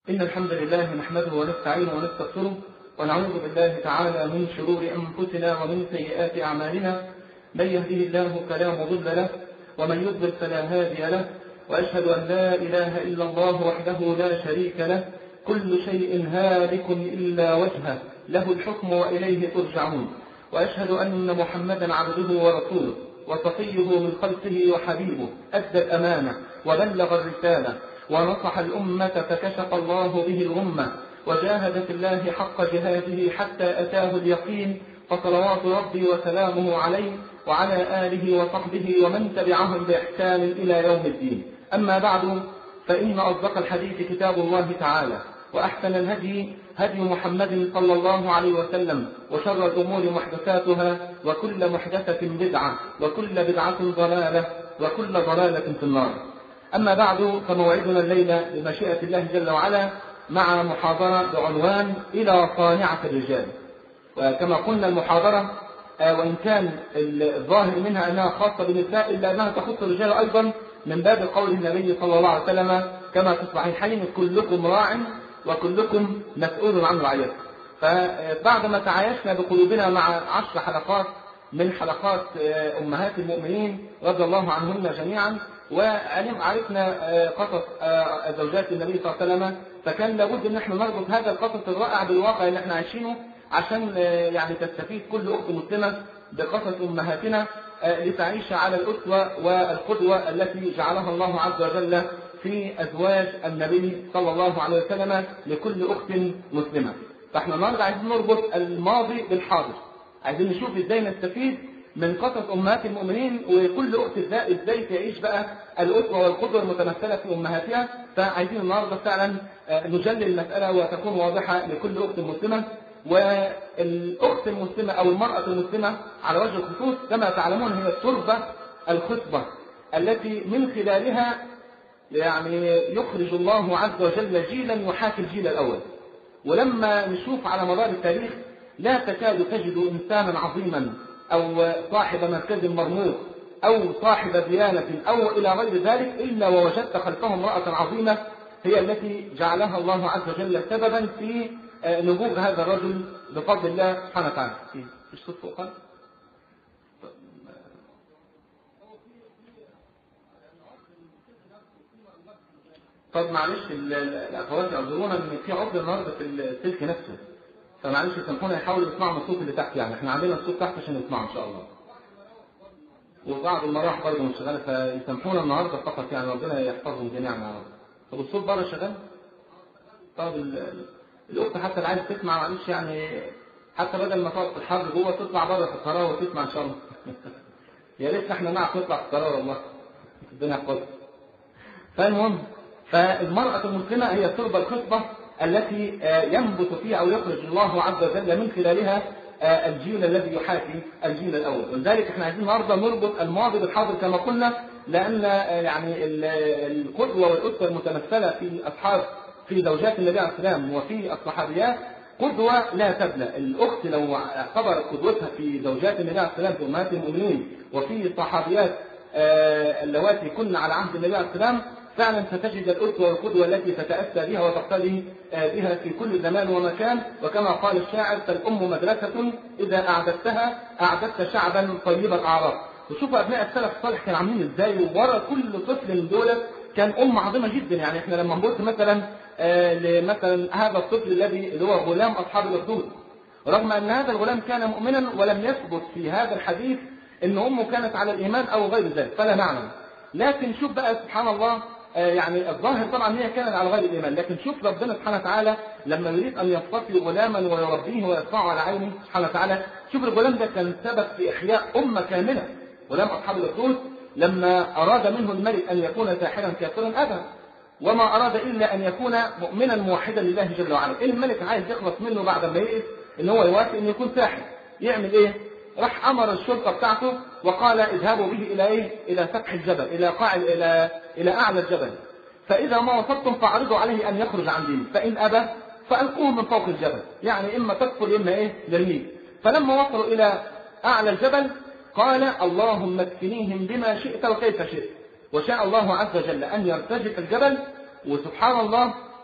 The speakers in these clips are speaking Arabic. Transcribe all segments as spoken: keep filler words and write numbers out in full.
إن الحمد لله نحمده ونستعينه ونستغفره ونعوذ بالله تعالى من شرور أنفسنا ومن سيئات أعمالنا. من يهده الله فلا مضل له ومن يضلل فلا هادي له، وأشهد أن لا إله إلا الله وحده لا شريك له، كل شيء هالك إلا وجهه، له الحكم وإليه ترجعون. وأشهد أن محمدا عبده ورسوله وصفيه من خلقه وحبيبه، أدى الأمانة وبلغ الرسالة ونصح الأمة فكشف الله به الغمة، وجاهد في الله حق جهاده حتى أتاه اليقين، فصلوات ربي وسلامه عليه وعلى آله وصحبه ومن تبعهم بإحسان إلى يوم الدين. أما بعد، فإن أصدق الحديث كتاب الله تعالى، وأحسن الهدي هدي محمد صلى الله عليه وسلم، وشر الأمور محدثاتها، وكل محدثة بدعة، وكل بدعة ضلالة، وكل ضلالة في النار. أما بعد، فموعدنا الليلة بمشيئة الله جل وعلا مع محاضرة بعنوان إلى صانعة الرجال. وكما قلنا المحاضرة وإن كان الظاهر منها أنها خاصة بالنساء إلا أنها تخص الرجال أيضا، من باب قول النبي صلى الله عليه وسلم كما في الصحيحين: كلكم راع وكلكم مسؤول عن رعيته. فبعدما تعايشنا بقلوبنا مع عشر حلقات من حلقات أمهات المؤمنين رضي الله عنهن جميعا، وعرفنا قصص زوجات النبي صلى الله عليه وسلم، فكان لابد ان احنا نربط هذا القصص الرائع بالواقع اللي احنا عايشينه، عشان يعني تستفيد كل اخت مسلمه بقصص امهاتنا لتعيش على الاسوه والقدوه التي جعلها الله عز وجل في ازواج النبي صلى الله عليه وسلم لكل اخت مسلمه. فاحنا النهارده عايزين نربط الماضي بالحاضر، عايزين نشوف ازاي نستفيد من قصص امهات المؤمنين، وكل اخت ازاي تعيش بقى الاسوه والقدوه المتمثله في امهاتها. فعايزين النهارده فعلا نجلل المساله وتكون واضحه لكل اخت مسلمه. والاخت المسلمه او المراه المسلمه على وجه الخصوص كما تعلمون هي التربه الخصبه التي من خلالها يعني يخرج الله عز وجل جيلا يحاكي الجيل الاول. ولما نشوف على مدار التاريخ لا تكاد تجد انسانا عظيما أو صاحب مركز مرموق أو صاحب ديانة أو إلى غير ذلك إلا ووجدت خلفه امرأة عظيمة هي التي جعلها الله عز وجل سببا في نبوغ هذا الرجل بفضل الله سبحانه وتعالى. مش صوت فوق؟ طب معلش الأخوات يعذرونا إن في عطل النهارده في السلك نفسه، فمعلش سامحونا يحاولوا يسمعوا الصوت اللي تحت، يعني احنا عندنا الصوت تحت عشان نسمعه ان شاء الله. وبعض المراوح برضه مش شغاله، فيسامحونا النهارده فقط، يعني ربنا يحفظهم جميعا يا رب. طب الصوت بره شغال؟ طب الاخت حتى اللي عايزه تسمع معلش يعني حتى بدل ما تقعد في الحر جوه تطلع بره في القرار وتسمع ان شاء الله. يا ريت احنا نعرف نطلع في القرار والله. ربنا يحفظك. فالمهم، فالمرأة المسلمة هي التربة الخصبة التي ينبت فيها أو يخرج الله عز وجل من خلالها الجيل الذي يحاكي الجيل الأول. ولذلك احنا عايزين النهارده نربط الماضي بالحاضر كما قلنا، لأن يعني القدوة والأسوة المتمثلة في أصحاب في زوجات النبي عليه السلام وفي الصحابيات قدوة لا تبلى. الأخت لو اعتبرت قدوتها في زوجات النبي عليه السلام في أمهات المؤمنين وفي الصحابيات اللواتي كن على عهد النبي عليه السلام، فعلا ستجد الأسوة والقدوة التي تتأسى بها وتقتدي بها في كل زمان ومكان. وكما قال الشاعر: فالأم مدرسة إذا أعددتها أعددت شعبا طيب الأعراض. وشوفوا أبناء السلف الصالح كانوا عاملين إزاي، وورا كل طفل من دول كان أم عظيمة جدا. يعني إحنا لما نبص مثلا لمثلا هذا الطفل الذي اللي هو غلام أصحاب الأخدود، رغم أن هذا الغلام كان مؤمنا ولم يثبت في هذا الحديث أن أمه كانت على الإيمان أو غير ذلك فلا نعلم، لكن شوف بقى سبحان الله، يعني الظاهر طبعا هي كانت على غير الإيمان، لكن شوف ربنا سبحانه وتعالى لما يريد أن يصطفي غلاما ويربيه ويرفعه على عينه سبحانه وتعالى، شوف الغلام ده كان سبب في إحياء أمة كاملة. غلام أصحاب الأخدود لما أراد منه الملك أن يكون ساحرا كافرا أبى، وما أراد إلا أن يكون مؤمنا موحدا لله جل وعلا. الملك عايز يخلص منه بعد ما يئس إن هو يوافق أن يكون ساحر، يعمل إيه؟ راح أمر الشرطة بتاعته وقال: اذهبوا به إلى إيه؟ إلى سطح الجبل، إلى قاع إلى إلى أعلى الجبل، فإذا ما وصلتم فاعرضوا عليه أن يخرج عن دينه، فإن أبى فألقوه من فوق الجبل، يعني إما تكفر إما إيه؟ للميت. فلما وصلوا إلى أعلى الجبل قال: اللهم اكفنيهم بما شئت وكيف شئت. وشاء الله عز وجل أن يرتجف الجبل، وسبحان الله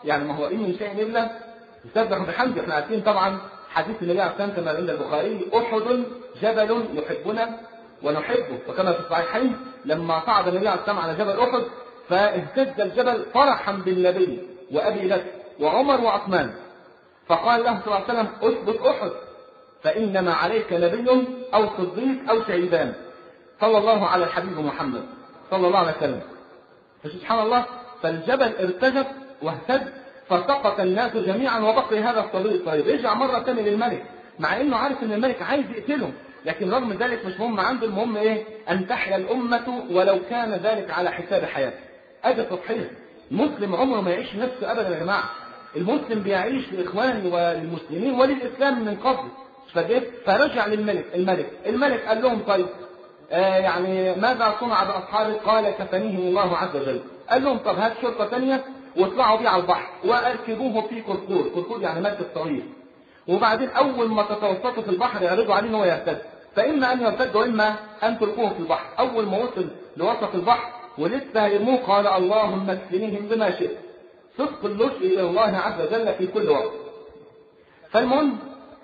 يعني ما هو إن من شيء إلا يسبح بحمده. احنا عارفين طبعا حديث النبي عليه الصلاة والسلام كما عند البخاري: أحد جبل يحبنا ونحبه. وكما في الصحيحين لما صعد النبي عليه الصلاة والسلام على جبل أحد فاهتز الجبل فرحا بالنبي وأبي بكر وعمر وعثمان، فقال له صلى الله عليه وسلم: اثبت أحد فإنما عليك نبي أو صديق أو شهيدان. صلى الله على الحبيب محمد صلى الله عليه وسلم. فسبحان الله، فالجبل ارتجف واهتز فسقط الناس جميعا وبقي هذا الصديق الطيب. رجع مرة ثانية للملك مع انه عارف ان الملك عايز يقتله، لكن رغم ذلك مش مهم عنده، المهم ايه؟ ان تحيا الامة ولو كان ذلك على حساب حياته. ادي تضحية. المسلم عمره ما يعيش نفسه ابدا يا جماعة. المسلم بيعيش للاخوان والمسلمين وللاسلام من قبل. فرجع للملك، الملك الملك قال لهم: طيب آه يعني ماذا صنع باصحابه؟ قال: كفنيهم الله عز وجل. قال لهم: طب هات شرطة ثانية واطلعوا بيه على البحر واركبوه في كركور، كركور يعني مركب طويل، وبعدين اول ما تتوسطوا في البحر يعرضوا عليه ان هو يرتد، فاما ان يرتد واما ان تلقوه في البحر. اول ما وصل لوسط البحر ولسه هيرموه قال: اللهم اكفنيهم بما شئت. صدق اللجوء الى الله عز وجل في كل وقت. فالمهم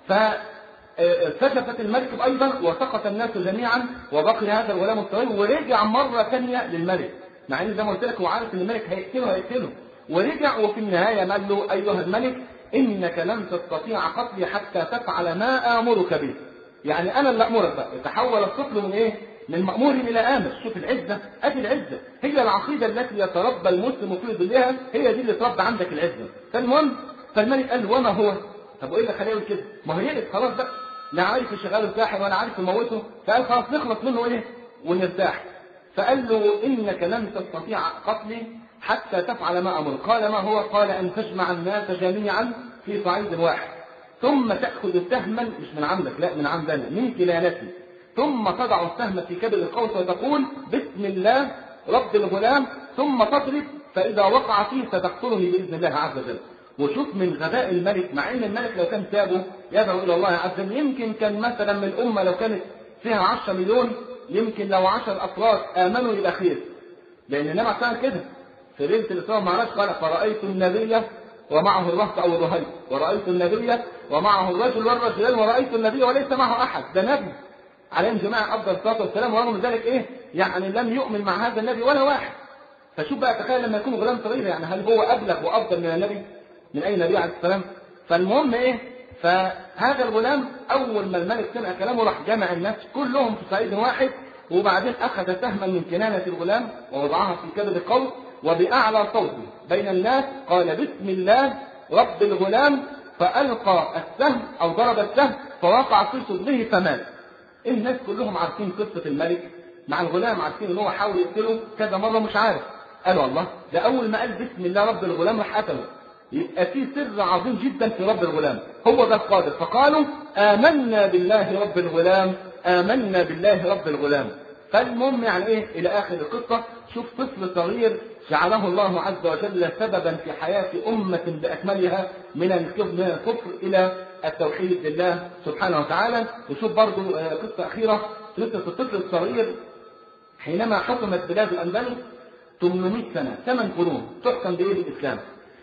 فسجفت المركب ايضا وسقط الناس جميعا وبقي هذا الغلام الصغير، ورجع مره ثانيه للملك مع ان زي ما قلت لك هو عارف ان الملك هيقتله هيقتله ورجع. وفي النهايه قال له: ايها الملك انك لن تستطيع قتلي حتى تفعل ما امرك به. يعني انا اللي امرك بقى. يتحول الطفل من ايه؟ من مامور الى امر. شوف العزه، ادي العزه هي العقيده التي يتربى المسلم في ظلها، هي دي اللي تربى عندك العزه. فالمهم فالملك قال له: وما هو؟ طب وايه اللي خلاه يقول كده؟ ما هو يئس خلاص بقى، لا عارف يشغله ساحر ولا عارف يموته، فقال خلاص نخلص منه ايه ونرتاح. فقال له: انك لن تستطيع قتلي حتى تفعل ما امر. قال: ما هو؟ قال: ان تجمع الناس جميعا في صعيد واحد، ثم تاخذ سهما مش من عندك، لا من عندنا، من كلانتي، ثم تضع السهم في كبد القوس وتقول: بسم الله رب الغلام، ثم تضرب، فاذا وقع فيه ستقتله باذن الله عز وجل. وشوف من غباء الملك، مع ان الملك لو كان سابه يدعو الى الله عز وجل يمكن كان مثلا من الامه لو كانت فيها عشرة مليون، يمكن لو عشر افراد امنوا يبقى خير. لان النبي كان كده في ليله الاسراء والمعراج قال: فرايت النبي ومعه الرهط او الرهيب، ورايت النبي ومعه الرجل والرجلان، ورايت النبي وليس معه احد. ده نبي عليهم جميعا افضل الصلاه والسلام، ورغم ذلك ايه؟ يعني لم يؤمن مع هذا النبي ولا واحد. فشوف بقى، تخيل لما يكون غلام صغير، يعني هل هو ابلغ وافضل من النبي؟ من اي نبي عليه السلام؟ فالمهم ايه؟ فهذا الغلام اول ما الملك سمع كلامه راح جمع الناس كلهم في صعيد واحد، وبعدين اخذ سهما من كنانه الغلام ووضعها في كبد القوس، وباعلى صوته بين الناس قال: بسم الله رب الغلام، فالقى السهم او ضرب السهم فوقع في صدره فمات. الناس كلهم عارفين قصه الملك مع الغلام، عارفين ان هو حاول يقتله كذا مره مش عارف. قالوا: الله، ده اول ما قال بسم الله رب الغلام راح قتله، يبقى في سر عظيم جدا في رب الغلام، هو ده القادر. فقالوا: آمنا بالله رب الغلام، آمنا بالله رب الغلام. فالمهم يعني ايه الى اخر القصه. شوف طفل صغير جعله الله عز وجل سببا في حياه امه باكملها من الكفر الى التوحيد لله سبحانه وتعالى. وشوف برضه قصه اخيره، قصه الطفل الصغير حينما حكمت بلاد الاندلس ثمانمائة سنه، ثمان قرون تحكم بايه؟ بالاسلام.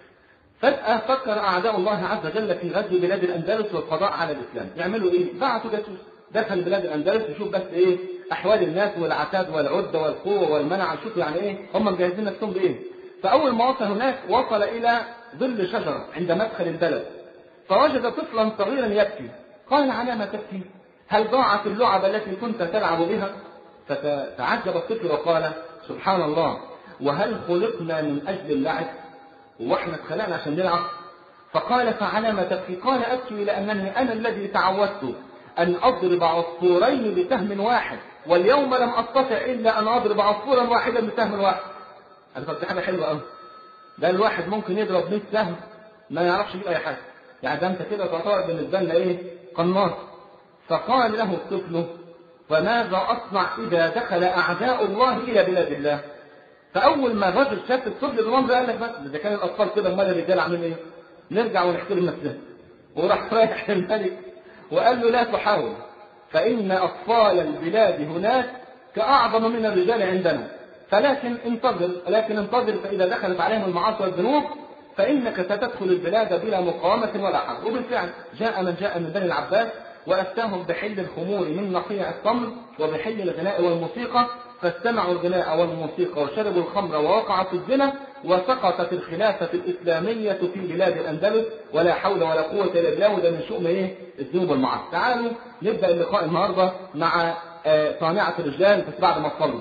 فجأة فكر أعداء الله عز وجل في غزو بلاد الأندلس والقضاء على الإسلام. يعملوا إيه؟ بعثوا جاسوس دخل بلاد الأندلس يشوف بس إيه أحوال الناس والعتاد والعدة والقوة والمنع، شوفوا يعني إيه هم مجهزين نفسهم بإيه. فأول ما وصل هناك وصل إلى ظل شجرة عند مدخل البلد، فوجد طفلا صغيرا يبكي. قال: على ما تبكي؟ هل ضاعت اللعب التي كنت تلعب بها؟ فتعجب الطفل وقال: سبحان الله، وهل خلقنا من أجل اللعب؟ واحنا اتخلقنا عشان نلعب؟ فقال: فعلى ما تبكي؟ قال: ابكي الى انني انا الذي تعودت ان اضرب عصفورين بسهم واحد، واليوم لم استطع الا ان اضرب عصفورا واحدا بسهم واحد. انا قلت حاجه حلوه قوي، ده الواحد ممكن يضرب مئة سهم ما يعرفش يجيب اي حاجه، يعني ده انت كده تعتبر بالنسبه لنا ايه؟ قناص. فقال له الطفل: فماذا اصنع اذا دخل اعداء الله الى بلاد الله؟ فاول ما الرجل شاف الطفل بالمنظر قال لك: بس اذا كان الاطفال كده امال الرجال عاملين ايه؟ نرجع ونحترم نفسنا. وراح رايح للملك وقال له: لا تحاول، فان اطفال البلاد هناك كاعظم من الرجال عندنا، فلكن انتظر، لكن انتظر فاذا دخلت عليهم المعاصي والذنوب فإنك ستدخل البلاد بلا مقاومة ولا حرب. وبالفعل جاء من جاء من بني العباس وأفتاهم بحل الخمور من نقيع التمر وبحل الغناء والموسيقى، فاستمعوا الغناء والموسيقى وشربوا الخمر ووقعوا في الزنا، وسقطت الخلافة الإسلامية في بلاد الأندلس، ولا حول ولا قوة إلا بالله. وده من شؤم إيه؟ الذنوب والمعاصي. تعالوا نبدأ اللقاء النهارده مع صانعة الرجال، بس بعد ما تصلوا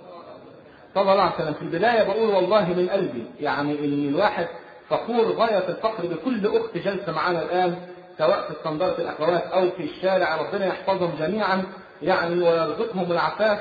صلى الله عليه وسلم. في البداية بقول والله من قلبي يعني إن الواحد فخور غاية الفخر بكل أخت جلسة معانا الآن، سواء في اسكندرة الأخوات أو في الشارع. ربنا يحفظهم جميعا يعني ويرزقهم العفاف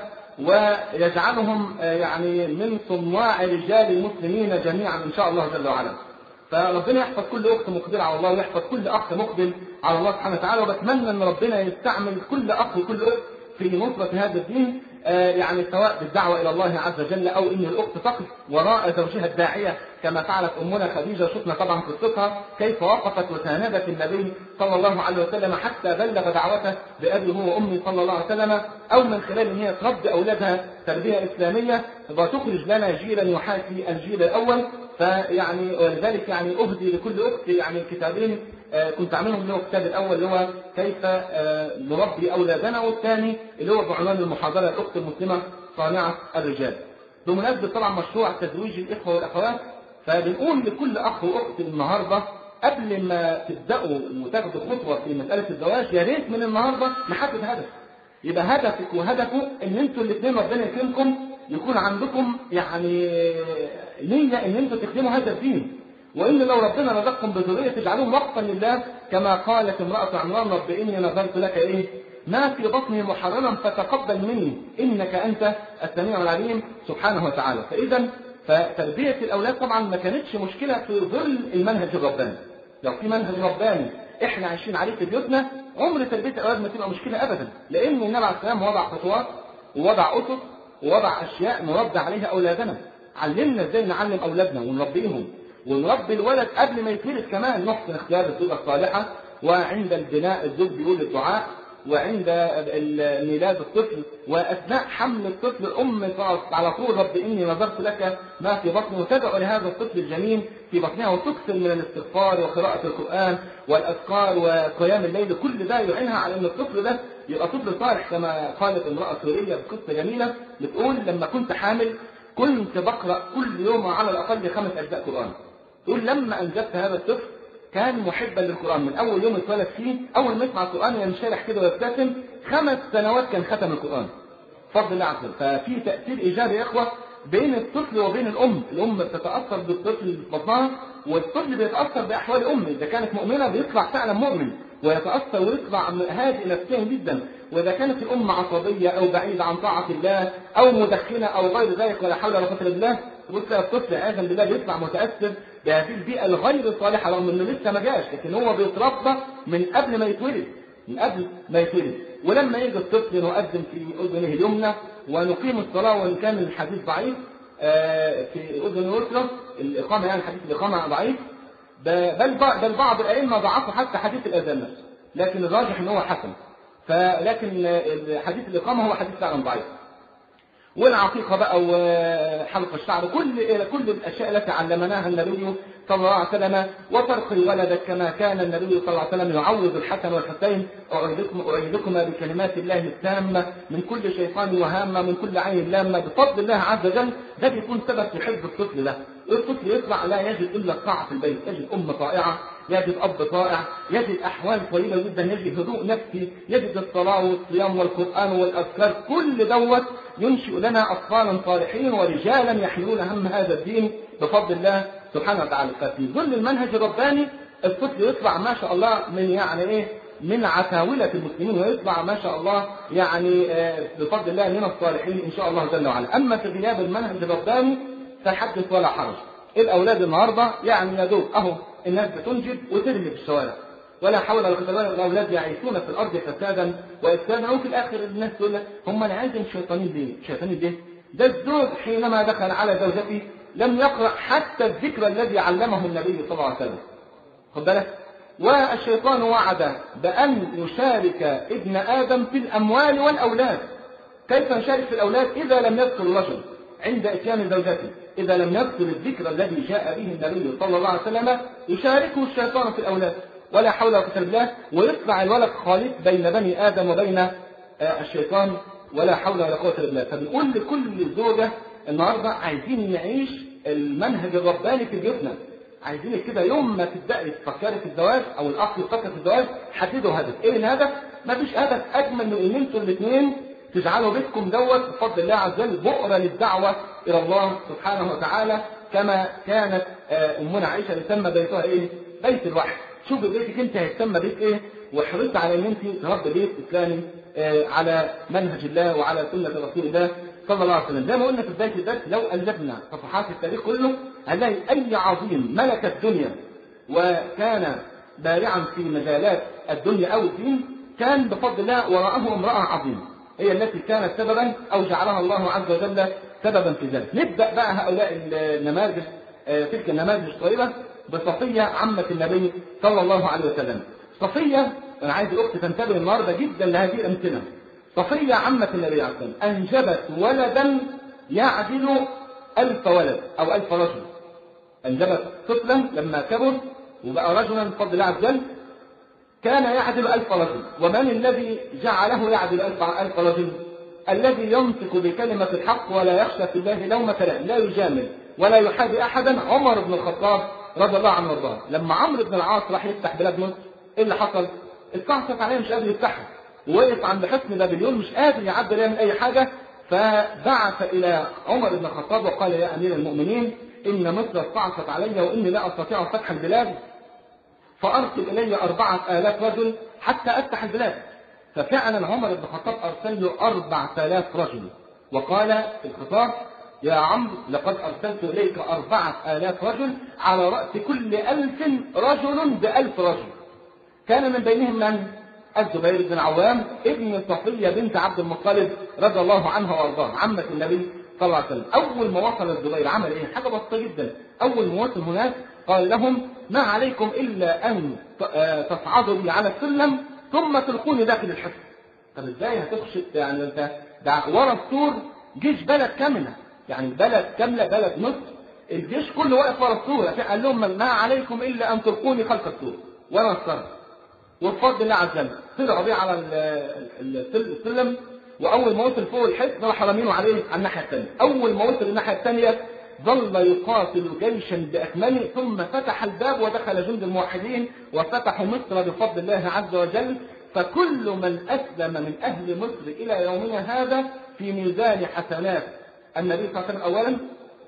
ويجعلهم يعني من صناع رجال المسلمين جميعا إن شاء الله جل وعلا. فربنا يحفظ كل أخت مقبلة على الله ويحفظ كل أخ مقبل على الله سبحانه وتعالى. وبتمنى أن ربنا يستعمل كل أخ وكل أخت في نصرة هذا الدين، يعني سواء بالدعوة إلى الله عز وجل أو إن الأخت تقف وراء زوجها الداعية كما فعلت أمنا خديجة. شفنا طبعا قصتها كيف وقفت وساندت النبي صلى الله عليه وسلم حتى بلغ دعوته بأبي هو وأمي صلى الله عليه وسلم، أو من خلال أن هي تربي أولادها تربية إسلامية وتخرج لنا جيلا يحاكي الجيل الأول. فيعني ولذلك يعني أهدي لكل أخت يعني كتابين كنت أعملهم، اللي هو الكتاب الأول اللي هو كيف نربي أولادنا، والثاني اللي هو بعنوان المحاضرة الأخت المسلمة صانعة الرجال. بمناسبة طبعا مشروع تزويج الإخوة والأخوات، فبنقول لكل أخ وأخت النهاردة قبل ما تبدأوا وتاخدوا خطوة في مسألة الزواج يا ريت من النهاردة نحدد هدف. يبقى هدفك وهدفه إن أنتوا الاثنين ربنا يكرمكم يكون عندكم يعني نية إن أنتوا تخدموا هذا الدين، وإن لو ربنا رزقكم بذرية تجعلوهم وقفا لله كما قالت امرأة عمران رب إني نذرت لك إيه ما في بطني محررا فتقبل مني إنك أنت السميع العليم سبحانه وتعالى. فإذا فتربية الأولاد طبعا ما كانتش مشكلة في ظل المنهج الرباني. لو في منهج رباني إحنا عايشين عليه في بيوتنا عمر تربية الأولاد ما تبقى مشكلة أبدا، لأن النبي عليه السلام وضع خطوات ووضع أسس ووضع أشياء نربي عليها أولادنا. علمنا إزاي نعلم أولادنا ونربيهم، ونربي الولد قبل ما يتولد كمان نحسن اختيار الزوجة الصالحة، وعند البناء الزوج بيقول الدعاء، وعند ميلاد الطفل وأثناء حمل الطفل الأم على طول رب إني نذرت لك ما في بطني، وتدعو لهذا الطفل الجميل في بطنها وتكثر من الاستغفار وقراءة القرآن والأذكار وقيام الليل. كل ده يعينها على أن الطفل ده يبقى طفل صالح. كما قالت امرأة سورية بقصة جميلة بتقول لما كنت حامل كنت بقرأ كل يوم على الأقل خمس أجزاء قرآن. تقول لما أنجبت هذا الطفل كان محبا للقرآن من أول يوم اتولد فيه، أول ما يسمع القرآن ينشرح كده ويبتسم. خمس سنوات كان ختم القرآن بفضل الله عز وجل. ففي تأثير إيجابي يا إخوة بين الطفل وبين الأم. الأم بتتأثر بالطفل في بطنها، والطفل بيتأثر بأحوال أمه. إذا كانت مؤمنة بيطلع فعلا مؤمن ويتأثر ويطلع هادئ نفسيا جدا، وإذا كانت الأم عصبية أو بعيدة عن طاعة الله أو مدخنة أو غير ذلك ولا حول ولا قوة إلا بالله، وتلاقي الطفل عياذا بالله بيطلع متأثر بهذه البيئة الغير صالحة رغم إنه لسه ما جاش، لكن هو بيتربى من قبل ما يتولد من قبل ما يتولد. ولما يجي الطفل نقدم في أذنه اليمنى ونقيم الصلاة، وإن كان الحديث ضعيف في أذن اليسرى الإقامة، يعني حديث الإقامة ضعيف، بل بل بعض الأئمة ضعفوا حتى حديث الأذان نفسه، لكن الراجح إن هو حسن. فلكن حديث الإقامة هو حديث فعلا ضعيف. والعقيقة بقى وحلق الشعر، كل كل الأشياء التي علمناها النبي صلى الله عليه وسلم، وترقي ولدك كما كان النبي صلى الله عليه وسلم يعوض الحسن والحسين. أعيذكم أعيذكما بكلمات الله التامة من كل شيطان وهامة من كل عين لامة بفضل الله عز وجل. ده بيكون سبب في حفظ الطفل ده. الطفل يطلع لا يجد إلا الطاعة في البيت، يجد أم طائعة، يجد أب طائع، يجد أحوال طيبة جدا، يجد هدوء نفسي، يجد الصلاة والصيام والقرآن والأذكار. كل دوت ينشئ لنا أطفالا صالحين ورجالا يحملون هم هذا الدين بفضل الله سبحانه وتعالى. ففي ظل المنهج الرباني الطفل يطلع ما شاء الله من يعني إيه من عتاولة المسلمين، ويطلع ما شاء الله يعني بفضل الله من الصالحين إن شاء الله جل وعلا. أما في غياب المنهج الرباني فحدث ولا حرج. الأولاد النهاردة يعني يا دوب أهو الناس بتنجب وترمي في الشوارع ولا حول ولا قوة إلا بالله. الأولاد يعيشون في الأرض فسادا وإفسادا، وفي الآخر الناس تقول لك هم العازم شيطانين ليه؟ شيطانين ليه؟ ده الزوج حينما دخل على زوجته لم يقرأ حتى الذكر الذي علمه النبي صلى الله عليه وسلم. خد بالك؟ والشيطان وعد بأن يشارك ابن آدم في الأموال والأولاد. كيف نشارك في الأولاد إذا لم يذكر الرجل؟ عند إتيان زوجته إذا لم يذكر الذكر الذي جاء به النبي صلى الله عليه وسلم يشاركه الشيطان في الأولاد، ولا حول ولا قوة إلا بالله، ويطلع الولد خالط بين بني آدم وبين الشيطان، ولا حول ولا قوة إلا بالله. فبنقول لكل زوجة النهارده عايزين نعيش المنهج الرباني في بيوتنا، عايزين كده يوم ما تبدأي تفكري في الزواج أو الأخ يفكر في الزواج حددوا هدف. إيه الهدف؟ مفيش هدف أجمل من إن أنتوا الاثنين تجعلوا بيتكم دوت بفضل الله عز وجل بؤرة للدعوة إلى الله سبحانه وتعالى، كما كانت أمنا عائشة تسمى بيتها إيه؟ بيت الوحي. شوف بيتك أنت هيسمى بيت إيه؟ واحرص على أن أنت تربي بيت إسلامي على منهج الله وعلى سنة رسول الله صلى الله عليه وسلم. زي ما قلنا في بداية الدرس، لو قلبنا صفحات التاريخ كله هنلاقي أي عظيم ملك الدنيا وكان بارعا في مجالات الدنيا أو الدين كان بفضل الله وراءه امرأة عظيمة هي التي كانت سببا أو جعلها الله عز وجل سببا في ذلك. نبدأ بقى هؤلاء النماذج، تلك النماذج الطيبة بصفية عمة النبي صلى الله عليه وسلم. صفية، أنا عايز الأخت تنتبه النهارده جدا لهذه الأمثلة. صفية عمة النبي عليه الصلاة والسلام أنجبت ولدا يعدل ألف ولد أو ألف رجل. أنجبت طفلا لما كبر وبقى رجلا بفضل الله عز وجل كان يعدل ألف رجل. ومن الذي جعله يعدل ألف, ألف رجل؟ الذي ينطق بكلمة الحق ولا يخشى في الله لومة لائم، لا يجامل ولا يحابي أحدا. عمر بن الخطاب رضي الله عنه وارضاه، لما عمرو بن العاص راح يفتح بلاد مصر ايه اللي حصل؟ استعصت عليه مش قادر يفتحها، ووقف عند حصن بابليون مش قادر يعدل يعمل اي حاجه، فبعث الى عمر بن الخطاب وقال يا امير المؤمنين ان مصر استعصت علي واني لا استطيع فتح البلاد، فارسل الي اربعه الاف رجل حتى افتح البلاد. ففعلا عمر بن الخطاب ارسل له اربعه الاف رجل، وقال في الخطاب يا عمرو لقد ارسلت اليك اربعه الاف رجل على راس كل الف رجل بالف رجل. كان من بينهم من؟ الزبير بن العوام ابن صفية بنت عبد المطلب رضي الله عنها وارضاها عمة النبي صلى الله عليه وسلم. اول ما وصل الزبير عمل ايه؟ حاجه بسيطه جدا. اول ما وصل هناك قال لهم ما عليكم الا ان تصعدوا بي على السلم ثم تلقوني داخل الحصن. طب ازاي هتخش يعني انت ده ورا السور جيش بلد كامله، يعني بلد كامله بلد مصر الجيش كله واقف ورا السور. قال لهم ما عليكم الا ان تلقوني خلف السور وانا اتصرف. وبفضل الله عز وجل طلعوا بيه على السلم، واول ما وصل فوق الحصن راح رامينه عليه على الناحيه الثانيه. اول ما وصل الناحيه الثانيه ظل يقاتل جيشا باكمله، ثم فتح الباب ودخل جند الموحدين وفتحوا مصر بفضل الله عز وجل. فكل من اسلم من اهل مصر الى يومنا هذا في ميزان حسنات النبي صلى الله عليه وسلم اولا،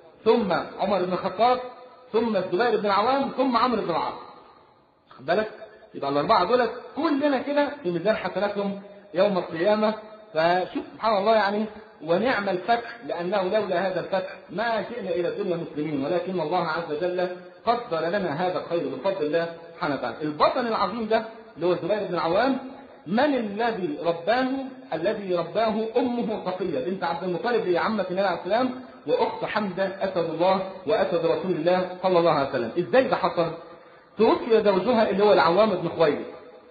ثم عمر بن الخطاب، ثم الزبير بن العوام، ثم عمرو بن العاص. خد بالك؟ يبقى الاربعه دول كلنا كده في ميزان حسناتهم يوم القيامه. فشوف سبحان الله يعني، ونعم الفتح، لانه لولا هذا الفتح ما جئنا الى الدنيا مسلمين، ولكن الله عز وجل قدر لنا هذا الخير بفضل الله سبحانه وتعالى. البطل العظيم ده اللي هو الزبير بن العوام، من الذي رباه؟ الذي رباه امه صفيه بنت عبد المطلب، هي عمه النبي عليه السلام واخت حمزه اسد الله واسد رسول الله صلى الله عليه وسلم. ازاي ده حصل؟ توفي زوجها اللي هو العوام بن خويلد،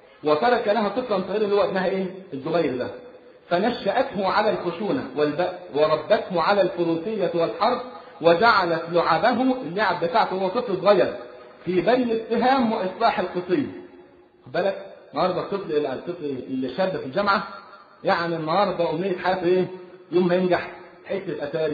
وترك لها طفلا صغيرا اللي هو ابنها ايه؟ الزبير ده. فنشأته على الخشونة والبأس، وربته على الفروسية والحرب، وجعلت لعبه اللعب بتاعته وهو طفل صغير في بين السهام واصلاح القصي. خد بالك؟ النهارده الطفل الطفل الشاب في الجامعه يعني النهارده امنيه حياته ايه؟ يوم ما ينجح حته اتاري،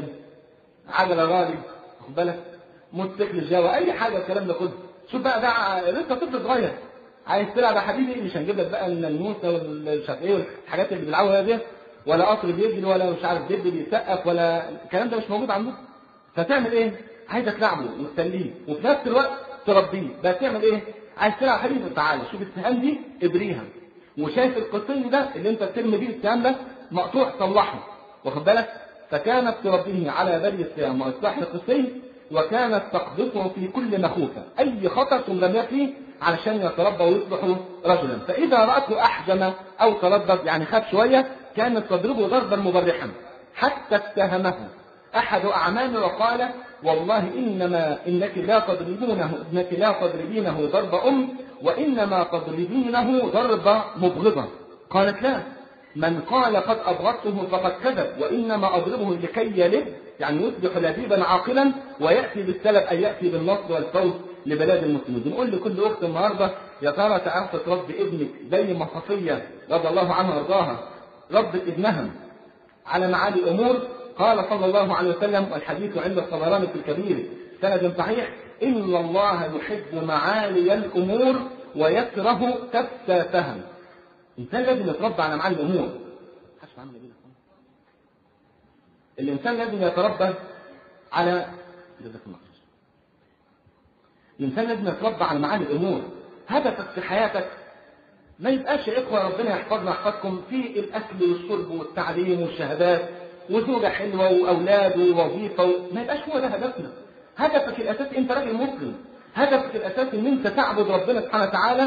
عجله غالي، خد بالك؟ موتوسيكل جاوا، اي حاجه الكلام ده كله. شوف بقى ده لسه طفل صغير عايز تلعب يا حبيبي، مش هنجيب لك بقى الناموسه والمش عارف ايه والحاجات اللي بيلعبوها دي، ولا قطر بيجري، ولا مش عارف دب بيسقف، ولا الكلام ده مش موجود عندهم. فتعمل ايه؟ عايزك تلعبه وتسليه وفي نفس الوقت تربيه. بس تعمل ايه؟ عايز تلعب حبيبي تعالى شوف السهام دي ابريها، وشايف القصي ده اللي انت بترمي بيه السهام ده مقطوع صلحه، واخد بالك؟ فكانت تربيه على بري السهام واصلاح القصي، وكانت تقذفه في كل مخوفه، اي خطر ترميه فيه علشان يتربى ويصبح رجلا. فاذا راته احجم او تردد يعني خاف شويه كانت تضربه ضربا مبرحا، حتى اتهمه احد اعمامه وقال والله انما انك لا تضربونه انك لا تضربينه ضرب ام، وانما تضربينه ضرب مبغضه. قالت لا، من قال قد أبغضته فقد كذب، وإنما أضربه لكي يلد، يعني يصبح لبيبا عاقلا ويأتي بالسلب أي يأتي بالنصر والفوز لبلاد المسلمين. بنقول لكل أخت النهاردة يا ترى تعرف تربي ابنك زي ما صفية رضي الله عنها وارضاها ربت ابنها على معالي الأمور؟ قال صلى الله عليه وسلم، والحديث عند الطبراني في الكبير سند صحيح: إن الله يحب معالي الأمور ويكره تفسافها. الإنسان لازم يتربى على معالي الأمور. الإنسان لازم يتربى على الإنسان لازم يتربى على معالي الأمور. هدفك في حياتك ما يبقاش يا إخوة ربنا يحفظنا يحفظكم في الأكل والشرب والتعليم والشهادات وزوجة حلوة وأولاد ووظيفة، ما يبقاش هو ده هدفنا. هدفك الأساسي أنت راجل مسلم، هدفك الأساسي أن أنت تعبد ربنا سبحانه وتعالى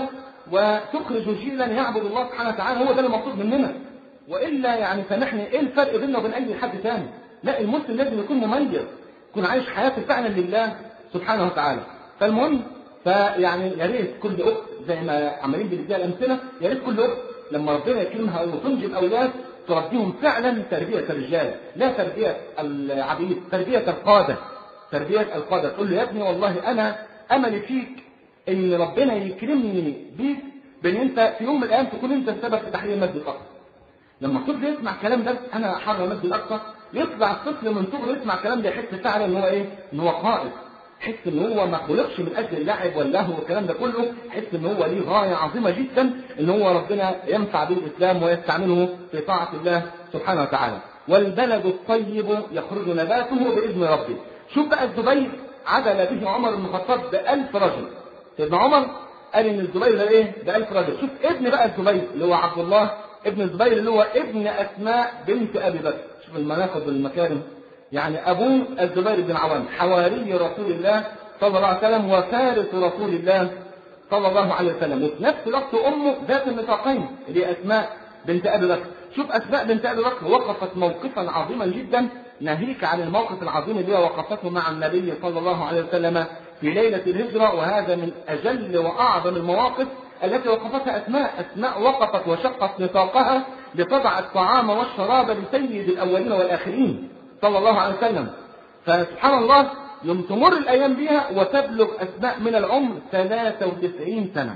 وتخرج جيلا يعبد الله سبحانه وتعالى، هو ده المطلوب مننا. وإلا يعني سامحني إيه الفرق بيننا وبين أي حد ثاني؟ لا، المسلم لازم يكون مميز، يكون عايش حياته فعلا لله سبحانه وتعالى. فالمهم فيعني يا ريت كل أخت زي ما عمالين بنديها الأمثلة، يا ريت كل أخت لما ربنا يكرمها وتنجب أولاد تربيهم فعلا تربية الرجال، لا تربية العبيد، تربية القادة، تربية القادة. تقول له يا ابني والله أنا أملي فيك إن ربنا يكرمني بيك بأن أنت في يوم من الأيام تكون أنت السبب في تحرير المسجد الأقصى. لما الطفل يسمع الكلام ده أنا أحرر المسجد الأقصى، يطلع الطفل من صغره يسمع الكلام ده يحس فعلا إن هو إيه؟ إن هو قائد، حس إن هو ما خلقش من أجل اللعب واللهو والكلام ده كله، حس إن هو ليه غاية عظيمة جدا إن هو ربنا ينفع به الإسلام ويستعمله في طاعة الله سبحانه وتعالى. والبلد الطيب يخرج نباته بإذن ربه. شوف بقى الزبير عدل به عمر بن الخطاب بألف رجل. سيدنا عمر قال إن الزبير ده إيه؟ بألف رجل. شوف ابن بقى الزبير اللي هو عبد الله ابن الزبير اللي هو ابن أسماء بنت أبي بكر. شوف المناقب والمكارم. يعني أبوه الزبير بن عوام حواري رسول الله صلى الله عليه وسلم وفارس رسول الله صلى الله عليه وسلم، وفي نفس الوقت أمه ذات النطاقين اللي هي أسماء بنت أبي بكر. شوف أسماء بنت أبي بكر وقفت موقفا عظيما جدا، ناهيك عن الموقف العظيم اللي هي وقفته مع النبي صلى الله عليه وسلم في ليلة الهجرة، وهذا من أجل وأعظم المواقف التي وقفتها أسماء. أسماء وقفت وشقت نطاقها لتضع الطعام والشراب لسيد الأولين والآخرين صلى الله عليه وسلم. فسبحان الله يوم تمر الأيام بها وتبلغ أسماء من العمر ثلاثة وتسعين سنة،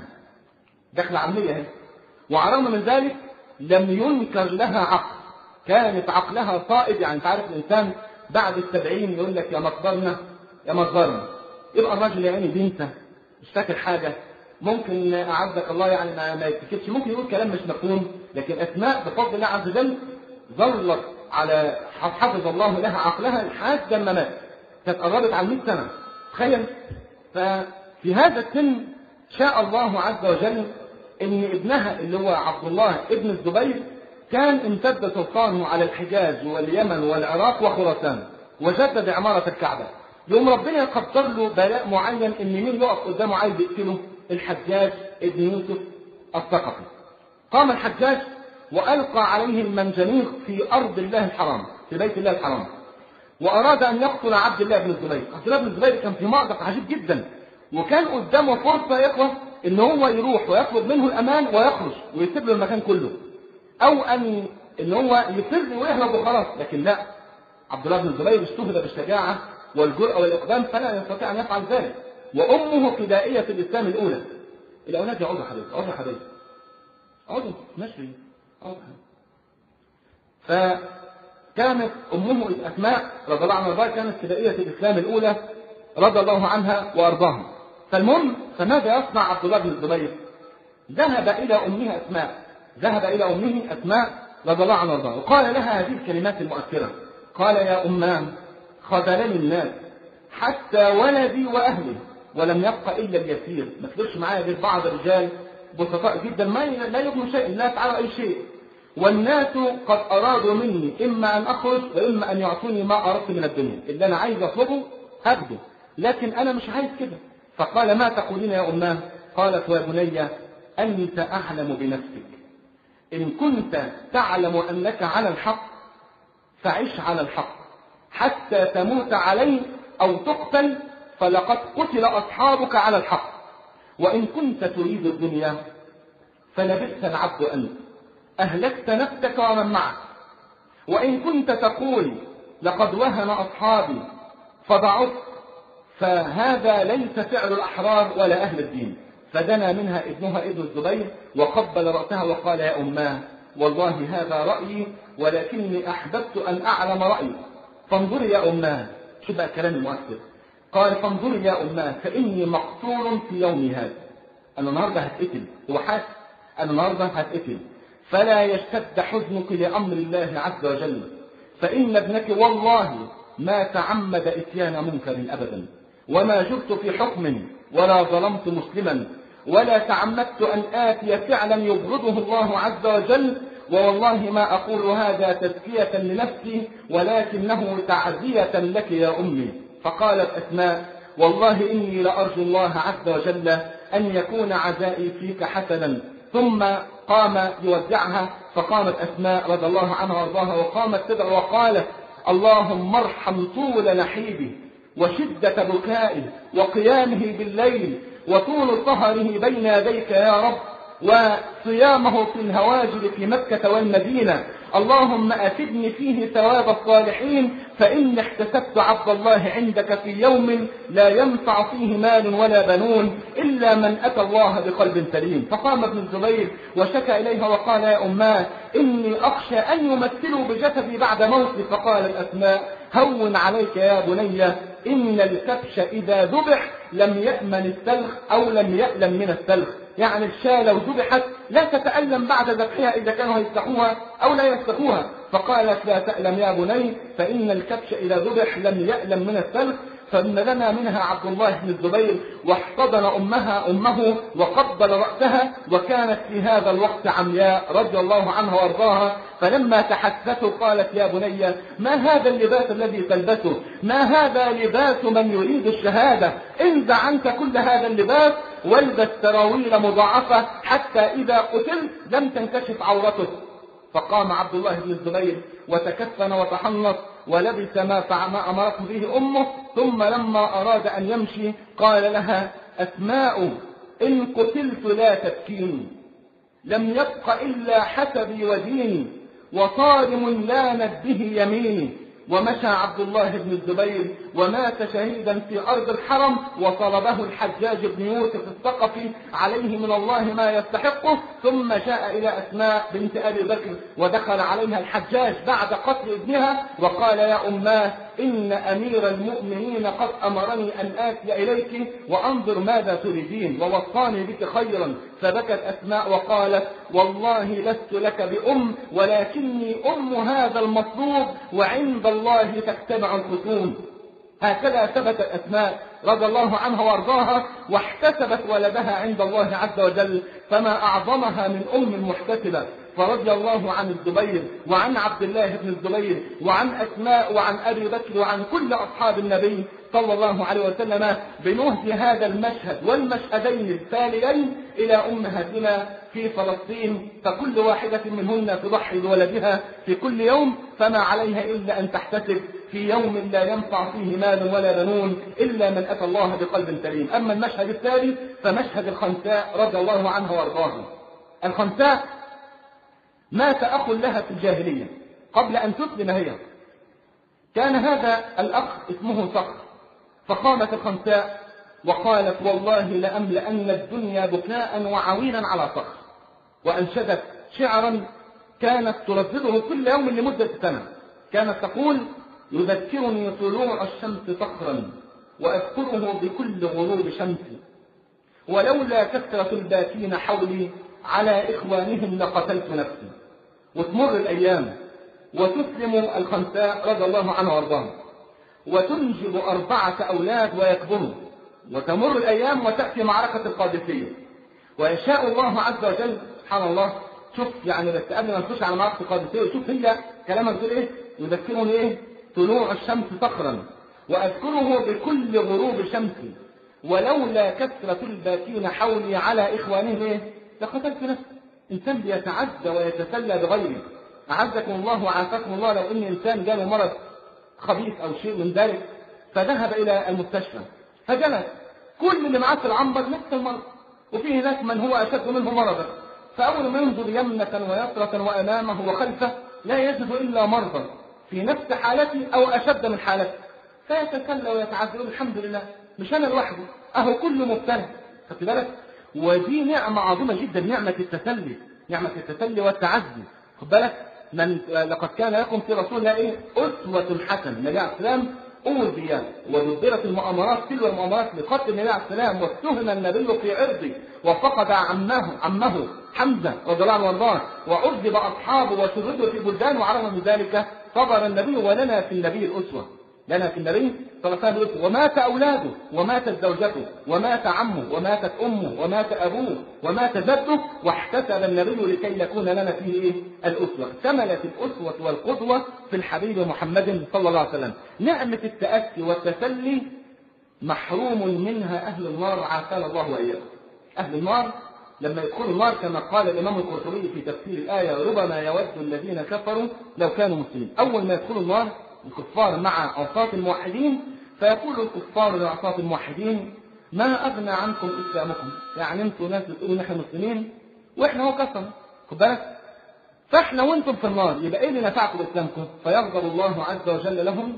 دخل عملية هي، وعلى الرغم من ذلك لم ينكر لها عقل، كانت عقلها صائب. يعني تعرف الإنسان بعد السبعين يقول لك يا مقدرنا يا مقدرنا، يبقى الراجل يعني بينسى مش فاكر حاجة، ممكن أعزك الله يعني ما, ما يتكتش، ممكن يقول كلام مش مفهوم. لكن أسماء بفضل الله عز وجل ظلت على حفظ الله لها عقلها لحد ما مات، كانت قربت على مئة سنة تخيل. ففي هذا السن شاء الله عز وجل ان ابنها اللي هو عبد الله ابن الزبير كان امتد سلطانه على الحجاز واليمن والعراق وخراسان وجدد عمارة الكعبة. يوم ربنا يقدر له بلاء معين ان مين يقف قدامه عايز يقتله؟ الحجاج ابن يوسف الثقفي. قام الحجاج وألقى عليه المنجنيق في أرض الله الحرام في بيت الله الحرام، وأراد أن يقتل عبد الله بن الزبير. عبد الله بن الزبير كان في مأزق عجيب جدا، وكان قدامه فرصة يا إخوة إن هو يروح ويطلب منه الأمان ويخرج ويسيب له المكان كله، أو أن إن هو يفر ويهرب وخلاص. لكن لا، عبد الله بن الزبير اشتهر بالشجاعة والجرأة والإقدام فلا يستطيع أن يفعل ذلك. وأمه فدائية الإسلام الأولى. الأولاد يقعدوا حبيبي، اقعدوا حبيبي، اقعدوا ماشي اقعدوا. فكانت أمه أسماء رضي الله عنها كانت فدائية الإسلام الأولى رضي الله عنها وأرضاها. فالمهم فماذا يصنع عبد الله بن الزبير؟ ذهب إلى أمه أسماء ذهب إلى أمه أسماء رضي الله عنها وأرضاها وقال لها هذه الكلمات المؤثرة. قال يا أمام خذلني الناس حتى ولدي وأهلي ولم يبق إلا اليسير، ما تفرش معايا غير بعض الرجال بسطاء جدا ما لا يغنوا شيء لا يفعلوا أي شيء، والناس قد أرادوا مني إما أن أخرج وإما أن يعطوني ما أردت من الدنيا، اللي أنا عايز أطلبه هاخده، لكن أنا مش عايز كده. فقال ما تقولين يا أماه؟ قالت يا بني أنت أعلم بنفسك، إن كنت تعلم أنك على الحق فعش على الحق حتى تموت عليه أو تقتل، فلقد قتل أصحابك على الحق، وإن كنت تريد الدنيا فلبئس العبد أنت، أهلكت نفسك ومن معك. وإن كنت تقول لقد وهن أصحابي فضعفت، فهذا ليس فعل الأحرار ولا أهل الدين. فدنا منها ابنها ابن الزبير وقبل رأسها وقال يا أماه والله هذا رأيي ولكني أحببت أن أعلم رأيي، فانظري يا أماه. شو بقى كلام المؤثر؟ قال فانظري يا أماه فإني مقتول في يومي هذا. أنا النهاردة هتقتل، هو حاسس أنا النهاردة هتقتل، فلا يشتد حزنك لأمر الله عز وجل، فإن ابنك والله ما تعمد إتيان منكر أبدا، وما جرت في حكم ولا ظلمت مسلما، ولا تعمدت أن آتي فعلا يبغضه الله عز وجل، ووالله ما أقول هذا تزكية لنفسي ولكنه تعزية لك يا أمي. فقالت أسماء والله إني لأرجو الله عز وجل أن يكون عزائي فيك حسنا. ثم قام يودعها، فقامت أسماء رضي الله عنها وارضاها وقامت تدعو وقالت اللهم ارحم طول نحيبه وشدة بكائه وقيامه بالليل وطول سهره بين يديك يا رب وصيامه في الهواجر في مكة والمدينة. اللهم أفدني فيه ثواب الصالحين، فإني احتسبت عبد الله عندك في يوم لا ينفع فيه مال ولا بنون إلا من أتى الله بقلب سليم. فقام ابن الزبير وشكى إليها وقال يا أماه إني أخشى أن يمثلوا بجسدي بعد موتي. فقال الأسماء هون عليك يا بني، إن الكبش إذا ذبح لم يأمن السلخ أو لم يألم من السلخ، يعني الشاة لو ذبحت لا تتألم بعد ذبحها إذا كانوا يفتحوها أو لا يفتحوها. فقالت لا تألم يا بني فإن الكبش إذا ذبح لم يألم من السلخ. فنلنا منها عبد الله بن الزبير واحتضن أمها أمه وقبل رأسها، وكانت في هذا الوقت عمياء رضي الله عنها وارضاها. فلما تحدثوا قالت يا بني ما هذا اللباس الذي تلبسه؟ ما هذا لباس من يريد الشهادة؟ انزع عنك كل هذا اللباس والبس سراويل مضاعفة حتى إذا قتلت لم تنكشف عورته. فقام عبد الله بن الزبير وتكفن وتحنط ولبس ما ما أمرته به أمه. ثم لما أراد أن يمشي قال لها أسماء إن قتلت لا تبكيني، لم يبق إلا حسبي وديني وصارم لانت به يميني. ومشى عبد الله بن الزبير ومات شهيدا في أرض الحرم، وصلبه الحجاج بن يوسف الثقفي عليه من الله ما يستحقه. ثم جاء إلى أسماء بنت أبي بكر ودخل عليها الحجاج بعد قتل ابنها وقال يا أماه إن أمير المؤمنين قد أمرني أن آتي إليك وأنظر ماذا تريدين ووصاني بك خيرا. فبكت أسماء وقالت والله لست لك بأم ولكني أم هذا المطلوب وعند الله تجتمع الخصوم. هكذا ثبتت أسماء رضي الله عنها وارضاها واحتسبت ولدها عند الله عز وجل، فما أعظمها من أم محتسبة. فرضي الله عن الزبير وعن عبد الله بن الزبير وعن أسماء وعن أبي بكر وعن كل أصحاب النبي صلى الله عليه وسلم بنهج هذا المشهد والمشهدين التاليين إلى أمهاتنا في فلسطين، فكل واحدة منهن تضحي بولدها في كل يوم، فما عليها إلا أن تحتسب في يوم لا ينفع فيه مال ولا بنون إلا من أتى الله بقلب سليم. أما المشهد الثالث فمشهد الخنساء رضي الله عنها وارضاها. الخنساء مات أخ لها في الجاهلية قبل أن تسلم هي. كان هذا الأخ اسمه صخر، فقامت الخنساء وقالت والله لأملأن الدنيا بكاء وعويلا على صخر، وأنشدت شعرا كانت تردده كل يوم لمدة سنة. كانت تقول يذكرني طلوع الشمس صخرا وأذكره بكل غروب شمس، ولولا كثرة الباكين حولي على إخوانهم لقتلت نفسي. وتمر الأيام وتسلم الخنساء رضي الله عنها وارضاها وتنجب أربعة أولاد ويكبروا، وتمر الأيام وتأتي معركة القادسية ويشاء الله عز وجل سبحان الله. شوف يعني بس قبل ما نخش على معركة القادسية شوف هي كلامها بتقول إيه؟ يذكرني إيه؟ طلوع الشمس صخرا وأذكره بكل غروب شمس، ولولا كثرة الباكين حولي على إخوانهم إيه؟ لقتلت نفسي. إنسان بيتعدى ويتسلى بغيره. أعزكم الله وعافاكم الله لو إن إنسان جاله مرض خبيث أو شيء من ذلك فذهب إلى المستشفى فجلس كل اللي معاه في العنبر نفس المرض، وفيه هناك من هو أشد منه مرضا، فأول ما ينظر يمنة ويسرة وأمامه وخلفه لا يجد إلا مرضا في نفس حالتي أو أشد من حالتي، فيتسلى ويتعذر الحمد لله مش أنا لوحده، أهو كله مبتلى. خدت بالك؟ ودي نعمة عظيمة جدا، نعمة التسلي، نعمة التسلي والتعزي. خد بالك؟ من لقد كان لكم في رسول الله إيه؟ أسوة حسنة. النبي عليه السلام أوذي ودبرت المؤامرات تلو المؤامرات لقتل النبي عليه السلام، واتهم النبي في عرضه، وفقد عمه عمه حمزة رضي الله عنه وارضاه، وعذب أصحابه وشردوا في بلدان، وعرف من ذلك صبر النبي. ولنا في النبي الأسوة، لنا في النبي صلى الله عليه وسلم. ومات أولاده وماتت زوجته ومات عمه وماتت أمه ومات أبوه ومات جده، واحتسب النبي لكي يكون لنا فيه إيه؟ الأسوة. ثملت الأسوة والقدوة في الحبيب محمد صلى الله عليه وسلم. نعمة التأسي والتسلي محروم منها أهل النار، عافانا الله وإياكم. أهل النار لما يدخلوا النار كما قال الإمام القرطبي في تفسير الآية: ربما يود الذين كفروا لو كانوا مسلمين. أول ما يدخلوا النار الكفار مع عصاة الموحدين، فيقول الكفار لعصاة الموحدين: ما أغنى عنكم إسلامكم؟ يعني أنتم ناس بتقولوا نحن مسلمين وإحنا هو كفر، خد بالك؟ فإحنا وأنتم في النار، يبقى إيه اللي نفعكم بإسلامكم؟ فيغضب الله عز وجل لهم،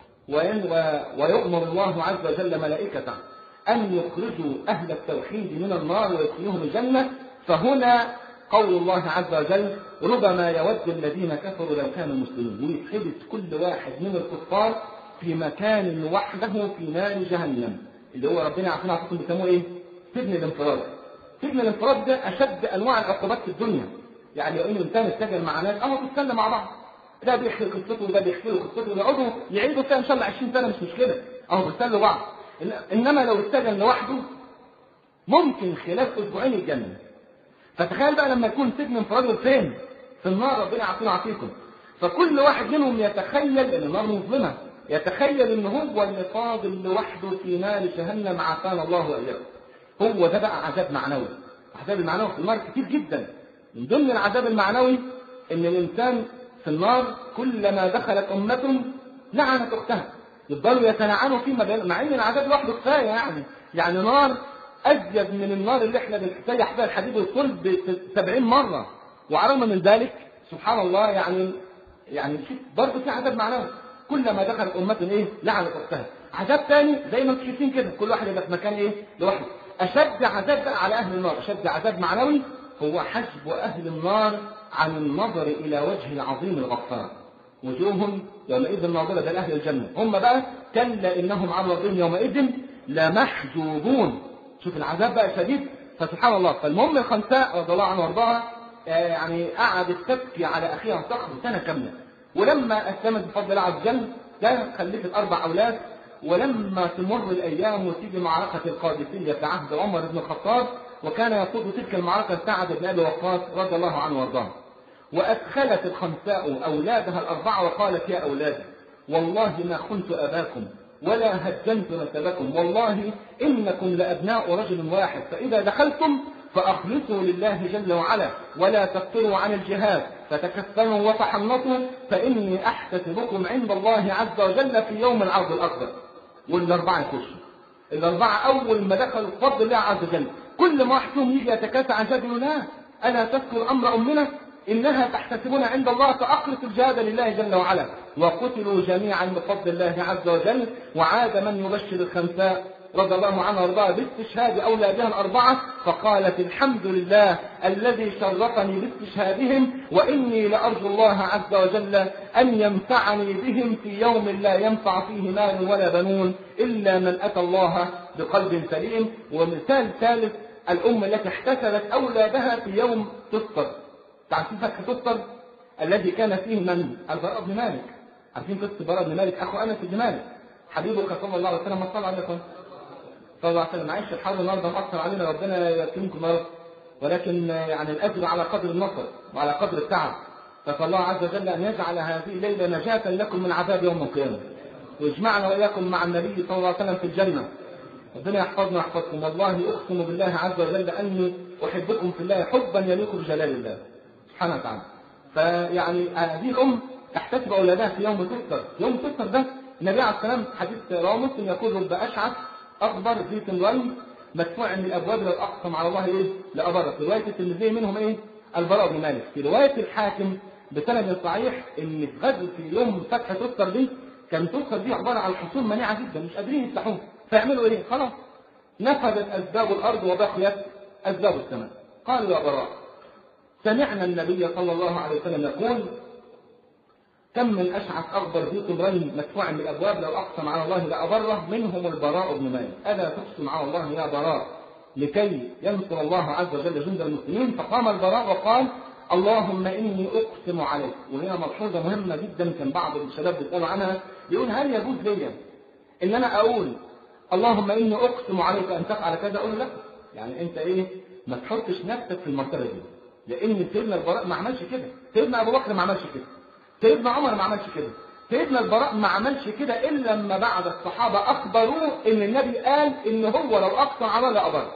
ويؤمر الله عز وجل ملائكته أن يخرجوا أهل التوحيد من النار ويدخلوهم الجنة. فهنا قول الله عز وجل: ربما يود الذين كفروا لو كانوا مسلمين. ويتحبس كل واحد من الكفار في مكان وحده في نار جهنم، اللي هو ربنا عارفين عارفين بيسموه ايه؟ سجن الانفراد. سجن الانفراد ده اشد انواع العقوبات في الدنيا. يعني لو ان الانسان اتسجن مع ناس اهو بيتسلى مع بعض، ده بيحكي قصته وده بيحكي له قصته، ويقعدوا يعيدوا فيها ان شاء الله عشرين سنه، مش مشكله، اهو بيتسلوا بعض. انما لو اتسجن لوحده ممكن خلال اسبوعين يتجنن. فتخيل بقى لما يكون سجن انفراد فين؟ في النار، ربنا يعافينا ويعافيكم. فكل واحد منهم يتخيل ان النار مظلمه، يتخيل ان هو اللي فاضل لوحده في نار جهنم، عافانا الله واياكم. هو ده بقى عذاب معنوي. العذاب المعنوي في النار كتير جدا. من ضمن العذاب المعنوي ان الانسان في النار كلما دخلت امه لعنت اختها، يفضلوا يتلعنوا فيما، مع ان العذاب لوحده كفايه. يعني يعني نار أزيد من النار اللي احنا بنحتاج بها الحديد والصلب سبعين مرة، وعلى من ذلك سبحان الله يعني يعني برضه في عذاب معنوي. كلما دخلت أمة إيه؟ لعنت أختها. عذاب ثاني زي ما انتم شايفين كده، كل واحد يبقى في مكان إيه؟ لوحده. أشد عذاب بقى على أهل النار، أشد عذاب معنوي هو حجب أهل النار عن النظر إلى وجه العظيم الغفار. وجوههم يومئذ ناظرة، ده أهل الجنة. هم بقى كلا إنهم عن ربهم يومئذ لمحجوبون. شوف العذاب بقى شديد. فسبحان الله. فالمهم الخنساء رضي الله عنها وارضاها يعني قعدت تبكي على اخيها صخر سنه كامله، ولما اسلمت بفضل الله عز وجل ده خلفت اربع اولاد. ولما تمر الايام وتيجي معركه القادسيه في عهد عمر بن الخطاب، وكان يقود تلك المعركه سعد بن ابي وقاص رضي الله عنه وارضاه، وادخلت الخنساء اولادها الاربعه وقالت: يا اولادي والله ما خنت اباكم ولا هدمت نسبكم، والله إنكم لأبناء رجل واحد، فإذا دخلتم فأخلصوا لله جل وعلا ولا تفتروا عن الجهاد، فتكفنوا وتحنطوا، فإني أحتسبكم عند الله عز وجل في يوم العرض الأكبر. والأربعة يخشوا. الأربعة أول ما دخلوا بفضل الله عز وجل، كل ما واحد فيهم يجي يتكاسى عن جد يقول: لا ألا تذكر أمر أمنا إنها تحتسبون عند الله، فأخلص الجهاد لله جل وعلا. وقتلوا جميعا بفضل الله عز وجل. وعاد من يبشر الخنساء رضي الله عنها وارضاها باستشهاد أولادها الأربعة، فقالت: الحمد لله الذي شرفني باستشهادهم، وإني لأرجو الله عز وجل أن ينفعني بهم في يوم لا ينفع فيه مال ولا بنون إلا من أتى الله بقلب سليم. ومثال ثالث الأم التي احتسبت أولادها في يوم تسطر. تعرفين فتح تسطر الذي كان فيه من؟ البراء بن مالك. عارفين قصة البراء بن مالك أخو أنس بن مالك حبيبك صلى الله عليه وسلم. ما صلى عليكم صلى الله عليه وسلم. معيش الحر النهارده مأثر علينا، ربنا يكرمكم يا رب، ولكن يعني الأجر على قدر النصر وعلى قدر التعب. فصلى الله عز وجل أن يجعل هذه الليلة نجاة لكم من عذاب يوم القيامة، ويجمعنا وإياكم مع النبي صلى الله عليه وسلم في الجنة. ربنا يحفظنا ويحفظكم. والله أقسم بالله عز وجل أني أحبكم في الله حبا يليق بجلال الله سبحانه وتعالى. فيعني هذه الأم تحتسب أولادها في يوم تسطر. يوم تسطر ده النبي عليه السلام حديث رواه مسلم يقول: رب أشعث أخضر ذي تمرين مدفوع من الابواب لو اقسم على الله ايه لابره. في روايه الترمذي منهم ايه البراء بن مالك. في روايه الحاكم بسند صحيح ان في غزوه في يوم فتح تستر دي كان تستر دي عباره عن حصون منيعه جدا مش قادرين يفتحوها، فيعملوا ايه؟ خلاص نفذت اسباب الارض وبقيت اسباب السماء. قالوا يا براء سمعنا النبي صلى الله عليه وسلم يقول كم من اشعث اغبر ذي طمرين مدفوع من الابواب لو اقسم على الله لابره منهم البراء بن مالك. الا تقسم على الله يا براء لكي ينصر الله عز وجل جند المسلمين؟ فقام البراء وقال اللهم اني اقسم عليك. وهنا ملحوظه مهمه جدا كان بعض الشباب بيسالوا عنها، يقول هل يجوز لي ان انا اقول اللهم اني اقسم عليك ان تفعل كذا؟ اقول لا، يعني انت ايه ما تحطش نفسك في المرتبه دي، لان سيدنا البراء ما عملش كده، سيدنا ابو بكر ما عملش كده، سيدنا عمر ما عملش كده، سيدنا البراء ما عملش كده الا لما بعد الصحابه اخبروه ان النبي قال ان هو لو اقسم على الله لابر.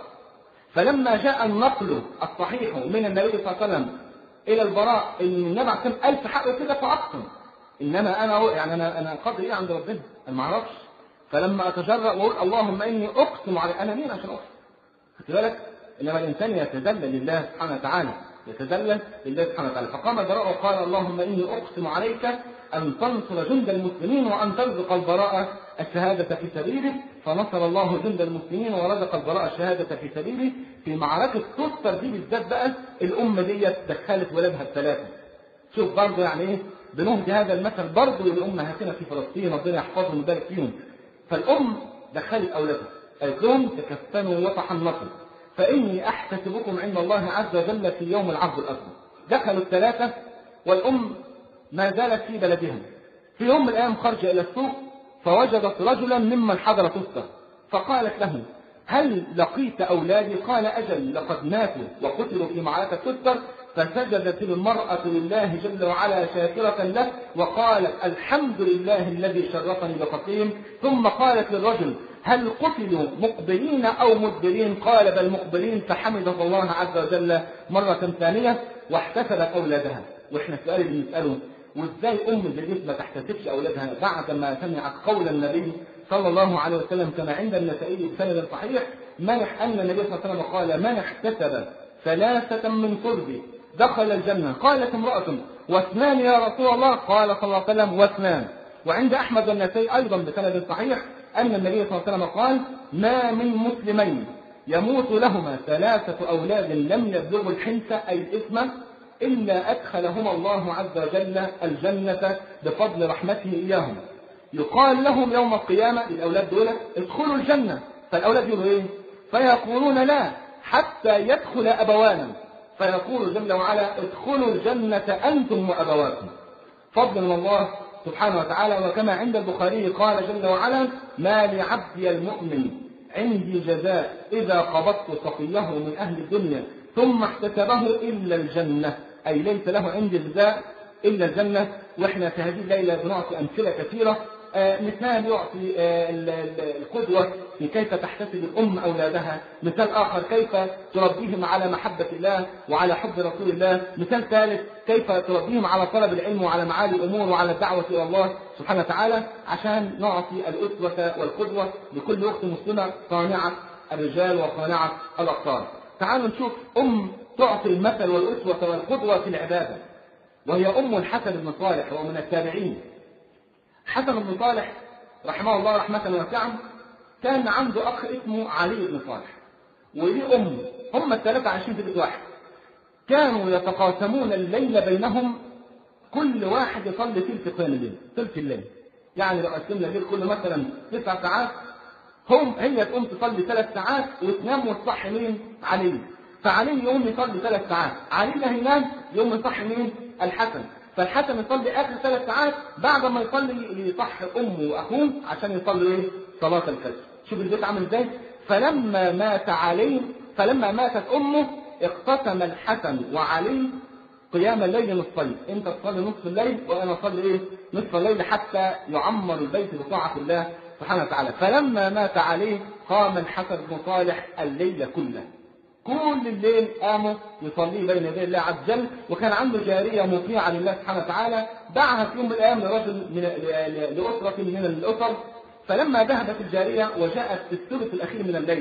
فلما جاء النقل الصحيح من النبي صلى الله عليه وسلم الى البراء ان النبي عليه الصلاه قال في حقه كده فاقسم. انما انا يعني انا انا قدري ايه عند ربنا؟ انا ما اعرفش. فلما اتجرأ واقول اللهم اني اقسم على انا مين عشان اقسم؟ خدت بالك؟ انما الانسان يتذلل لله سبحانه وتعالى، يتذلل لله سبحانه وتعالى. فقام البراء وقال اللهم اني اقسم عليك ان تنصر جند المسلمين وان ترزق البراء الشهاده في سبيله. فنصر الله جند المسلمين ورزق البراء الشهاده في سبيله. في معركه تستر دي بالذات بقى الامه دي دخلت ولادها الثلاثه. شوف برضه يعني ايه بنهدي هذا المثل برضه لامهاتنا في فلسطين ربنا يحفظهم ويبارك فيهم. فالام دخلت اولادها قالت لهم تكفنوا وتحنطوا فاني احتسبكم عند الله عز وجل في يوم العرض الاكبر. دخلوا الثلاثه والام ما زالت في بلدها. في يوم من الايام خرج الى السوق فوجدت رجلا ممن حضر تستر فقالت له هل لقيت اولادي؟ قال اجل لقد ماتوا وقتلوا في معركه تستر. فسجدت المرأة لله جل وعلا شاكرة له وقالت الحمد لله الذي شرفني بقتلهم. ثم قالت للرجل هل قتلوا مقبلين أو مدبرين؟ قال بل مقبلين. فحمده الله عز وجل مرة ثانية واحتسبت أولادها. وإحنا السؤال اللي بنسأله وإزاي أم زي دي ما تحتسبش أولادها بعد ما سمعت قول النبي صلى الله عليه وسلم كما عند النسائي بسند صحيح منح أن النبي صلى الله عليه وسلم قال من احتسب ثلاثة من قربي دخل الجنة. قالت امرأة واثنان يا رسول الله؟ قال صلى الله عليه وسلم واثنان. وعند أحمد والنسائي أيضا بسند صحيح أن النبي صلى الله عليه وسلم قال ما من مسلمين يموت لهما ثلاثة أولاد لم يبلغوا الحنث أي الإثم إلا أدخلهما الله عز وجل الجنة بفضل رحمته إياهم. يقال لهم يوم القيامة للأولاد دول ادخلوا الجنة. فالأولاد يقولوا إيه؟ فيقولون لا حتى يدخل أبوانا. فيقول جل وعلا ادخلوا الجنة أنتم وأبواكم. فضل من الله سبحانه وتعالى. وكما عند البخاري قال جل وعلا ما لعبدي المؤمن عندي جزاء إذا قبضت صفيه من أهل الدنيا ثم احتسبه إلا الجنة، أي ليس له عندي جزاء إلا الجنة. وإحنا في هذه الليلة بنعطي أمثلة كثيرة. آه مثال يعطي آه القدوة في كيف تحتسب الأم أولادها، مثال آخر كيف تربيهم على محبة الله وعلى حب رسول الله، مثال ثالث كيف تربيهم على طلب العلم وعلى معالي الأمور وعلى الدعوة إلى الله سبحانه وتعالى، عشان نعطي الأسوة والقدوة لكل أخت مسلمة صانعة الرجال وصانعة الأبطال. تعالوا نشوف أم تعطي المثل والأسوة والقدوة في العبادة، وهي أم الحسن بن صالح ومن التابعين. حسن بن صالح رحمه الله رحمة واسعة كان عنده أخ اسمه علي بن صالح وليه أم، هم الثلاثة عايشين في بيت واحد. كانوا يتقاسمون الليل بينهم، كل واحد يصلي ثلث قيام الليل، ثلث الليل. يعني لو قسمنا الليل كل مثلا تسع ساعات، هم هي تقوم تصلي ثلاث ساعات وتنام وتصحي مين؟ علي. فعلي يقوم يصلي ثلاث ساعات، علي لا ينام يقوم يصحي مين؟ الحسن. فالحسن يصلي آخر ثلاث ساعات، بعد ما يصلي يصحي أمه وأخوه عشان يصلي إيه؟ صلاة الفجر. شوف البيت عامل إزاي؟ فلما مات علي فلما ماتت أمه اقتسم الحسن وعلي قيام الليل نصفين، أنت تصلي نصف الليل وأنا أصلي إيه؟ نصف الليل حتى يعمر البيت بطاعة الله سبحانه وتعالى. فلما مات علي قام الحسن بن صالح الليل كله، كل الليل قاموا يصلي بين يدي الله عز وجل. وكان عنده جارية مطيعة لله سبحانه وتعالى، باعها في يوم من الأيام لرجل من لأسرة من الأسر. فلما ذهبت الجارية وجاءت في الثلث الأخير من الليل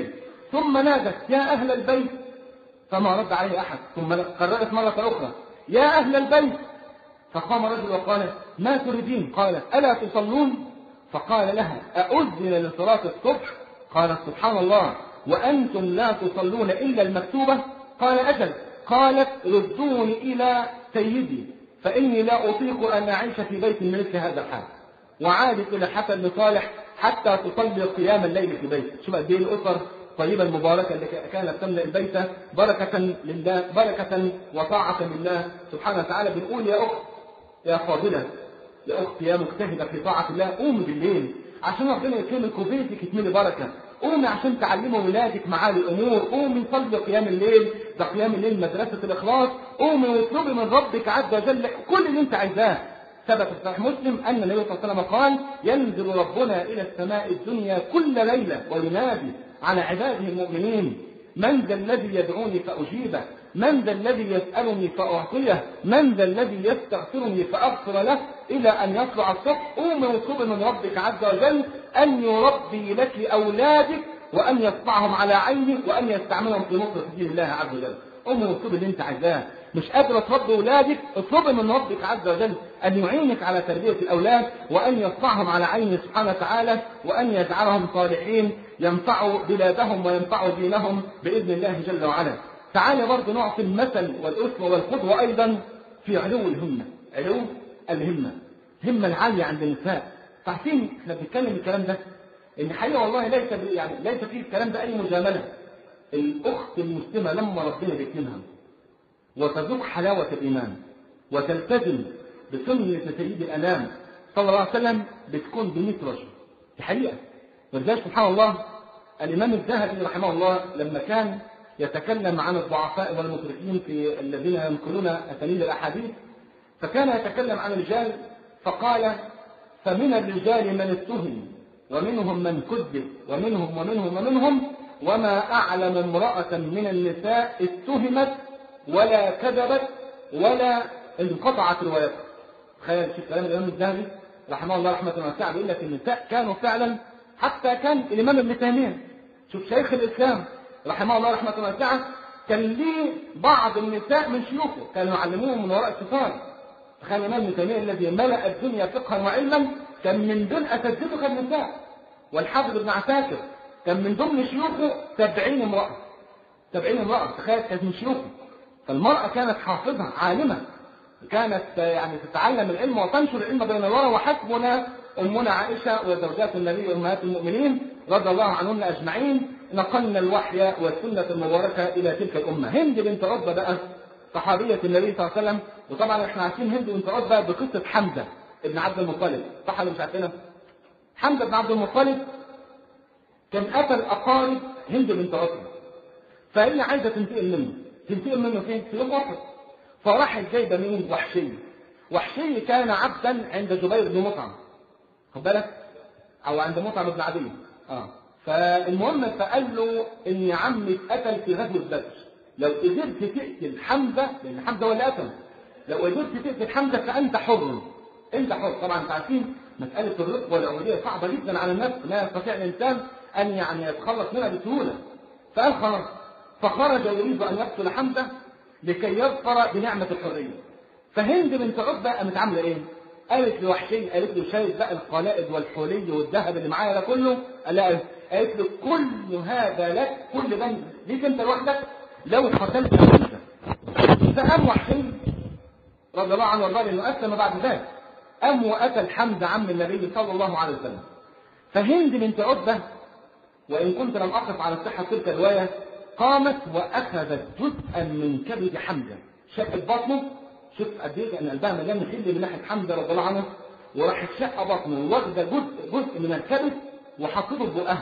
ثم نادت يا أهل البيت فما رد عليه أحد، ثم قررت مرة أخرى يا أهل البيت، فقام رجل وقال ما تريدين؟ قالت ألا تصلون؟ فقال لها أؤذن لصلاة الصبح؟ قالت سبحان الله وأنتم لا تصلون إلا المكتوبة؟ قال أجل. قالت ردوني إلى سيدي فإني لا أطيق أن أعيش في بيت من مثل هذا الحال. وعادت إلى حسن لصالح حتى تصلي قيام الليل في بيت. شوف قد ايه الأسر الطيبة المباركة اللي كانت تملأ البيت بركة لله، بركة وطاعة لله سبحانه وتعالى. بنقول يا أخت يا فاضلة، يا أخت يا مجتهدة في طاعة الله، قومي بالليل عشان ربنا يكرمك وبيتك يتملي بركة. قومي عشان تعلموا ولادك معالي الأمور. قومي صلي قيام الليل، ده قيام الليل مدرسة الإخلاص. قومي واطلبي من ربك عز وجل كل اللي أنت عايزاه. ثبت في صحيح مسلم أن النبي صلى الله عليه وسلم قال ينزل ربنا إلى السماء الدنيا كل ليلة وينادي على عباده المؤمنين من ذا الذي يدعوني فأجيبه، من ذا الذي يسألني فأعطيه، من ذا الذي يستغفرني فأغفر له، إلى أن يطلع الصبح. قومي واطلبي من ربك عز وجل أن يربي لك أولادك وأن يصنعهم على عينه وأن يستعملهم في نصرة دين الله عز وجل. قومي واطلبي اللي أنت عايزاه. مش قادرة تربي أولادك، اطلبي من ربك عز وجل أن يعينك على تربية الأولاد وأن يصنعهم على عينه سبحانه وتعالى وأن يجعلهم صالحين ينفعوا بلادهم وينفعوا دينهم بإذن الله جل وعلا. تعالى برضه نعطي المثل والأسوة والقدوة أيضا في علو الهمة. علو الهمة، همة العالية عند النساء. عارفين احنا بنتكلم الكلام ده ان حقيقة والله ليس يعني ليس فيه الكلام ده أي مجاملة. الأخت المسلمة لما ربنا بيكرمها وتذوق حلاوة الإيمان وتلتزم بسنة سيد الأنام صلى الله عليه وسلم بتكون بمئة رجل. الحقيقة ولذلك سبحان الله الإمام الذهبي رحمه الله لما كان يتكلم عن الضعفاء والمتركين في الذين ينقلون أسانيد الأحاديث فكان يتكلم عن الرجال فقال فمن الرجال من اتهم ومنهم من كذب ومنهم ومنهم ومنهم وما أعلم امرأة من النساء اتهمت ولا كذبت ولا انقطعت روايتها. تخيل شوف كلام الإمام الذهبي رحمه الله رحمة واسعة بيقول لك النساء كانوا فعلا حتى كان الإمام ابن تيمية شوف شيخ الإسلام رحمه الله رحمة واسعة كان ليه بعض النساء من شيوخه كانوا يعلموهم من وراء الستار. تخيل الإمام ابن تيمية الذي ملأ الدنيا فقها وعلما كان من دون أساتذته النساء. والحافظ ابن عساكر كان من ضمن شيوخه سبعين امرأة سبعين امرأة تخيل كانت من شيوخه. فالمرأة كانت حافظة عالمة كانت يعني تتعلم العلم وتنشر العلم بين الورى. وحسبنا أمنا عائشة وزوجات النبي وأمهات المؤمنين رضي الله عنهن أجمعين نقلنا الوحي والسنة المباركة إلى تلك الأمة. هند بنت عتبة بقى صحابية النبي صلى الله عليه وسلم. وطبعا احنا عارفين هند بنت عتبة بقصة حمزة ابن عبد المطلب صح ولا مش عارفينها؟ حمزة بن عبد المطلب كان قتل أقارب هند بنت عتبة فهي عايزة تنتقم منه. تنتقم منه فين؟ في يوم أحد. فراح جايبه مين؟ وحشي. وحشي كان عبدا عند جبير بن مطعم خد بالك او عند مطعم بن عدي. اه فالمهم فقال له ان عمي اتقتل في غزوه بدر لو قدرت تقتل حمزه لان حمزه هو اللي قتله لو قدرت تقتل حمزه فانت حر انت حر. طبعا انتوا عارفين مساله الرق والعبوديه صعبه جدا على النفس لا يستطيع الانسان ان يعني يتخلص منها بسهوله. فقال خلاص فخرج يريد ان يقتل حمزه لكي يظفر بنعمة الحرية. فهند بنت عتبة قامت عاملة ايه؟ قالت لوحشي قالت له شايف بقى القلائد والحلي والذهب اللي معايا ده كله؟ قال قالت له كل هذا لك كل ده ليك انت لوحدك لو قتلت حمزة. فقام وحشي رضي الله عنه وارضاه انه اسلم بعد ذلك قام وقتل حمزة عم النبي صلى الله عليه وسلم. فهند بنت عتبة وان كنت لم اقف على صحة تلك الرواية قامت واخذت جزءا من كبد حمزه شقت بطنه. شوف قد ايه ان قلبها مليان خل من ناحيه حمزه رضي الله عنه وراحت شق بطنه واخذه جزء جزء من الكبد وحطته في بقها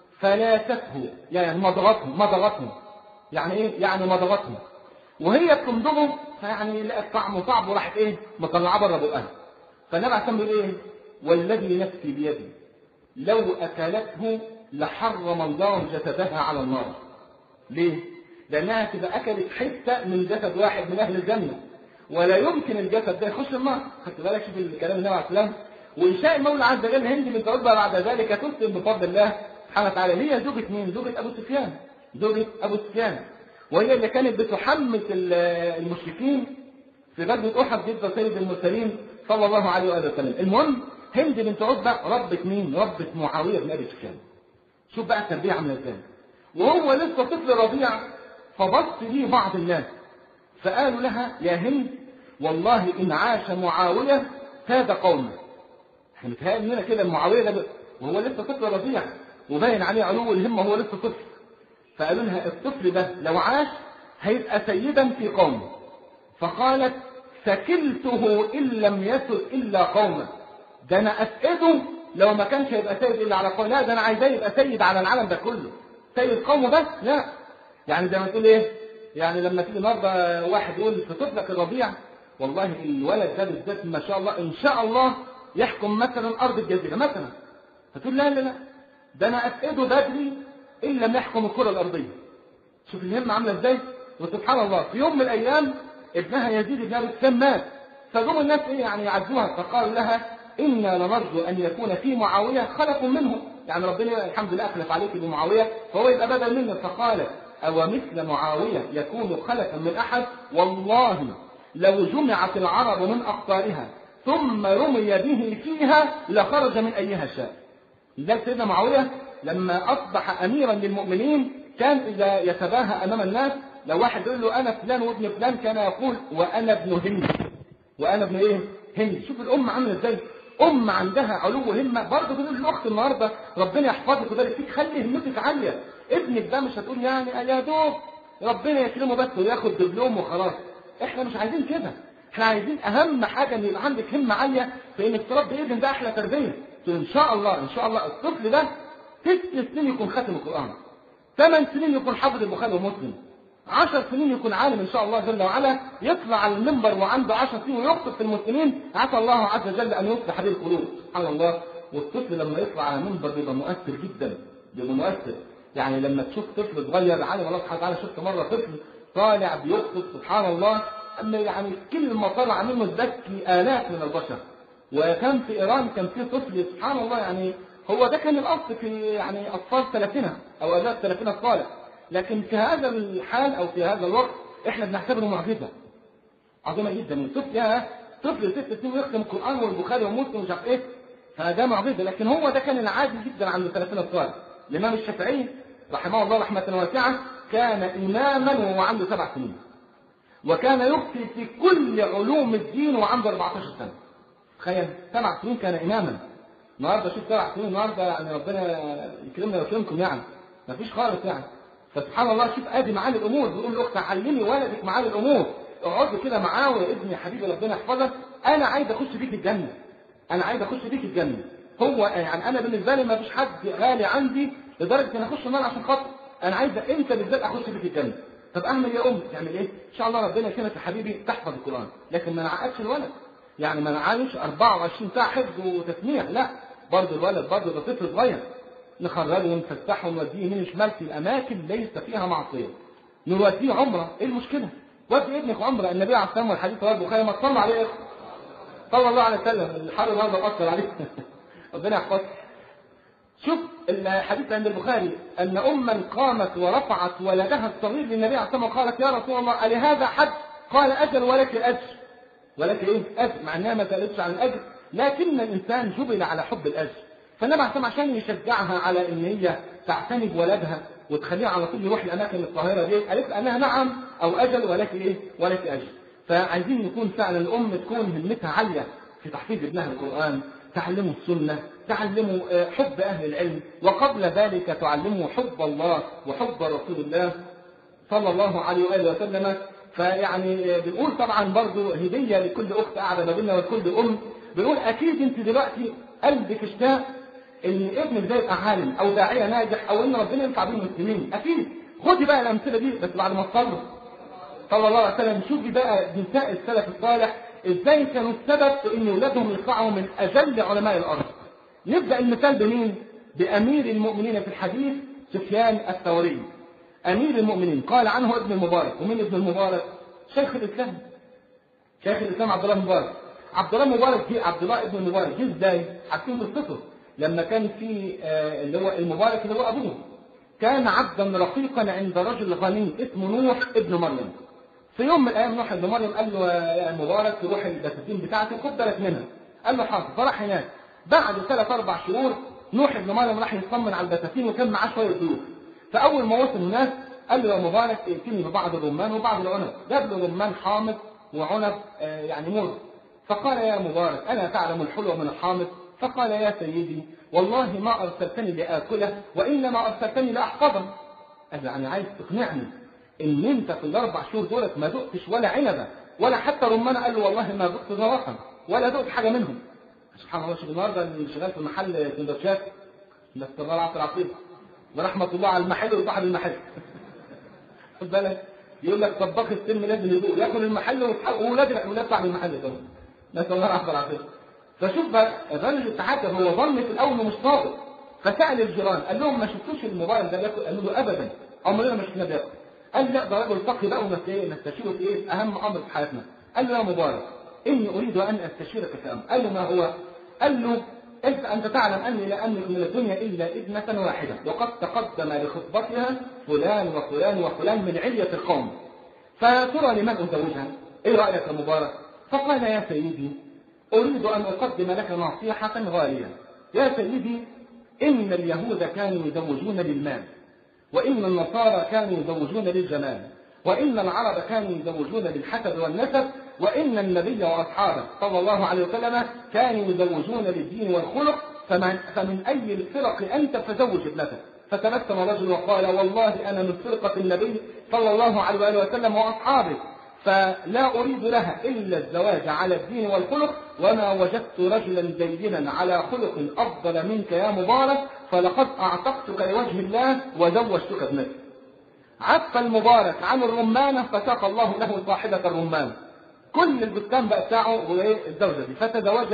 فلاتته يعني مضغته مضغته يعني ايه؟ يعني مضغته وهي بتمضغه فيعني لقت طعمه صعب وراحت ايه؟ مطلعاه بره بقها. فالنبي عليه الصلاه والسلام ايه؟ والذي نفسي بيده لو اكلته لحرم الله جسدها على النار. ليه؟ لأنها كده أكلت حتة من جسد واحد من أهل الجنة ولا يمكن الجسد ده يخش النار. خدت بالك شوف الكلام النبي عليه السلام. وإنشاء المولى عز وجل هند بنت عتبة بعد ذلك تسلم بفضل الله سبحانه وتعالى. هي زوجة مين؟ زوجة أبو سفيان زوجة أبو سفيان، وهي اللي كانت بتحمس المشركين في غزوة أحد ضد سيد المرسلين صلى الله عليه وآله وسلم. المهم هند بنت عتبة ربت مين؟ ربت معاوية بن أبي سفيان. شوف بقى التربية عاملة ازاي. وهو لسه طفل رضيع فبص ليه بعض الناس فقالوا لها يا هند والله إن عاش معاوية هذا قومه. احنا متهيأ لنا كده معاوية ده وهو لسه طفل رضيع وباين عليه علو الهمة وهو لسه طفل. فقالوا لها الطفل ده لو عاش هيبقى سيدا في قومه. فقالت سكلته إن لم يسد إلا قومه. ده أنا أسئده لو ما كانش هيبقى سيد إلا على قومه. لا ده أنا عايزاه يبقى سيد على العالم ده كله. سيد قومه بس لا. يعني زي ما تقول إيه؟ يعني لما تيجي النهارده واحد يقول في طفلك الرضيع والله الولد ده بالذات ما شاء الله إن شاء الله يحكم مثلا أرض الجزيرة مثلا. فتقول لا لا لا ده أنا أسئده بدري إن لم يحكم الكرة الأرضية. شوف الهمة عاملة إزاي. وسبحان الله في يوم من الأيام ابنها يزيد بن أبي سفيان مات. فجم الناس إيه يعني يعزوها فقالوا لها إنا لنرجو أن يكون في معاوية خلف منه. يعني ربنا الحمد لله أخلف عليك بمعاوية فهو يبقى بدل منه. فقالت أو مثل معاوية يكون خلفا من أحد والله لو جمعت العرب من أقطارها ثم رمي به فيها لخرج من أيها شاء. لذلك سيدنا معاوية لما أصبح أميرا للمؤمنين كان إذا يتباهى أمام الناس لو واحد يقول له أنا فلان وابن فلان كان يقول وأنا ابن هند. وأنا ابن إيه؟ هند. شوف الأم عاملة إزاي. أم عندها علو همة. برضه بنقول للأخت النهارده ربنا يحفظك ويبارك فيك خلي همتك عالية. ابنك ده مش هتقول يعني يا دوب ربنا يكرمه بس وياخد دبلوم وخلاص. إحنا مش عايزين كده. إحنا عايزين أهم حاجة إن يبقى عندك همة عالية في إنك تربي ابن. ده أحلى تربية. إن شاء الله إن شاء الله الطفل ده تسع سنين يكون ختم القرآن. ثمان سنين يكون حافظ البخاري ومسلم. عشر سنين يكون عالم إن شاء الله جل وعلا يطلع على المنبر وعنده عشر سنين ويخطب في المسلمين. عسى الله عز وجل أن يصلح هذه القلوب. سبحان الله. والطفل لما يطلع على المنبر بيبقى مؤثر جدا. بيبقى مؤثر. يعني لما تشوف طفل صغير عالم الله سبحانه وتعالى. شفت مرة طفل طالع بيخطب سبحان الله يعني كلمة طالعة منه تزكي آلاف من البشر. وكان في إيران كان في طفل سبحان الله يعني هو ده كان الأصل في يعني أطفال ثلاثينة أو أبناء الثلاثينة الصالح. لكن في هذا الحال أو في هذا الوقت إحنا بنعتبره معجزة عظيمة جدا. الطفل يا طفل ست سنين يختم القرآن والبخاري ومسلم ومش عارف إيه فده معجزة. لكن هو ده كان العادي جدا عند الثلاثينة الصالح. الإمام الشافعي رحمه الله رحمة واسعة كان إماما وهو عنده سبع سنين وكان يفتي في كل علوم الدين وعنده أربعتاشر سنة. تخيل سبع سنين كان إماما. النهارده شوف سبع سنين النهارده يعني ربنا يكرمنا ويكرمكم يعني مفيش خالص يعني. فسبحان الله شوف ادي معاني الامور. بيقول لاخت علمي ولدك معاني الامور. اقعدي كده معاه ويا ابني يا حبيبي ربنا يحفظك انا عايز اخش بيك الجنه. انا عايز اخش بيك الجنه. هو يعني انا بالنسبه لي مفيش حد غالي عندي لدرجه ان اخش النار عشان خاطر انا عايز انت بالذات اخش بيك الجنه. طب اعمل يا ام تعمل ايه؟ ان شاء الله ربنا يكرمك يا حبيبي تحفظ القران لكن ما نعقدش الولد. يعني ما نعانيش أربعة وعشرين ساعه حفظ وتسميع لا. برضه الولد برضه ده طفل صغير نخرجه ونفسحه ونوديه يمين وشمال في الاماكن ليس فيها معصيه. نوديه عمره ايه المشكله؟ ودي ابنك عمره. النبي عليه الصلاه والسلام والحديث رواه البخاري ما تصلى عليه صلى الله عليه وسلم. الحر النهارده مأثر عليه ربنا يحفظك. شوف الحديث عند البخاري ان اما قامت ورفعت ولدها الصغير للنبي عليه الصلاه والسلام وقالت يا رسول الله الهذا حد؟ قال اجل ولك الاجر. ولك ايه؟ اجر. مع انها ما سالتش عن الاجر لكن الانسان جبل على حب الاجر. فالنبي عليه الصلاه عشان يشجعها على ان هي تعتني بولدها وتخليها على طول يروح الاماكن الطاهره دي قالت انها نعم او اجل ولك ايه؟ ولك اجر. فعايزين نكون فعلا الام تكون همتها عاليه في تحفيظ ابنها القران، تعلمه السنه، تعلمه حب اهل العلم، وقبل ذلك تعلمه حب الله وحب رسول الله صلى الله عليه واله وسلم. فيعني بنقول طبعا برضو هديه لكل اخت قاعده ما بيننا ولكل ام. بنقول اكيد انت دلوقتي قلبك اشتاق ان ابنك ده يبقى عالم او داعيه ناجح او ان ربنا ينفع بيه المسلمين. اكيد خدي بقى الامثله دي بس بعد ما تصلوا صلى الله عليه وسلم. شوفي بقى نساء السلف الصالح ازاي كانوا السبب في ان اولادهم يطلعوا من اجل علماء الارض. نبدا المثال بمين؟ بامير المؤمنين في الحديث سفيان الثوري. امير المؤمنين قال عنه ابن المبارك. ومين ابن المبارك؟ شيخ الاسلام. شيخ الاسلام عبد الله المبارك. عبد الله المبارك جه عبد الله ابن المبارك جه ازاي؟ عارفين قصته لما كان في آه اللي هو المبارك اللي هو ابوه كان عبدا رقيقا عند رجل غني اسمه نوح ابن مريم. في يوم من الايام نوح ابن مريم قال له يا مبارك تروح البساتين بتاعتي خد بالك منها. قال له حاضر. فراح هناك. بعد ثلاث اربع شهور نوح ابن مريم راح يطمن على البساتين وكان معاه شويه ضيوف. فاول ما وصل هناك قال له يا مبارك ائتني ببعض الرمان وبعض العنب. جاب له رمان حامض وعنب آه يعني مر. فقال يا مبارك الا تعلم الحلو من الحامض؟ فقال يا سيدي والله ما ارسلتني لاكله وانما ارسلتني لاحفظه. قال يعني عايز تقنعني ان انت في الاربع شهور دولت ما دقتش ولا عنبه ولا حتى رمانه؟ قال له والله ما دقت ذره ولا دقت حاجه منهم. سبحان الله. شوف النهارده اللي شغال في محل سندوتشات نسال الله العافيه العظيم ورحمه الله على المحل وصاحب المحل. خد بالك يقول لك طباخ السم لازم يدوق ياكل المحل واولاد الاولاد صاحب المحل كمان. نسال الله العافيه العظيم. فشوف بقى الراجل التحكم هو ظن في الاول مش صادق. فسال الجيران قال لهم ما شفتوش الموبايل ده بياكل؟ قالوا له ابدا عمرنا ما شفناه بياكل. قال لا ده راجل فقي بقى ونستشيره في ايه؟ اهم امر في حياتنا. قال له يا مبارك اني اريد ان استشيرك في امر. قال له ما هو؟ قال له انت انت تعلم اني لا املك من الدنيا الا ابنه واحده وقد تقدم لخطبتها فلان وفلان وفلان من عليه القوم فترى لمن ازوجها؟ ايه رايك يا مبارك؟ فقال يا سيدي اريد ان اقدم لك نصيحه غاليه. يا سيدي ان اليهود كانوا يزوجون للمال، وإن النصارى كانوا يزوجون للجمال، وإن العرب كانوا يزوجون للحسب والنسب، وإن النبي وأصحابه صلى الله عليه وسلم كانوا يزوجون للدين والخلق، فمن, فمن أي الفرق أنت فزوج ابنتك. فتبسم رجل وقال والله أنا من فرقة النبي صلى الله عليه وسلم وأصحابه، فلا أريد لها إلا الزواج على الدين والخلق، وما وجدت رجلا دينا على خلق أفضل منك يا مبارك، فلقد أعتقتك لوجه الله وزوجتك ابنتي. عف المبارك عن الرمانة فساق الله له صاحبة الرمان. كل البستان بقى بتاعه والزوجة دي. فتزوج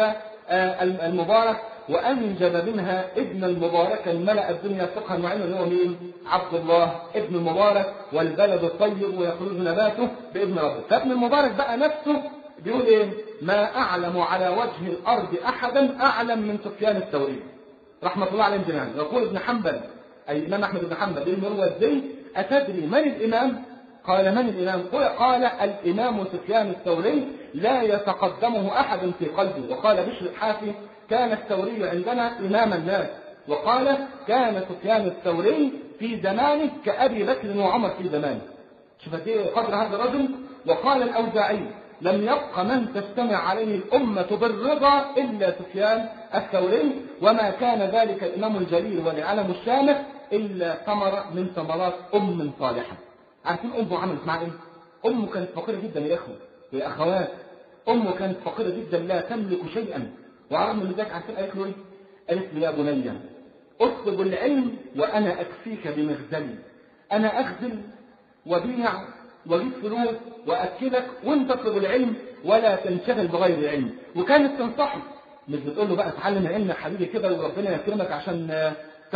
المبارك وأنجب منها ابن المبارك الملأ الدنيا فقها وعلما هو مين؟ عبد الله ابن المبارك. والبلد الطيب ويخرج نباته بابن ربه. فابن المبارك بقى نفسه بيقول ايه؟ ما أعلم على وجه الأرض أحدا أعلم من سفيان الثوري رحمة الله عليه جميعا. يقول ابن حنبل أي الإمام أحمد بن حنبل المروزي أتدري من الإمام؟ قال من الإمام؟ قال الإمام سفيان الثوري لا يتقدمه أحد في قلبه. وقال بشر الحافي كان الثوري عندنا إمام الناس. وقال كان سفيان الثوري في زمانه كأبي بكر وعمر في زمانه. شوف قدر هذا الرجل. وقال الأوزاعي لم يبق من تجتمع عليه الأمة بالرضا إلا سفيان الثوري، وما كان ذلك الإمام الجليل والعلم الشامخ إلا ثمرة من ثمرات أم صالحة. عارفين أمه عملت معاه إيه؟ أمه كانت فقيرة جدا يا إخوة يا أخوات. أمه كانت فقيرة جدا لا تملك شيئا، وعرض من ذلك عارفين قالت له إيه؟ قالت له يا بني اطلب العلم وأنا أكفيك بمغزلي. أنا أخزل وبيع واجيب فلوس واكلك وانت تطلب العلم ولا تنشغل بغير علم. وكانت تنصحه، مش بتقول له بقى اتعلم العلم يا حبيبي كده وربنا يكرمك عشان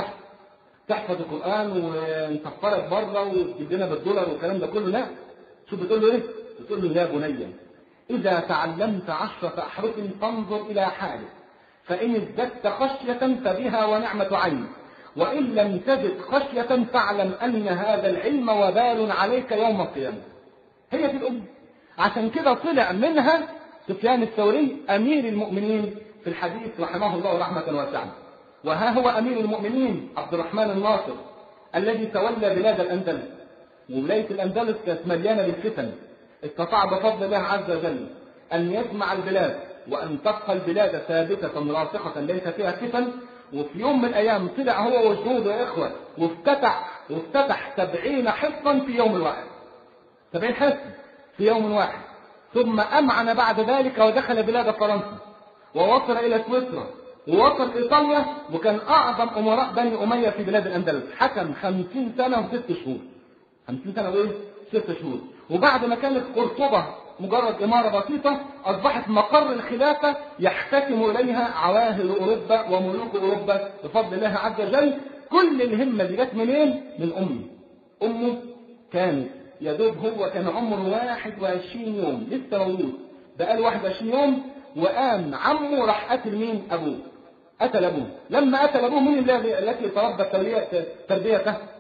تحفظ القران ونسفرك بره وتجيب لنا بالدولار والكلام ده كله. لا، شو بتقول له ايه؟ بتقول له يا بني اذا تعلمت عشرة احرف فانظر الى حالك، فان ازددت خشيه فبها ونعمه عين، وإن لم تجد خشية فاعلم أن هذا العلم وبال عليك يوم القيامة. هي دي الأم. عشان كده طلع منها سفيان الثوري أمير المؤمنين في الحديث رحمه الله رحمة واسعة. وها هو أمير المؤمنين عبد الرحمن الناصر الذي تولى بلاد الأندلس. وولاية الأندلس كانت مليانة بالفتن. استطاع بفضل الله عز وجل أن يجمع البلاد وأن تبقى البلاد ثابتة راسخة ليس فيها فتن. وفي يوم من الأيام طلع هو وجنوده يا إخوة وافتتح وافتتح سبعين حصنا في يوم واحد. سبعين حصن في يوم واحد. ثم أمعن بعد ذلك ودخل بلاد فرنسا ووصل إلى سويسرا ووصل إيطاليا، وكان أعظم أمراء بني أمية في بلاد الأندلس. حكم خمسين سنة وست شهور. خمسين سنة وإيه؟ ست شهور. وبعد ما كانت قرطبة مجرد إمارة بسيطة أصبحت مقر الخلافة يحتكم إليها عواهل أوروبا وملوك أوروبا بفضل الله عز وجل. كل الهمة دي جت منين؟ من أمه. أمه كانت يدوب هو كان عمره واحد وعشرين يوم لسه مولود، بقاله واحد وعشرين يوم وقام عمه راح قتل مين؟ أبوه. قتل أبوه. لما قتل أبوه مين التي تربى تربيته؟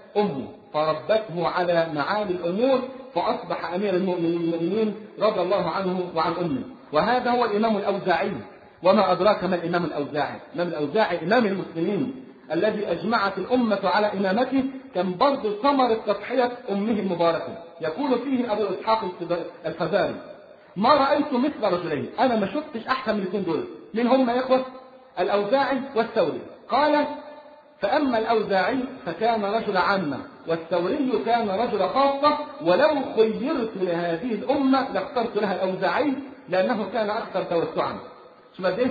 أمه فربته على معالي الأمور فأصبح أمير المؤمنين رضي الله عنه وعن أمه. وهذا هو الإمام الأوزاعي. وما أدراك ما الإمام الأوزاعي؟ الإمام الأوزاعي إمام المسلمين الذي أجمعت الأمة على إمامته، كان برضه ثمرة تضحية أمه المباركة. يقول فيه أبو إسحاق الفزاري: ما رأيت مثل رجلين، أنا ما شفتش أحسن من الاثنين دول. من هم يا إخوة؟ الأوزاعي والثوري. قال: فأما الأوزاعي فكان رجل عامة، والثوري كان رجل خاصة، ولو خيرت لهذه الأمة لاخترت لها الأوزاعي لأنه كان أكثر توسعا. شو بديه؟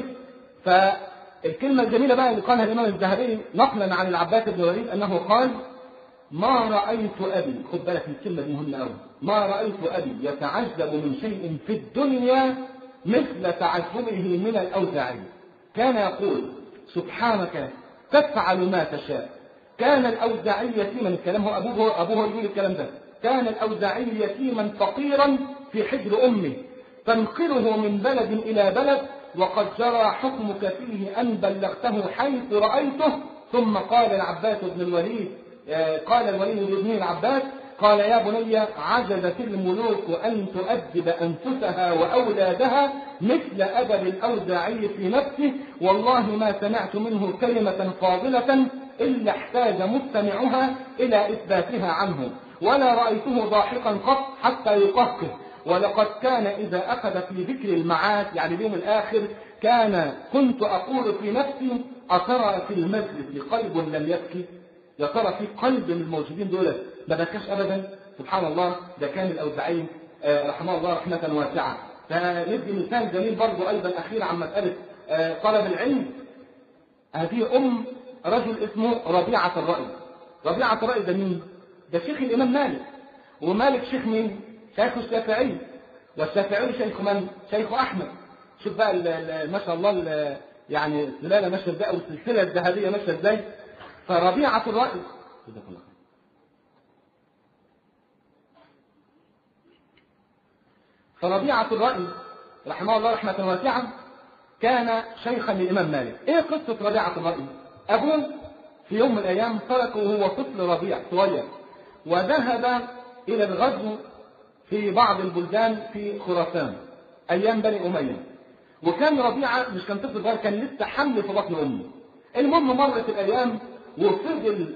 فالكلمة الجميلة بقى اللي قالها الإمام الذهبي نقلا عن العباس بن وليد أنه قال: ما رأيت أبي، خد بالك من الكلمة دي مهمة أوي، ما رأيت أبي يتعجب من شيء في الدنيا مثل تعجبه من الأوزاعي. كان يقول: سبحانك تفعل ما تشاء. كان الأوزاعي يتيما، الكلام هو أبوه أبوه يقول الكلام ده، كان الأوزاعي يتيما فقيرا في حجر أمه، تنقله من بلد إلى بلد، وقد جرى حكمك فيه أن بلغته حيث رأيته. ثم قال العباس بن الوليد، قال الوليد بن العباس، قال: يا بني، عجزت الملوك أن تؤدب أنفسها وأولادها مثل أدب الأوزاعي في نفسه، والله ما سمعت منه كلمة فاضلة إلا احتاج مستمعها إلى إثباتها عنه، ولا رأيته ضاحكا قط حتى يقهقه. ولقد كان إذا أخذ في ذكر المعاد، يعني اليوم الآخر، كان كنت أقول في نفسي: أترى في المجلس قلب لم يبكي؟ يا ترى في قلب من الموجودين دول ما بكاش أبدا؟ سبحان الله، ده كان الأوزاعي رحمه الله رحمة واسعة. فندي مثال جميل برضه أيضا أخير عن مسألة طلب العلم. هذه أم رجل اسمه ربيعة الرأي. ربيعة الرأي ده مين؟ ده شيخ الإمام مالك، ومالك شيخ مين؟ شيخ الشافعي، والشافعي شيخ من؟ شيخ أحمد. شوف بقى ما شاء الله يعني السلالة ماشية ازاي، أو السلسلة الذهبية ماشية ازاي. فربيعة الرأي فربيعة الرأي رحمه الله رحمة واسعة كان شيخا للإمام مالك. إيه قصة ربيعة الرأي؟ أبوه في يوم من الأيام تركه وهو طفل ربيع صغير، وذهب إلى الغزو في بعض البلدان في خراسان أيام بني أمية. وكان ربيعة مش كان طفل صغير، كان لسه حمل في بطن أمه. المهم مرت الأيام وفضل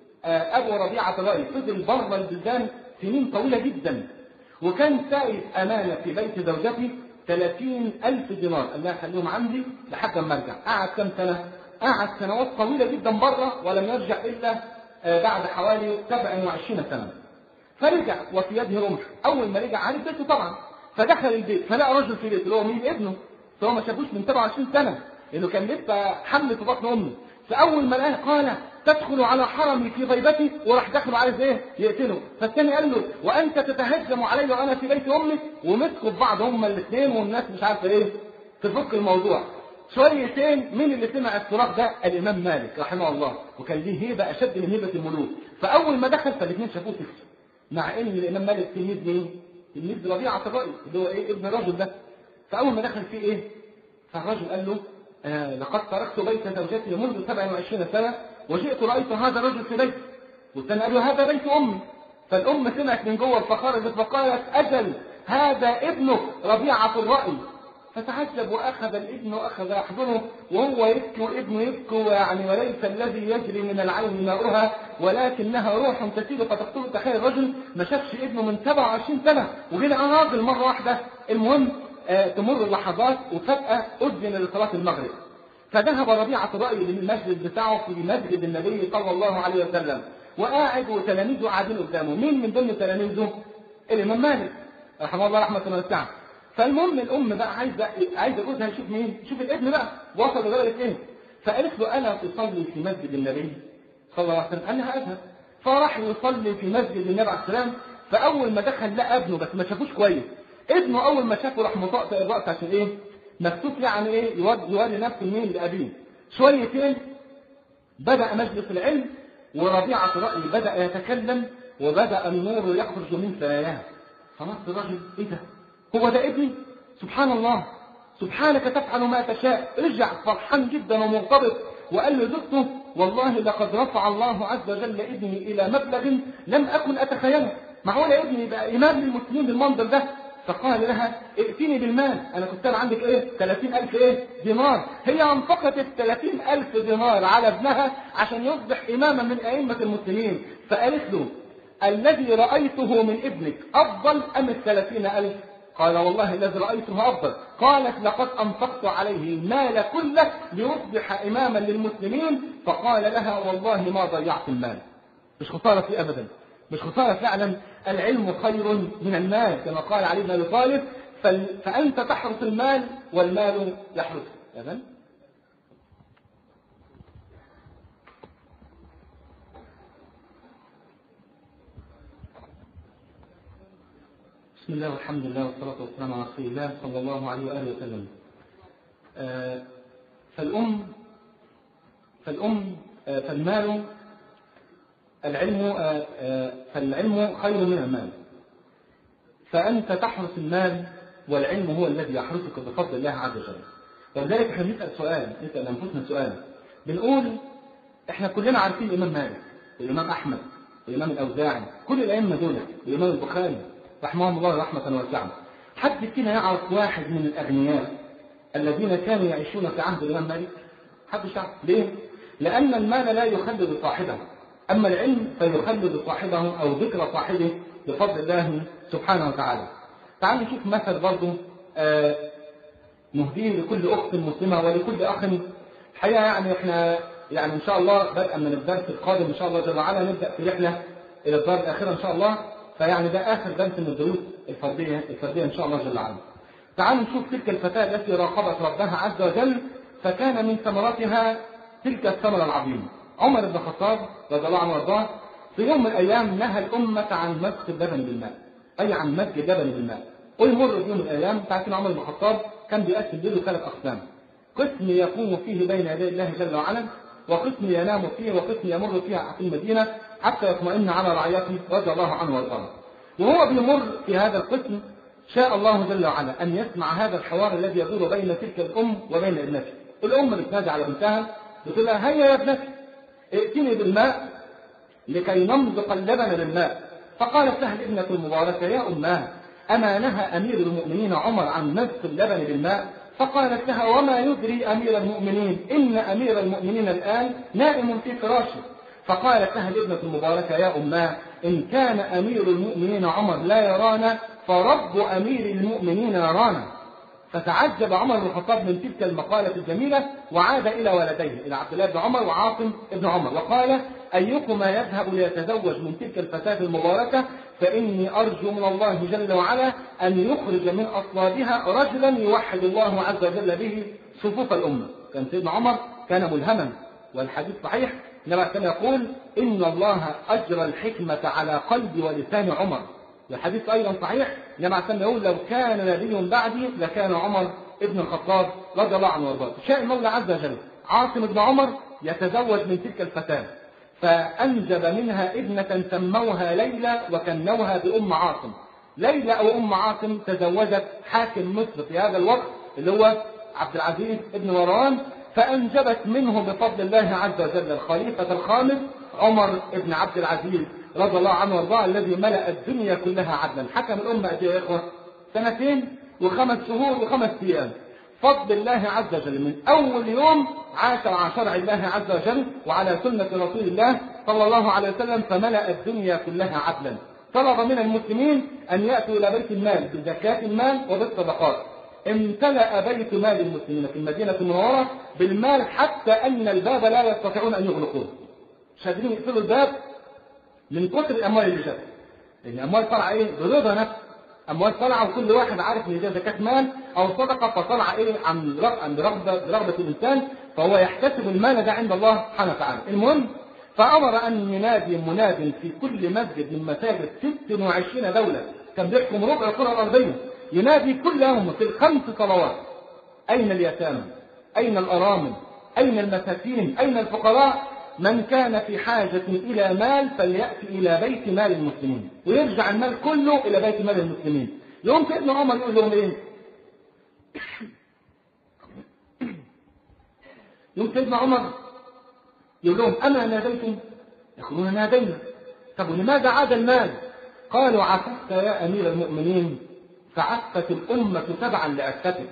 أبو ربيعة الرأي فضل بره البلدان سنين طويلة جدا، وكان سائل أمانة في بيت زوجته ثلاثين ألف دينار، قال لها خليهم عندي لحد ما أرجع. قعد كم سنة؟ قعد سنوات طويلة جدا بره، ولم يرجع إلا بعد حوالي سبع وعشرين سنة. فرجع وفي يده رمح. أول ما رجع عارف بيته طبعا، فدخل البيت فلقى رجل في بيته اللي هو مين؟ ابنه. فهو ما شافوش من سبع وعشرين سنة لأنه كان لسه حمل في بطن أمه. فأول ما لقاه قال: تدخل على حرمي في غيبتي، وراح دخله عايز ايه؟ يقتله. فالثاني قال له: وأنت تتهجم علي وأنا في بيت أمي؟ ومسكوا في بعض هما الاثنين، والناس مش عارفة ايه تفك الموضوع. شويتين مين اللي سمع الصراخ ده؟ الإمام مالك رحمه الله، وكان ليه هيبة أشد من هيبة الملوك. فأول ما دخل فالاثنين شافوه سكت، مع ان الامام مالك تلميذ مين؟ تلميذ ربيعة الرأي اللي هو ايه؟ ابن الرجل ده. فاول ما دخل فيه ايه؟ فالرجل قال له: آه لقد تركت بيت زوجتي منذ سبع وعشرين سنة وجئت رأيت هذا الرجل في بيتي. والثاني قال له: هذا بيت امي. فالام سمعت من جوه فخرجت فقالت: اجل هذا ابنك ربيعة الرأي. فتعجب واخذ الابن واخذ يحضنه وهو يبكي وابنه يبكي، يعني وليس الذي يجري من العين ماؤها ولكنها روح تسيل فتقتل. تخيل الرجل ما شافش ابنه من سبع وعشرين سنة وجينا راجل مرة واحدة. المهم آه تمر اللحظات وفجأة أذن لصلاة المغرب، فذهب ربيعة الرأي للمسجد بتاعه في مسجد النبي صلى الله عليه وسلم، وقاعد وتلاميذه قاعدين قدامه. مين من ضمن تلاميذه؟ الإمام مالك رحمه الله رحمة واسعة. فالمهم الأم بقى عايزة عايزة جوزها يشوف مين؟ يشوف الابن بقى وصل لدرجة إيه؟ فقالت له: ألا تصلي في مسجد النبي صلى الله عليه وسلم؟ قال لها: أذهب. فراح يصلي في مسجد النبي عليه السلام. فأول ما دخل لقى ابنه بس ما شافوش كويس. ابنه أول ما شافه راح مطقطق الرأس عشان إيه؟ مكتوب يعني إيه؟ يوري نفسه مين لأبيه. شويتين بدأ مجلس العلم وربيعة الرأي بدأ يتكلم وبدأ النور يخرج من ثناياه. فنص الرجل: إيه ده؟ هو ده ابني؟ سبحان الله، سبحانك تفعل ما تشاء. رجع فرحان جدا ومرتبط وقال لزوجته والله لقد رفع الله عز وجل ابني إلى مبلغ لم أكن أتخيله، معقولة ابني يبقى إمام للمسلمين بالمنظر ده؟ فقال لها ائتني بالمال، أنا كنت عندك إيه؟ ثلاثين ألف إيه؟ دينار. هي أنفقت الثلاثين ألف دينار على ابنها عشان يصبح إماما من أئمة المسلمين. فقالت له الذي رأيته من ابنك أفضل أم الثلاثين ألف؟ قال والله الذي رأيته أفضل. قالت لقد أنفقت عليه المال كله ليصبح إماما للمسلمين. فقال لها والله ما ضيعت المال، مش خسارة فيه أبدا، مش خسارة فعلا. العلم خير من المال كما قال علي بن أبي طالب، فأنت تحرس المال والمال يحرسك. إذن بسم الله والحمد لله والصلاة والسلام على رسول الله صلى الله عليه وآله وسلم. آه فالأم فالأم آه فالمال العلم آه آه فالعلم خير من المال، فأنت تحرس المال والعلم هو الذي يحرسك بفضل الله عز وجل. ولذلك احنا بنسأل سؤال، نسأل أنفسنا سؤال، بنقول احنا كلنا عارفين الإمام مالك والإمام أحمد والإمام الأوزاعي، كل الأئمة دول، والإمام البخاري رحمهم الله رحمة واسعة. حد فينا يعرف واحد من الأغنياء الذين كانوا يعيشون في عهد الإمام مالك؟ حد يعرف ليه؟ لأن المال لا يخلد صاحبه، أما العلم فيخلد صاحبه أو ذكر صاحبه بفضل الله سبحانه وتعالى. تعالوا نشوف مثل برضه آه نهديه لكل أخت مسلمة ولكل أخ. الحقيقة يعني احنا يعني إن شاء الله بدءا من الدرس القادم إن شاء الله جل وعلا نبدأ في رحلة إلى الدار الآخرة إن شاء الله، فيعني ده آخر درس من الدروس الفردية الفردية إن شاء الله جل وعلا. تعالوا نشوف تلك الفتاة التي راقبت ربها عز وجل، فكان من ثمرتها تلك الثمرة العظيمة. عمر بن الخطاب رضي الله عنه وارضاه في يوم من الأيام نهى الأمة عن مسك اللبن بالماء، أي عن مسك اللبن بالماء. ويمر في يوم من الأيام تعرفين عمر بن الخطاب كان بيقسم له ثلاث أقسام، قسم يقوم فيه بين يدي الله جل وعلا، وقسم ينام فيه، وقسم يمر فيها في المدينة حتى يطمئن على رعيته رضي الله عنه وارضاه. وهو بيمر في هذا القسم شاء الله جل وعلا أن يسمع هذا الحوار الذي يدور بين تلك الأم وبين ابنتها. الأم بتنادي على بنتها بتقول لها هيا يا ابنتي ائتني بالماء لكي نمزق اللبن بالماء. فقالت لها الابنة المباركة يا أماه أما نهى أمير المؤمنين عمر عن مزق اللبن بالماء؟ فقالت لها وما يدري أمير المؤمنين إن أمير المؤمنين الآن نائم في فراشه. فقالت لها الابنة المباركة يا أماه إن كان أمير المؤمنين عمر لا يرانا فرب أمير المؤمنين يرانا. فتعجب عمر بن الخطاب من تلك المقالة الجميلة وعاد إلى ولديه إلى عبد الله بن عمر وعاصم بن عمر وقال أيكما يذهب ليتزوج من تلك الفتاة المباركة فإني أرجو من الله جل وعلا أن يخرج من أصلابها رجلا يوحد الله عز وجل به صفوف الأمة. كان سيدنا عمر كان ملهما، والحديث صحيح لما كان يقول إن الله أجرى الحكمة على قلب ولسان عمر. والحديث أيضا صحيح لما كان يقول لو كان نبي بعدي لكان عمر ابن الخطاب رضي الله عنه وارضاه. شاء المولى عز وجل عاصم بن عمر يتزوج من تلك الفتاة، فأنجب منها ابنة سموها ليلى وكنوها بأم عاصم. ليلى أو أم عاصم تزوجت حاكم مصر في هذا الوقت اللي هو عبد العزيز بن مروان، فأنجبت منه بفضل الله عز وجل الخليفة الخامس عمر بن عبد العزيز رضي الله عنه وارضاه الذي ملأ الدنيا كلها عدلا. حكم الأمة قد ايه يا إخوة؟ سنتين وخمس شهور وخمس أيام. فضل الله عز وجل من أول يوم عاش على شرع الله عز وجل وعلى سنة رسول الله صلى الله عليه وسلم، فملأ الدنيا كلها عدلا. طلب من المسلمين أن يأتوا إلى بيت المال بزكاة المال وبالصدقات. امتلأ بيت مال المسلمين في المدينة المنورة بالمال حتى أن الباب لا يستطيعون أن يغلقوه، مش قادرين يقفلوا الباب من كثر الأموال اللي جت. لأن الأموال طالعة إيه؟ برضا نفس أموال طالعة، وكل واحد عارف إن ده زكاة مال أو صدقة، فطالعة إيه عن رغبة رغبة الإنسان، فهو يحتسب المال ده عند الله سبحانه وتعالى. المهم فأمر أن ينادي مناد في كل مسجد من مساجد ست وعشرين دولة كان بيحكم ربع الكرة الأرضية، ينادي كل يوم في الخمس صلوات أين اليتامى؟ أين الأرامل؟ أين المساكين؟ أين الفقراء؟ من كان في حاجة إلى مال فليأتي إلى بيت مال المسلمين، ويرجع المال كله إلى بيت مال المسلمين. يوم سيدنا عمر يقول لهم إيه؟ يوم سيدنا عمر يقول لهم أما ناديتم؟ يقولون نادينا. طب ولماذا عاد المال؟ قالوا عففت يا أمير المؤمنين فعفت الأمة تبعا لأسفته.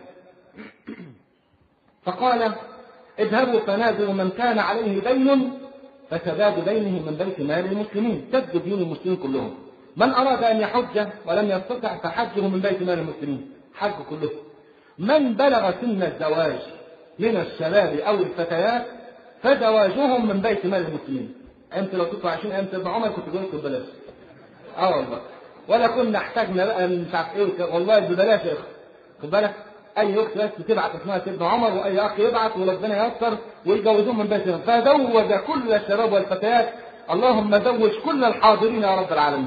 فقال اذهبوا فنادوا من كان عليه دين فسداد دينه من بيت مال المسلمين، سد دين المسلمين كلهم. من أراد أن يحج ولم يستطع فحجه من بيت مال المسلمين، حج كله. من بلغ سن الزواج من الشباب أو الفتيات فزواجهم من بيت مال المسلمين. أنت لو كنت عايشين أنت ابن عمر كنت قلت ببلاش. اه والله. ولا كنا احتاجنا بقى مش عارف ايه، والله ببلاش يا اخي. خد بالك اي اخت بس بتبعت اسمها ابن عمر واي اخ يبعت وربنا ييسر ويجوزون من بيت مال. فزوج كل الشباب والفتيات، اللهم زوج كل الحاضرين يا رب العالمين.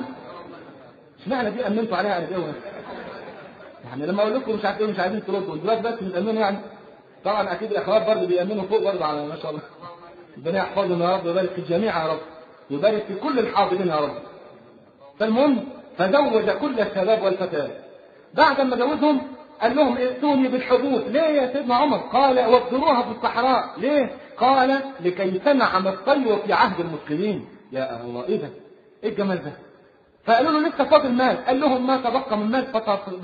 اشمعنى دي امنتوا عليها انا جوه؟ يعني لما اقول لكم مش عارف ايه مش عايزين تردوا دلوقتي بس بتامنوا يعني. طبعا اكيد الاخوات برضه بيامنوا فوق برضه على ما شاء الله. ربنا يحفظهم يا رب ويبارك في الجميع يا رب ويبارك في كل الحاضرين يا رب. فالمهم فزوج كل الشباب والفتيات. بعد ما جوزهم قال لهم ائتوني بالحبوب. ليه يا سيدنا عمر؟ قال وابذروها في الصحراء. ليه؟ قال لكي تنعم الطير في عهد المسلمين. يا الله ايه ده؟ ايه الجمال ده؟ فقالوا له لسه فاضل مال. قال لهم ما تبقى من مال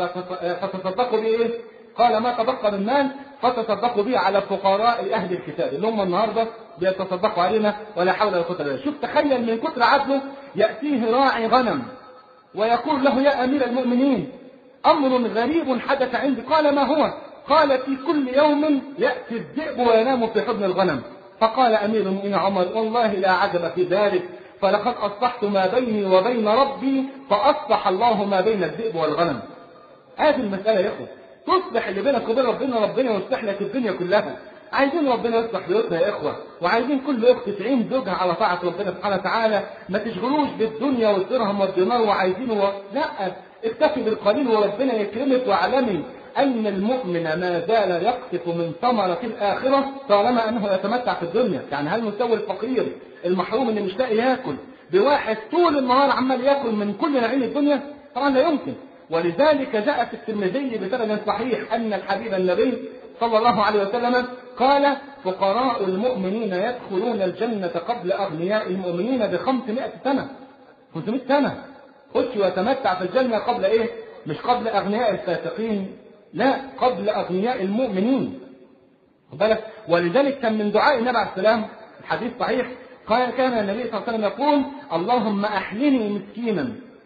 فتصدقوا به ايه؟ قال ما تبقى من مال فتصدقوا به على فقراء اهل الكتاب اللي هم النهارده بيتصدقوا علينا ولا حول ولا قوه الا بالله. شوف تخيل من كثر عدله ياتيه راعي غنم ويقول له يا امير المؤمنين امر غريب حدث عندي. قال ما هو؟ قال في كل يوم ياتي الذئب وينام في حضن الغنم. فقال امير المؤمنين عمر والله لا عجب في ذلك فلقد اصلحت ما بيني وبين ربي فاصلح الله ما بين الذئب والغنم. هذه المساله يا اخوه، تصلح اللي بينك وبين ربنا ربنا يصلح لك الدنيا كلها. عايزين ربنا يصلح بيوتنا يا اخوه، وعايزين كل اخت تعين زوجها على طاعه ربنا سبحانه وتعالى، ما تشغلوش بالدنيا والدرهم والدينار وعايزينه و... لا، اكتفي بالقليل وربنا يكرمك. واعلمي ان المؤمن ما زال يقطف من ثمره الاخره طالما انه يتمتع في الدنيا. يعني هل نسوي الفقير المحروم اللي مش لاقي ياكل بواحد طول النهار عمال ياكل من كل نعيم الدنيا؟ طبعا لا يمكن. ولذلك جاء في الترمذي بسند صحيح ان الحبيب النبي صلى الله عليه وسلم قال فقراء المؤمنين يدخلون الجنة قبل أغنياء المؤمنين بخمسمائة سنة. خمسمائة سنة خش ويتمتع في الجنة قبل إيه؟ مش قبل أغنياء الفاسقين، لا، قبل أغنياء المؤمنين. بالك. ولذلك كان من دعاء النبي عليه السلام الحديث صحيح قال كان النبي صلى الله عليه وسلم يقول اللهم أحيني مسكينا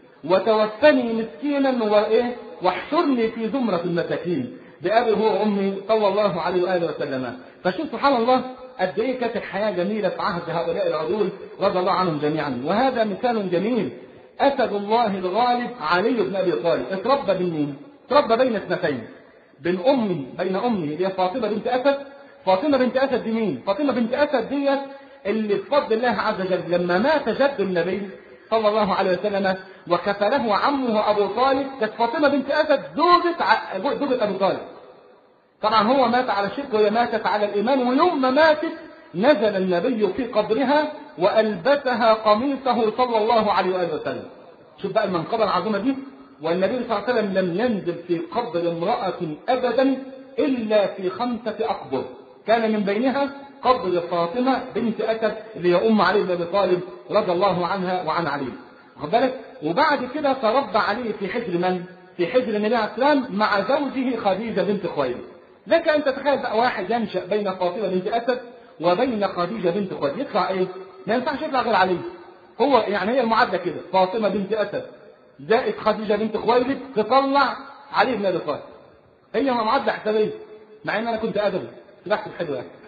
وتوفني مسكينا وإيه واحشرني في زمرة المساكين بأبي هو أمي صلى الله عليه وآله وسلم. فشوف سبحان الله قد إيه كانت الحياة جميلة في عهد هؤلاء العدول رضي الله عنهم جميعا. وهذا مثال جميل. أسد الله الغالب علي بن أبي طالب اتربى بين مين؟ اتربى بين اثنتين، بين أمي بين أمه اللي هي فاطمة بنت أسد. فاطمة بنت أسد دي مين؟ فاطمة بنت أسد دي اللي بفضل الله عز وجل لما مات جد النبي صلى الله عليه وسلم وكفله عمه أبو طالب كانت فاطمة بنت أسد زوجة زوجة أبو طالب. طبعا هو مات على الشرك وهي ماتت على الإيمان. ويوم ما ماتت نزل النبي في قبرها وألبسها قميصه صلى الله عليه وآله وسلم. شوف بقى المنقبة العظيمة دي. والنبي صلى الله عليه وسلم لم ينزل في قبر امرأة أبدا إلا في خمسة أقبر، كان من بينها قبر فاطمة بنت أسد اللي هي أم علي بن أبي طالب رضي الله عنها وعن علي. واخد بالك؟ وبعد كده تربى علي في حجر من؟ في حجر النبي عليه السلام مع زوجه خديجة بنت خويلد. لك أن تتخيل بقى واحد ينشأ بين فاطمة بنت أسد وبين خديجة بنت خويلد، يطلع إيه؟ ما ينفعش يطلع غير علي. هو يعني هي المعادلة كده، فاطمة بنت أسد زائد خديجة بنت خويلد تطلع علي بن أبي طالب. هي معادلة حسابية، مع إن أنا كنت أدبي بحث حلوة يعني.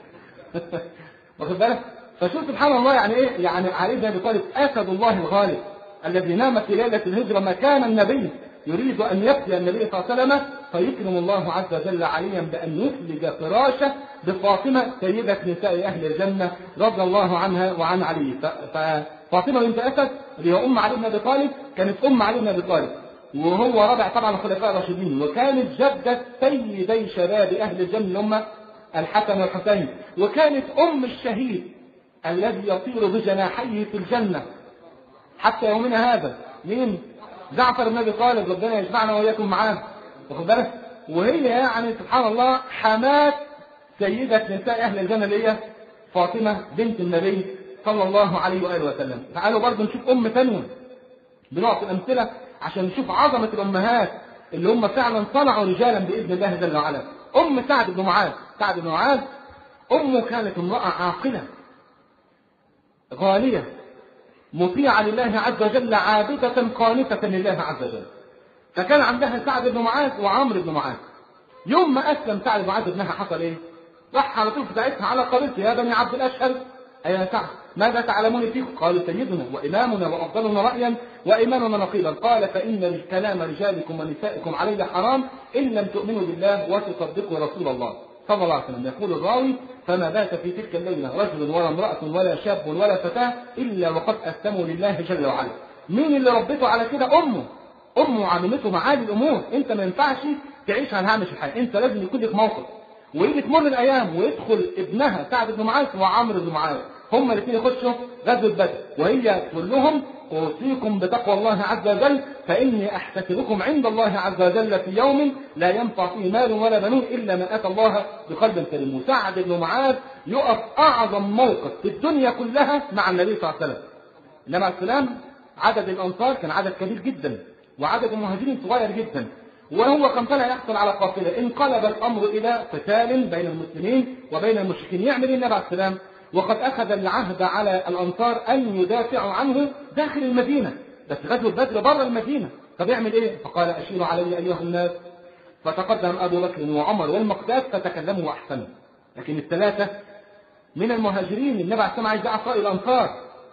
واخد بالك؟ فشوف سبحان الله يعني إيه؟ يعني علي بن أبي طالب أسد الله الغالب الذي نام في ليلة الهجرة مكان النبي يريد أن يفتي النبي صلى الله عليه وسلم، فيكرم الله عز وجل عليا بأن يثلج فراشه بفاطمة سيدة نساء أهل الجنة رضي الله عنها وعن علي. ففاطمة بنت أسد اللي هي أم علي بن أبي طالب كانت أم علي بن أبي طالب، وهو رابع طبعا الخلفاء الراشدين، وكانت جدة سيدي شباب أهل الجنة هم الحسن والحسين، وكانت أم الشهيد الذي يطير بجناحيه في الجنة حتى يومنا هذا. مين؟ جعفر بن أبي طالب، ربنا يجمعنا وإياكم معاه. واخد بالك؟ وهي يعني سبحان الله حماة سيدة نساء أهل الجنة اللي هي فاطمة بنت النبي صلى الله عليه وآله وسلم. تعالوا برضه نشوف أم ثانية، بنعطي الأمثلة عشان نشوف عظمة الأمهات اللي هم فعلا صنعوا رجالا بإذن الله جل وعلا. أم سعد بن معاذ، سعد بن معاذ أمه كانت امرأة عاقلة غالية مطيعة لله عز وجل، عابدة قانتة لله عز وجل. فكان عندها سعد بن معاذ وعمرو بن معاذ. يوم ما أسلم سعد بن معاذ ابنها حصل إيه؟ راح على طول في ساعتها على قبيلته: يا بني عبد الأشهل أيها سعد ماذا تعلمون فيكم؟ قالوا: سيدنا وإمامنا وأفضلنا رأيا وإيماننا نقيبا. قال: فإن كلام رجالكم ونسائكم علي حرام إن لم تؤمنوا بالله وتصدقوا رسول الله صلى الله عليه وسلم. يقول الراوي: فما بات في تلك الليلة رجل ولا امرأة ولا شاب ولا فتاة إلا وقد أسلموا لله جل وعلا. مين اللي ربته على كده؟ أمه. أمه علمته معالي الأمور. أنت ما ينفعش تعيش على هامش الحياة، أنت لازم يكون لك موقف. ويجي تمر الأيام ويدخل ابنها سعد بن معاذ وعمرو بن معاذ، هما الاثنين يخشوا غزوة بدر، وهي تقول لهم: أوصيكم بتقوى الله عز وجل فإني أحتسبكم عند الله عز وجل في يوم لا ينفع فيه مال ولا بنون إلا من أتى الله بقلب سليم. وسعد بن معاذ يقف أعظم موقف في الدنيا كلها مع النبي صلى الله عليه وسلم. النبي عليه السلام عدد الأنصار كان عدد كبير جدا، وعدد المهاجرين صغير جدا، وهو كان طالع يحصل على قافلة. انقلب الأمر إلى قتال بين المسلمين وبين المشركين. يعمل النبي عليه السلام وقد أخذ العهد على الأنصار أن يدافعوا عنه داخل المدينة، بس غزوة بدر بره المدينة. طب يعمل إيه؟ فقال: أشيروا علي أيها الناس. فتقدم أبو بكر وعمر والمقداد فتكلموا وأحسنوا. لكن الثلاثة من المهاجرين النبي عليه السلام عايز يعصى الأنصار،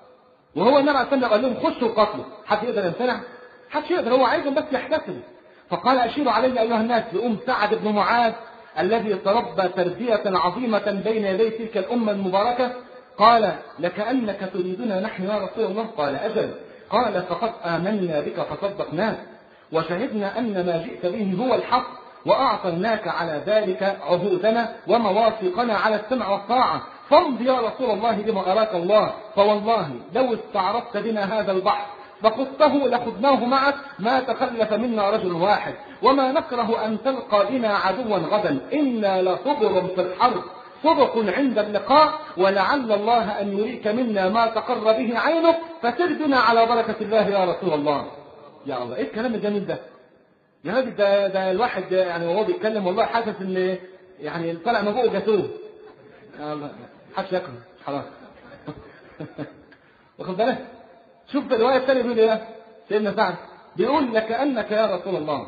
وهو النبي عليه السلام قال لهم: خشوا قتلوا. حد يقدر يمتنع؟ حدش يقدر، هو عايزهم بس يحتسبوا. فقال: أشيروا علي أيها الناس. لأم سعد بن معاذ الذي تربى تربية عظيمة بين يدي تلك الأمة المباركة قال: لكأنك تريدنا نحن يا رسول الله؟ قال: أجل. قال: فقد آمنا بك فصدقناك وشهدنا أن ما جئت به هو الحق وأعطيناك على ذلك عهودنا ومواثيقنا على السمع والطاعة، فامض يا رسول الله بما أراك الله، فوالله لو استعرضت بنا هذا البحر فقدته لخذناه معك ما تخلف منا رجل واحد، وما نكره أن تلقى بنا عدوا غدا، إنا لصبر في الحرب صدق عند اللقاء، ولعل الله أن يريك منا ما تقر به عينك، فسر بنا على بركة الله يا رسول الله. يا الله، إيه الكلام الجميل ده؟ يا راجل ده, ده الواحد يعني وهو بيتكلم والله حاسس إن يعني طلع من فوق جاتوه. يا الله، حدش ياكل خلاص. واخد بالك؟ شوف الرواية الثانية بيقول ايه؟ سيدنا سعد بيقول: لكأنك يا رسول الله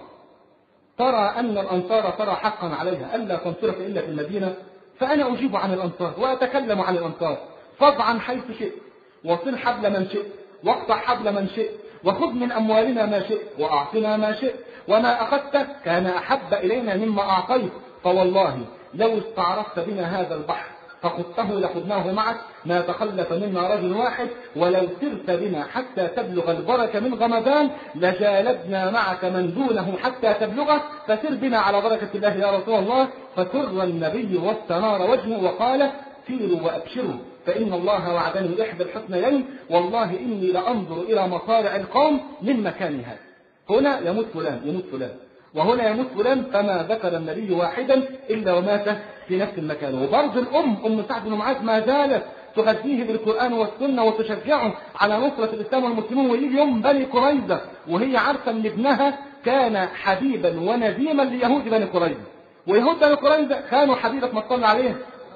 ترى أن الأنصار ترى حقا عليها ألا تنصرك إلا في المدينة، فأنا أجيب عن الأنصار وأتكلم عن الأنصار. فاضعا حيث شئت، وصل حبل من شئت، واقطع حبل من شئت، وخذ من أموالنا ما شئت، وأعطنا ما شئت، وما أخذت كان أحب إلينا مما أعطيت، فوالله لو استعرضت بنا هذا البحر فخذته لخذناه معك ما تخلف منا رجل واحد، ولو سرت بنا حتى تبلغ البركة من غمدان لجالدنا معك من دونه حتى تبلغه، فسر بنا على بركة الله يا رسول الله. فسر النبي واستنار وجهه وقال: سيروا وأبشروا فإن الله وعدني إحدى الحسنيين، والله إني لأنظر إلى مصارع القوم من مكان هذا. هنا يموت فلان يموت فلان وهنا يموت فلان، فما ذكر النبي واحدا إلا ومات في نفس المكان. وبرضه الأم أم سعد بن معاذ ما زالت تغذيه بالقرآن والسنة وتشجعه على نصرة الإسلام والمسلمين. ويجي يوم بني قريظة وهي عارفة أن ابنها كان حبيبا ونديما ليهود بني قريظة، ويهود بني قريظة خانوا حبيبة ما صلى عليه،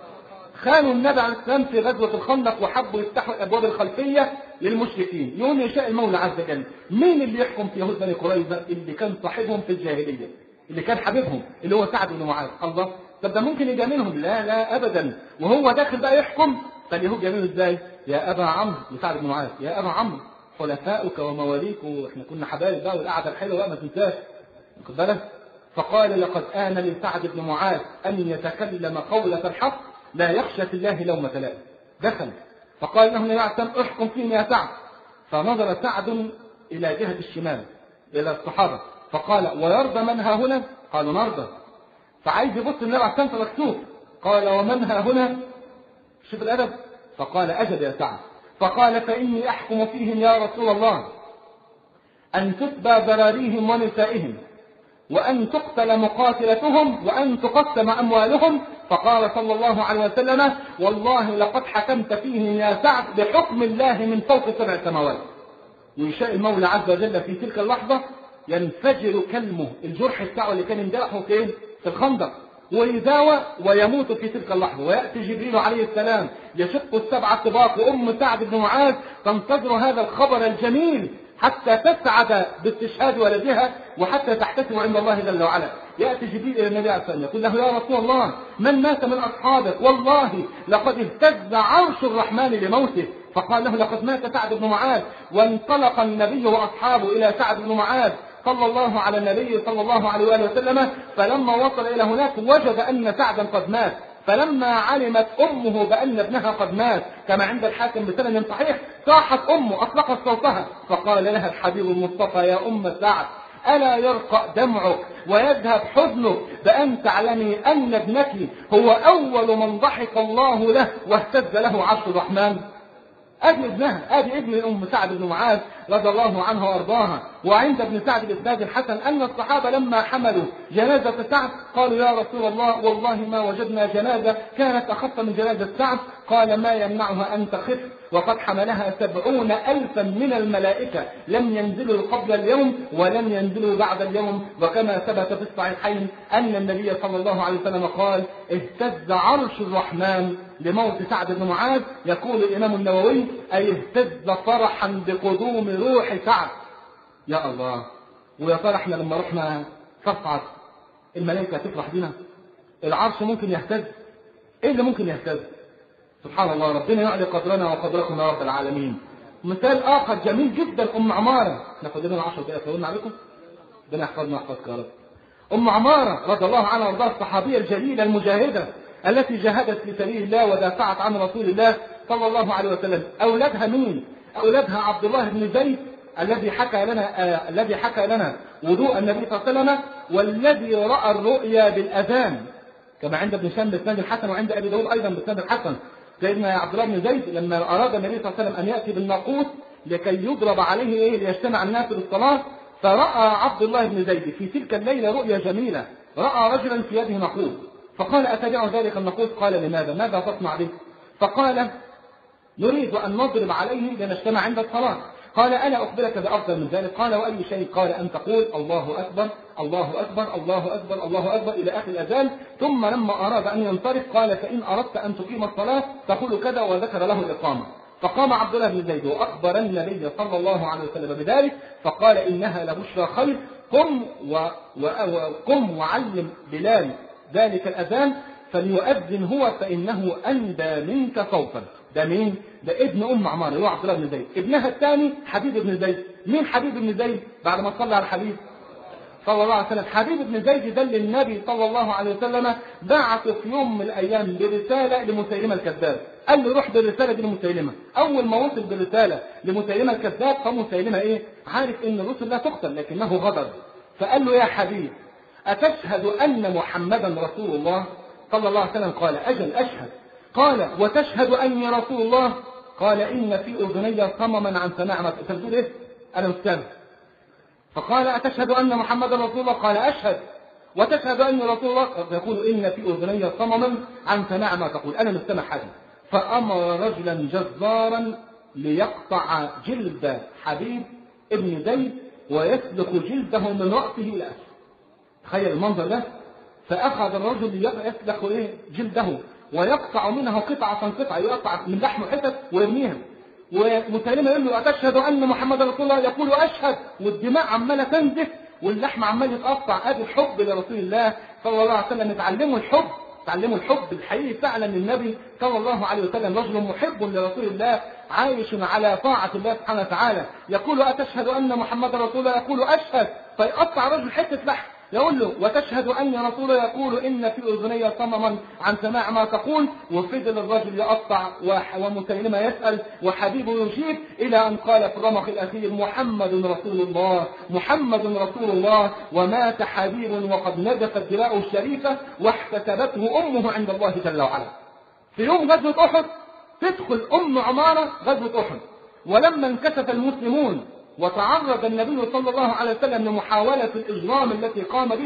خانوا النبي عليه السلام في غزوة الخندق وحبوا يفتحوا الأبواب الخلفية للمشركين. يوم يشاء المولى عز وجل مين اللي يحكم في يهود بني قريظة؟ اللي كان صاحبهم في الجاهلية، اللي كان حبيبهم، اللي هو سعد بن معاذ. الله، طب ده ممكن يجاملهم؟ لا لا أبدا. وهو داخل بقى يحكم، فاليهود جاملوا ازاي؟ يا أبا عمرو، لسعد بن معاذ: يا أبا عمرو حلفاؤك ومواليك، واحنا كنا حبايب بقى، والقعدة الحلوة بقى ما تنساش، واخد بالك؟ فقال: لقد آن لسعد بن معاذ أن يتكلم قولة الحق لا يخشى في الله لومة لائم. دخل فقال له النبي عليه الصلاة والسلام: احكم فيهم يا سعد. فنظر سعد إلى جهة الشمال إلى الصحابة فقال: ويرضى من ها هنا؟ قالوا: نرضى. فعايز يبص النبي عليه الصلاة والسلام فمكسوف، قال: ومن ها هنا؟ شوف الأدب. فقال: أجل يا سعد. فقال: فإني أحكم فيهم يا رسول الله أن تتبى ذراريهم ونسائهم، وأن تقتل مقاتلتهم، وأن تقسم أموالهم، فقال صلى الله عليه وسلم: والله لقد حكمت فيهم يا سعد بحكم الله من فوق سبع سماوات. ويشاء المولى عز وجل في تلك اللحظة ينفجر كلمه، الجرح بتاعه اللي كان ينجرحه فين؟ في الخندق، ويداوى ويموت في تلك اللحظة. ويأتي جبريل عليه السلام يشق السبع طباق، وأم سعد بن معاذ تنتظر هذا الخبر الجميل حتى تسعد باستشهاد ولدها وحتى تحتسب عند الله جل وعلا. يأتي جبريل إلى النبي عليه الصلاة والسلام يقول له: يا رسول الله، من مات من أصحابك؟ والله لقد اهتز عرش الرحمن لموته. فقال له: لقد مات سعد بن معاذ. وانطلق النبي وأصحابه إلى سعد بن معاذ صلى الله على النبي صلى الله عليه وآله وسلم. فلما وصل إلى هناك وجد أن سعدا قد مات. فلما علمت أمه بأن ابنها قد مات كما عند الحاكم بسند صحيح، صاحت أمه أطلقت صوتها فقال لها الحبيب المصطفى: يا أم سعد، ألا يرقى دمعك ويذهب حزنك بأن تعلمي أن ابنك هو أول من ضحك الله له واهتز له عرش الرحمن؟ أدي ابنها، أدي ابن أم سعد بن معاذ رضي الله عنها وأرضاها. وعند ابن سعد بإسناد الحسن أن الصحابة لما حملوا جنازة سعد قالوا: يا رسول الله، والله ما وجدنا جنازة كانت أخف من جنازة سعد. قال: ما يمنعها أن تخف وقد حملها سبعون ألفا من الملائكة لم ينزلوا قبل اليوم ولم ينزلوا بعد اليوم. وكما ثبت في الصحيحين أن النبي صلى الله عليه وسلم قال: اهتز عرش الرحمن لموت سعد بن معاذ. يقول الإمام النووي: أي اهتز فرحا بقدوم روح سعد. يا الله، ويا ترى احنا لما رحنا صفعت الملائكة تفرح بنا؟ العرش ممكن يهتز؟ ايه اللي ممكن يهتز؟ سبحان الله، ربنا يعلي قدرنا وقدركم يا رب العالمين. مثال آخر جميل جدا، أم عمارة. ناخد لنا عشر دقائق طولنا عليكم؟ ربنا يحفظنا ويحفظك يا رب. أم عمارة رضي الله عنها وارضاها، الصحابية الجليلة المجاهدة التي جاهدت في سبيل الله ودافعت عن رسول الله صلى الله عليه وسلم. أولادها مين؟ أولادها عبد الله بن زيد الذي حكى لنا آه الذي حكى لنا وضوء النبي صلى الله عليه وسلم، والذي رأى الرؤيا بالأذان كما عند ابن هشام بإسناد الحسن، وعند أبي داود أيضا بإسناد الحسن. سيدنا عبد الله بن زيد لما أراد النبي صلى الله عليه وسلم أن يأتي بالناقوس لكي يضرب عليه إيه ليجتمع الناس للصلاة، فرأى عبد الله بن زيد في تلك الليلة رؤيا جميلة، رأى رجلا في يده ناقوس، فقال: أتبع ذلك الناقوس؟ قال: لماذا؟ ماذا تصنع به؟ فقال: نريد أن نضرب عليه لنجتمع عند الصلاة. قال: ألا أخبرك بأفضل من ذلك؟ قال: وأي شيء؟ قال: أن تقول الله أكبر الله أكبر الله أكبر الله أكبر إلى آخر الأذان. ثم لما أراد أن ينصرف قال: فإن أردت أن تقيم الصلاة تقول كذا، وذكر له الإقامة. فقام عبد الله بن زيد وأخبر النبي صلى الله عليه وسلم بذلك، فقال: إنها لبشرى خير، قم وقم وعلم بلال ذلك الأذان فليؤذن هو فإنه أندى منك صوتا. ده مين؟ ده ابن أم عمارة، هو عبد الله بن زيد. ابنها الثاني حبيب بن زيد. مين حبيب بن زيد؟ بعد ما صلى على الحبيب صلى الله عليه وسلم، حبيب بن زيد ده اللي النبي صلى الله عليه وسلم بعثه في يوم من الأيام برسالة لمسيلمة الكذاب. قال له: روح بالرسالة دي لمسيلمة. أول ما وصل بالرسالة لمسيلمة الكذاب فمسيلمة إيه؟ عارف إن الرسل لا تقتل لكنه غدر، فقال له: يا حبيب، أتشهد أن محمدا رسول الله صلى الله عليه وسلم؟ قال: أجل أشهد. قال: وتشهد أني رسول الله؟ قال: إن في أذني صمما عن سماع ما تقول. إيه؟ أنا مستمع. فقال: أتشهد أن محمدا رسول الله؟ قال: أشهد. وتشهد أني رسول الله؟ يقول: إن في أذني صمما عن سماع ما تقول، أنا مستمع حاجة. فأمر رجلا جزارا ليقطع جلد حبيب ابن زيد ويسلك جلده من رأسه إلى أسفل. تخيل المنظر ده. فأخذ الرجل يسلك إيه جلده ويقطع منها قطعة قطعة، يقطع من لحمه حتت ويرميها. ومسيلمة يقول له: أتشهد أن محمد رسول الله؟ يقول: أشهد. والدماء عمالة تنزف واللحم عمال يتقطع. ادي الحب لرسول الله صلى الله عليه وسلم. نتعلموا الحب، تعلموا الحب الحقيقي فعلا للنبي صلى الله عليه وسلم. رجل محب لرسول الله عايش على طاعة الله سبحانه وتعالى. يقول: أتشهد أن محمد رسول الله؟ يقول: أشهد. فيقطع رجل حتة لحم، يقول له: وتشهد أن رسول الله؟ يقول: إن في أذني صمما عن سماع ما تقول. وفضل الرجل يقطع ومسيلمة يسأل وحبيبه يجيب، إلى أن قال في الرمق الأخير: محمد رسول الله محمد رسول الله. ومات حبيب وقد نزفت دماؤه الشريفة واحتسبته أمه عند الله جل وعلا. في يوم غزوة أحد تدخل أم عمارة غزوة أحد، ولما انكشف المسلمون وتعرض النبي صلى الله عليه وسلم لمحاولة الإجرام التي قام بها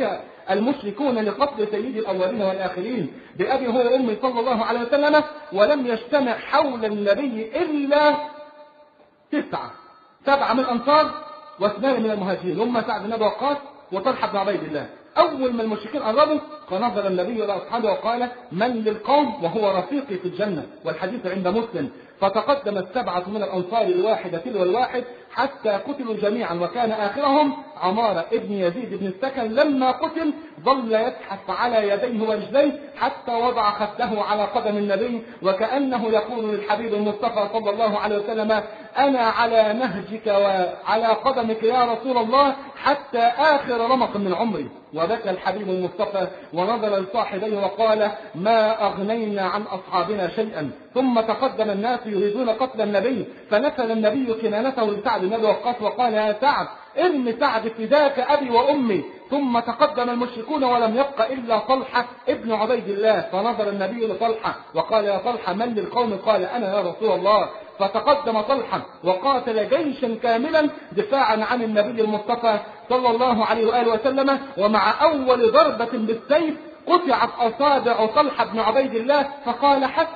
المشركون لقتل سيد الأولين والآخرين بأبي هو وأمي صلى الله عليه وسلم، ولم يجتمع حول النبي إلا تسعة، سبعة من الأنصار واثنان من المهاجرين، هم سعد بن أبي وقاص وطلحة بن عبيد الله. أول ما المشركين قربوا فنظر النبي إلى أصحابه وقال: من للقوم وهو رفيقي في الجنة، والحديث عند مسلم. فتقدم السبعة من الأنصار الواحدة تلو الواحد حتى قتلوا جميعا، وكان آخرهم عمارة ابن يزيد بن السكن. لما قتل ظل يزحف على يديه ورجليه حتى وضع خده على قدم النبي، وكأنه يقول للحبيب المصطفى صلى الله عليه وسلم: أنا على نهجك وعلى قدمك يا رسول الله حتى آخر رمق من عمري. وبكى الحبيب المصطفى ونظر لصاحبيه وقال: ما أغنينا عن أصحابنا شيئا. ثم تقدم الناس يريدون قتل النبي، فنفذ النبي كنانته لسعد بن أبي وقاص وقال: يا سعد ارم سعد فداك أبي وأمي. ثم تقدم المشركون ولم يبق إلا طلحة ابن عبيد الله، فنظر النبي لطلحة وقال: يا طلحة من للقوم؟ قال: أنا يا رسول الله. فتقدم طلحة وقاتل جيشا كاملا دفاعا عن النبي المصطفى صلى الله عليه وآله وسلم. ومع أول ضربة بالسيف قطعت أصابع طلحة بن عبيد الله، فقال: حسب،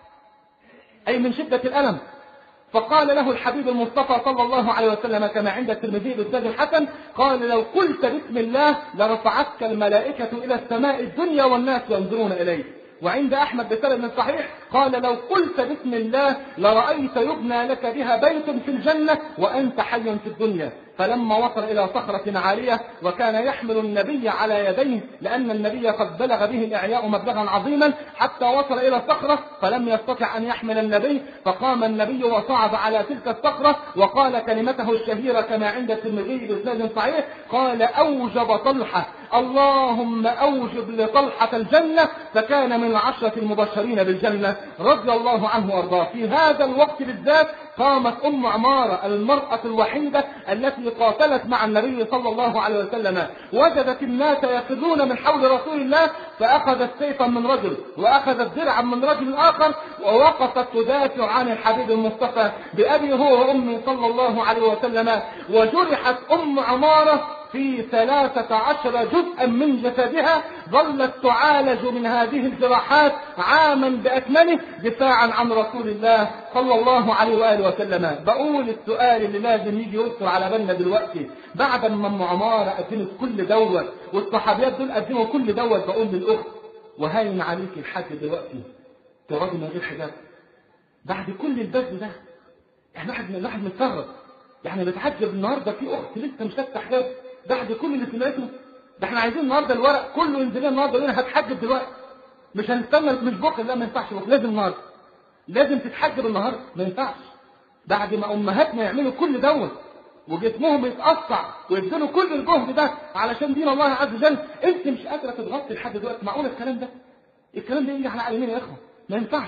أي من شدة الألم. فقال له الحبيب المصطفى صلى الله عليه وسلم كما عند الترمذي بإسناد الحسن، قال: لو قلت بسم الله لرفعتك الملائكة إلى السماء الدنيا والناس ينظرون إليك. وعند أحمد بسند صحيح قال: لو قلت بسم الله لرأيت يبنى لك بها بيت في الجنة وأنت حي في الدنيا. فلما وصل إلى صخرة عالية وكان يحمل النبي على يديه، لأن النبي قد بلغ به الإعياء مبلغا عظيما، حتى وصل إلى الصخرة فلم يستطع أن يحمل النبي، فقام النبي وصعد على تلك الصخرة وقال كلمته الشهيرة كما عند الترمذي بإسناد صحيح، قال: أوجب طلحة، اللهم أوجب لطلحة الجنة، فكان من العشرة المبشرين بالجنة رضي الله عنه وارضاه. في هذا الوقت بالذات قامت أم عمارة المرأة الوحيدة التي قاتلت مع النبي صلى الله عليه وسلم، وجدت الناس يفرون من حول رسول الله، فأخذت سيفا من رجل وأخذت درعا من رجل آخر ووقفت تدافع عن الحبيب المصطفى بأبي هو وأمي صلى الله عليه وسلم. وجرحت أم عمارة في ثلاثة عشر جزءا من جسدها، ظلت تعالج من هذه الجراحات عاما بأكمله دفاعا عن رسول الله صلى الله عليه وآله وسلم. بقول السؤال اللي لازم يجي يذكر على بالنا دلوقتي، بعد ما ام عمارة قدمت كل دوت والصحابيات دول قدموا كل دوت، بقول للأخت: وهاين عليك الحاج دلوقتي تقعدي من غير حجاب بعد كل البذل ده؟ احنا واحد الواحد مستغرب، يعني بتحجب النهارده في اخت لسه مش لابسه حجاب بعد كل اللي سمعته ده؟ احنا عايزين النهارده الورق كله ينزل لنا النهارده يقول لنا هتحجب دلوقتي، مش هنستنى مش بكره، لا ما ينفعش بكره، لازم النهارده، لازم تتحجب النهارده، ما ينفعش. بعد ما امهاتنا يعملوا كل دوت وجسمهم يتقطع ويبذلوا كل الجهد ده علشان دين الله عز وجل، انت مش قادره تتغطي لحد دلوقتي؟ معقول الكلام ده؟ الكلام ده يجي على عقل مين يا اخوه؟ ما ينفعش.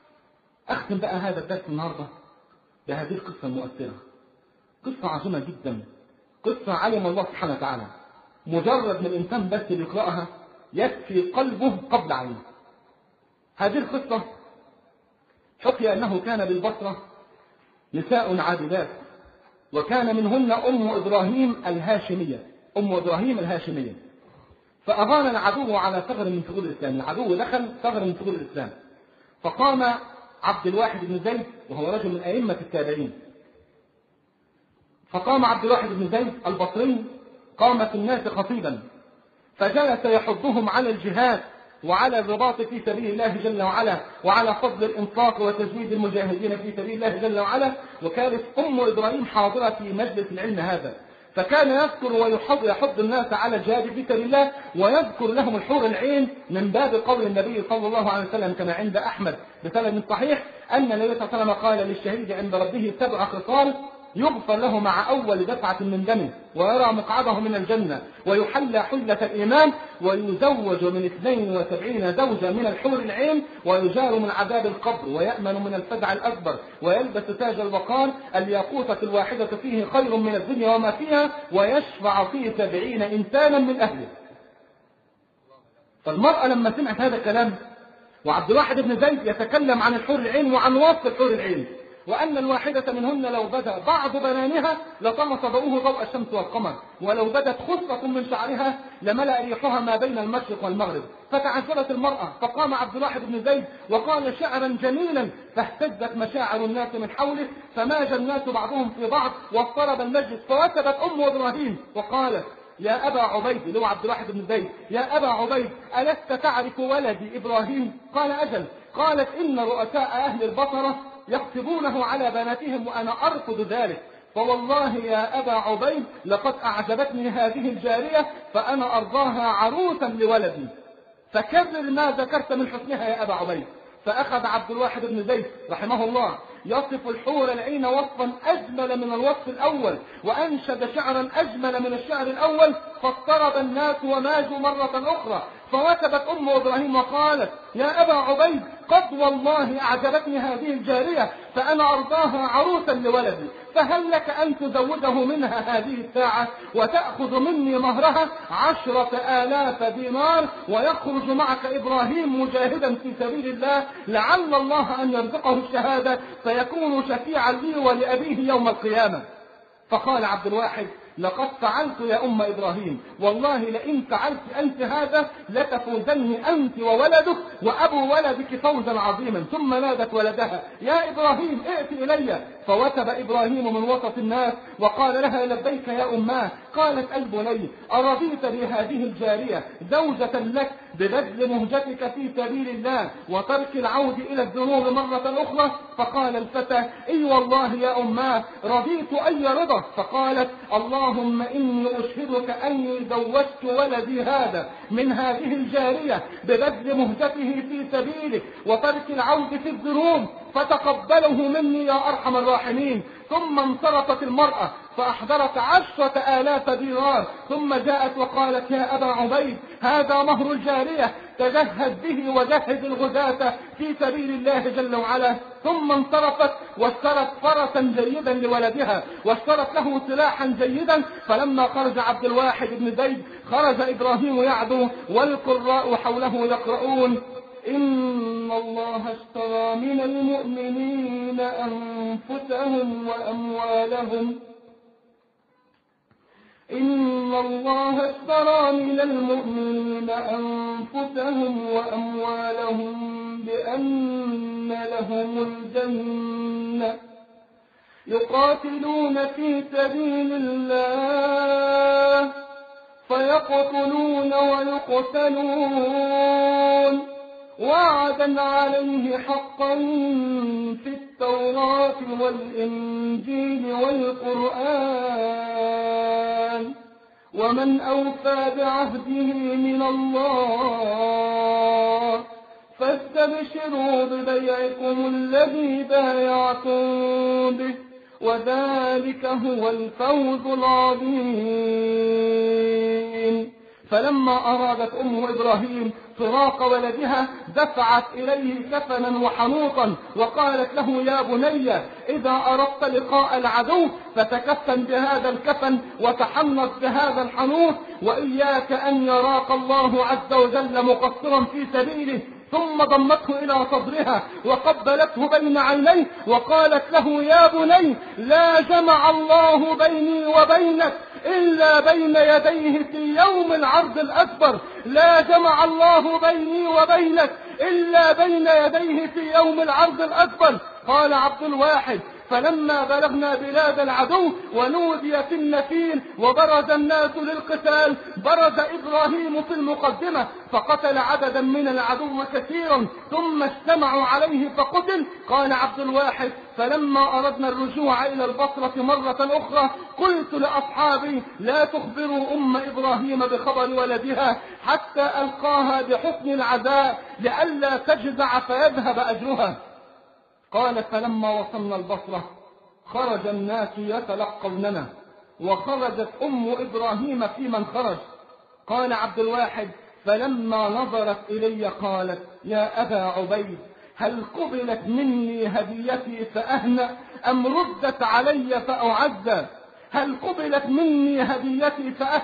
اختم بقى هذا الدرس النهارده بهذه القصه المؤثره، قصه عظيمه جدا، قصة علم الله سبحانه وتعالى مجرد من الإنسان بس بيقرأها يكفي قلبه قبل عينه. هذه القصة حكي أنه كان بالبصرة نساء عابدات، وكان منهن أم إبراهيم الهاشمية، أم إبراهيم الهاشمية. فأغان العدو على ثغر من ثغور الإسلام، العدو دخل ثغر من ثغور الإسلام، فقام عبد الواحد بن زيد وهو رجل من أئمة التابعين، فقام عبد الواحد بن زيد البصري قام في الناس خطيبا، فجلس يحضهم على الجهاد وعلى الرباط في سبيل الله جل وعلا، وعلى فضل الإنفاق وتزويد المجاهدين في سبيل الله جل وعلا. وكانت أم إبراهيم حاضرة في مجلس العلم هذا، فكان يذكر ويحض يحض الناس على الجهاد في سبيل الله، ويذكر لهم الحور العين من باب قول النبي صلى الله عليه وسلم كما عند أحمد بسند صحيح أن النبي صلى الله عليه وسلم قال للشهيد عند ربه سبع خصال يغفر له مع أول دفعة من دمه، ويرى مقعده من الجنة، ويحلى حلة الإيمان، ويزوج من اثنين وسبعين زوجة من الحور العين، ويجار من عذاب القبر، ويأمن من الفزع الأكبر، ويلبس تاج الوقار، الياقوتة الواحدة فيه خير من الدنيا وما فيها، ويشفع فيه سبعين إنسانا من أهله. فالمرأة لما سمعت هذا الكلام وعبد الواحد بن زيد يتكلم عن الحور العين وعن وصف الحور العين، وأن الواحدة منهن لو بدا بعض بنانها لطمس ضوءه ضوء الشمس والقمر، ولو بدت خصة من شعرها لملأ ريحها ما بين المشرق والمغرب. فتعجبت المرأة، فقام عبد الواحد بن زيد وقال شعرا جميلا، فاهتزت مشاعر الناس من حوله، فماج الناس بعضهم في بعض واضطرب المجلس. فوثبت أم إبراهيم وقالت يا أبا عبيد، اللي هو عبد الواحد بن زيد، يا أبا عبيد ألست تعرف ولدي إبراهيم؟ قال أجل. قالت إن رؤساء أهل البصرة يخطبونه على بناتهم وأنا أرفض ذلك، فوالله يا أبا عبيد لقد أعجبتني هذه الجارية فأنا أرضاها عروسا لولدي، فكرر ما ذكرت من حسنها يا أبا عبيد. فأخذ عبد الواحد بن زيد رحمه الله يصف الحور العين وصفا أجمل من الوصف الأول، وأنشد شعرا أجمل من الشعر الأول، فاضطرب الناس وماجوا مرة أخرى. فوثبت أم إبراهيم وقالت يا أبا عبيد قد والله أعجبتني هذه الجارية فأنا أرضاها عروسا لولدي، فهل لك أن تزوجه منها هذه الساعة وتأخذ مني مهرها عشرة آلاف دينار، ويخرج معك إبراهيم مجاهدا في سبيل الله لعل الله أن يرزقه الشهادة فيكون شفيعا لي ولأبيه يوم القيامة. فقال عبد الواحد لقد فعلت يا أم إبراهيم، والله لئن فعلت أنت هذا لتفوزني أنت وولدك وأبو ولدك فوزا عظيما. ثم نادت ولدها يا إبراهيم ائت إلي، فوثب إبراهيم من وسط الناس وقال لها لبيك يا أماه. قالت أي بني أرضيت بهذه الجارية زوجة لك ببذل مهجتك في سبيل الله وترك العود إلى الذنوب مرة أخرى؟ فقال الفتى اي والله يا أماه رضيت أي رضا. فقالت اللهم إني أشهدك أني زوجت ولدي هذا من هذه الجارية ببذل مهجته في سبيلك وترك العود في الذنوب فتقبله مني يا أرحم الراحمين. ثم انصرفت المرأة فأحضرت عشرة آلاف دينار، ثم جاءت وقالت يا أبا عبيد هذا مهر الجارية تجهز به وجهز الغزاة في سبيل الله جل وعلا. ثم انصرفت واشترت فرسا جيدا لولدها واشترت له سلاحا جيدا. فلما خرج عبد الواحد بن زيد خرج إبراهيم يعدو والقراء حوله يقرؤون إن الله اشترى من المؤمنين أنفسهم وأموالهم إن الله اشترى من المؤمنين أنفسهم وأموالهم بأن لهم الجنة يقاتلون في سبيل الله فيقتلون ويقتلون وعدا عليه حقا في التوراة والإنجيل والقرآن ومن أوفى بعهده من الله فاستبشروا ببيعكم الذي بايعتم به وذلك هو الفوز العظيم. فلما أرادت أم إبراهيم فراق ولدها دفعت إليه كفنا وحنوطا وقالت له يا بني إذا أردت لقاء العدو فتكفن بهذا الكفن وتحنط بهذا الحنوط وإياك أن يراك الله عز وجل مقصرا في سبيله. ثم ضمته إلى صدرها وقبلته بين عينيه وقالت له يا بني لا جمع الله بيني وبينك إلا بين يديه في يوم العرض الأكبر، لا جمع الله بيني وبينك إلا بين يديه في يوم العرض الأكبر. قال عبد الواحد فلما بلغنا بلاد العدو ونودي في النفير وبرز الناس للقتال برز إبراهيم في المقدمة فقتل عددا من العدو كثيرا ثم اجتمعوا عليه فقتل. قال عبد الواحد فلما أردنا الرجوع إلى البصرة مرة أخرى قلت لأصحابي لا تخبروا أم إبراهيم بخبر ولدها حتى ألقاها بحسن العزاء لئلا تجزع فيذهب أجرها. قال فلما وصلنا البصرة خرج الناس يتلقوننا وخرجت أم إبراهيم في من خرج. قال عبد الواحد فلما نظرت إلي قالت يا أبا عبيد هل قبلت مني هديتي فأهنأ أم ردت علي فأعزى؟ هل قبلت مني هديتي فأهنأ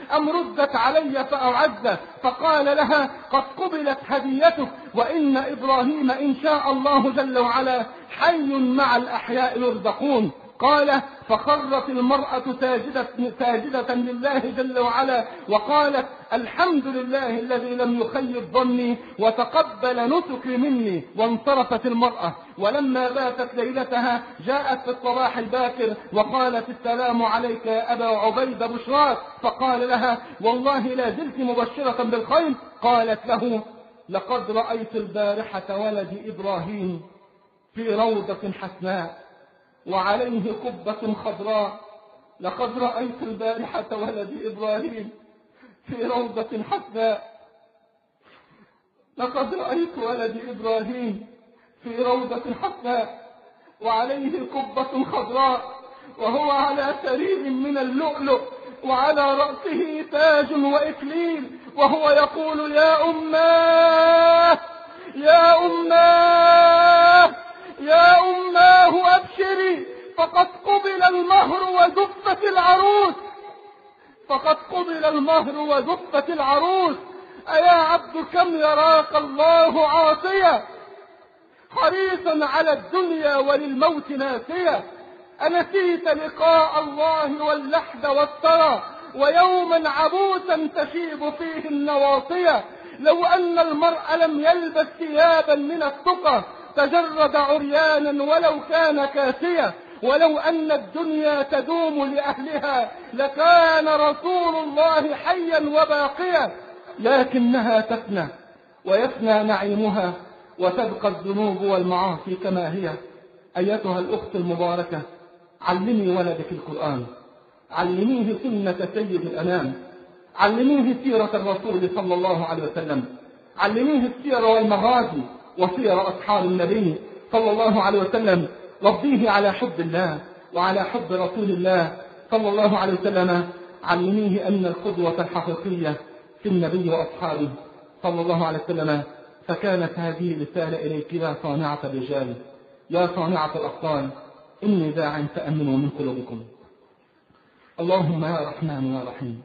أم ردت علي فأعز؟ فقال لها قد قبلت هديتك، وإن إبراهيم إن شاء الله جل وعلا حي مع الأحياء يرزقون. قال فخرت المرأة ساجدة, ساجدة لله جل وعلا وقالت الحمد لله الذي لم يخيب ظني وتقبل نسكي مني. وانصرفت المرأة، ولما باتت ليلتها جاءت في الصباح الباكر وقالت السلام عليك يا أبا عبيد بشراك. فقال لها والله لا زلت مبشرة بالخير. قالت له لقد رأيت البارحة ولد إبراهيم في روضة حسناء وعليه قبة خضراء. لقد رأيت البارحة ولد إبراهيم في روضة حسناء لقد رأيت ولد إبراهيم في روضة حسناء وعليه قبة خضراء وهو على سرير من اللؤلؤ وعلى رأسه تاج وإكليل وهو يقول يا أماه يا أماه يا أماه أبشري فقد قبل المهر وزفت العروس فقد قبل المهر وزفت العروس. أيا عبد كم يراك الله عاصيا حريصا على الدنيا وللموت ناسيا. أنسيت لقاء الله واللحد والثرى ويوما عبوسا تشيب فيه النواصية. لو أن المرء لم يلبس ثيابا من التقى تجرد عريانا ولو كان كاسيا. ولو أن الدنيا تدوم لأهلها لكان رسول الله حيا وباقيا، لكنها تفنى ويفنى نعيمها وتبقى الذنوب والمعاصي كما هي. أيتها الأخت المباركة، علمي ولدك القرآن، علميه سنة سيد الأنام، علميه سيرة الرسول صلى الله عليه وسلم، علميه السير والمغازي وسير أصحاب النبي صلى الله عليه وسلم. ربيه على حب الله وعلى حب رسول الله صلى الله عليه وسلم. علميه أن القدوة الحقيقية في النبي وأصحابه صلى الله عليه وسلم. فكانت هذه رسالة إليك يا صانعة الرجال، يا صانعة الأبطال، إني داع تأمنوا من قلوبكم. اللهم يا رحمن يا رحيم،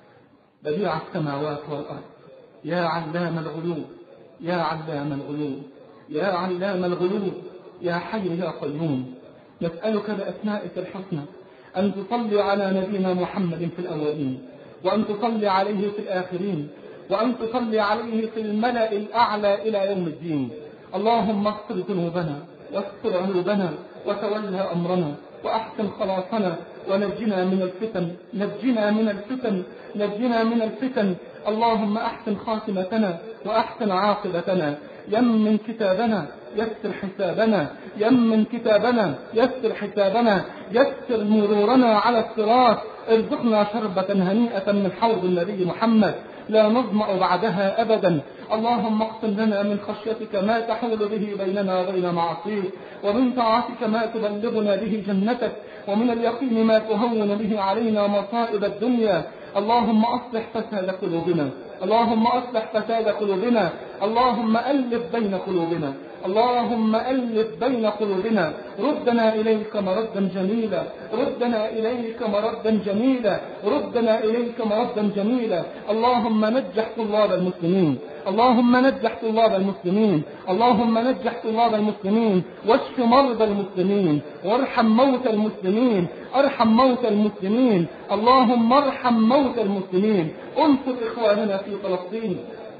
بديع السماوات والأرض، يا علام الغيوب، يا علام الغيوب، يا علام الغيوب، يا حي يا قيوم، نسألك بأسمائك الحسنى أن تصلي على نبينا محمد في الأولين، وأن تصلي عليه في الآخرين، وأن تصلي عليه في الملأ الأعلى إلى يوم الدين. اللهم اغفر ذنوبنا واستر عيوبنا وتولى أمرنا وأحسن خلاصنا ونجنا من الفتن نجنا من الفتن نجنا من الفتن. اللهم أحسن خاتمتنا وأحسن عاقبتنا. يمن كتابنا يسر حسابنا، يمن كتابنا يسر حسابنا، يسر مرورنا على الصراط. ارزقنا شربة هنيئة من حوض النبي محمد لا نظمأ بعدها أبدا. اللهم اقسم لنا من خشيتك ما تحول به بيننا وبين معصيك، ومن طاعتك ما تبلغنا به جنتك، ومن اليقين ما تهون به علينا مصائب الدنيا. اللهم أصلح فساد قلوبنا، اللهم أصلح فساد قلوبنا، اللهم ألف بين قلوبنا، اللهم ألف بين قلوبنا. ردنا إليك مردا جميلا، ردنا إليك مردا جميلا، ردنا إليك مردا جميلا. اللهم نجح طلاب المسلمين، اللهم نجح طلاب المسلمين، اللهم نجح طلاب المسلمين، واشف مرضى المسلمين، وارحم موتى المسلمين، ارحم موتى المسلمين. اللهم ارحم موتى المسلمين. انصر إخواننا في فلسطين،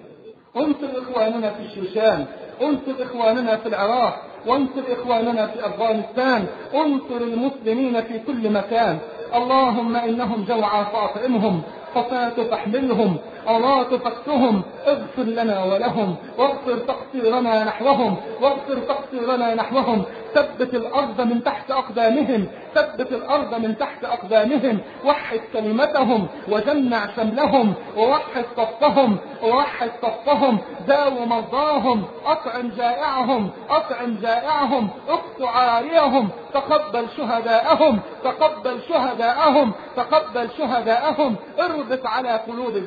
انصر إخواننا في الشيشان، انصر إخواننا في العراق، وانصر إخواننا في أفغانستان، انصر المسلمين في كل مكان. اللهم إنهم جوعى فاطعمهم، خفاة فاحملهم، أرات فاكسهم. اغفر لنا ولهم، واغفر تقصيرنا نحوهم، واغفر تقصيرنا نحوهم. ثبت الأرض من تحت أقدامهم، ثبت الأرض من تحت أقدامهم. وحد كلمتهم وجمع شملهم، ووحد صفهم، ووحد صفهم. داو مرضاهم، أطعم جائعهم، أطعم جائعهم، اقص عاريهم. تقبل شهداءهم، تقبل شهداءهم، تقبل شهداءهم. اربط على قلوب ذويهم،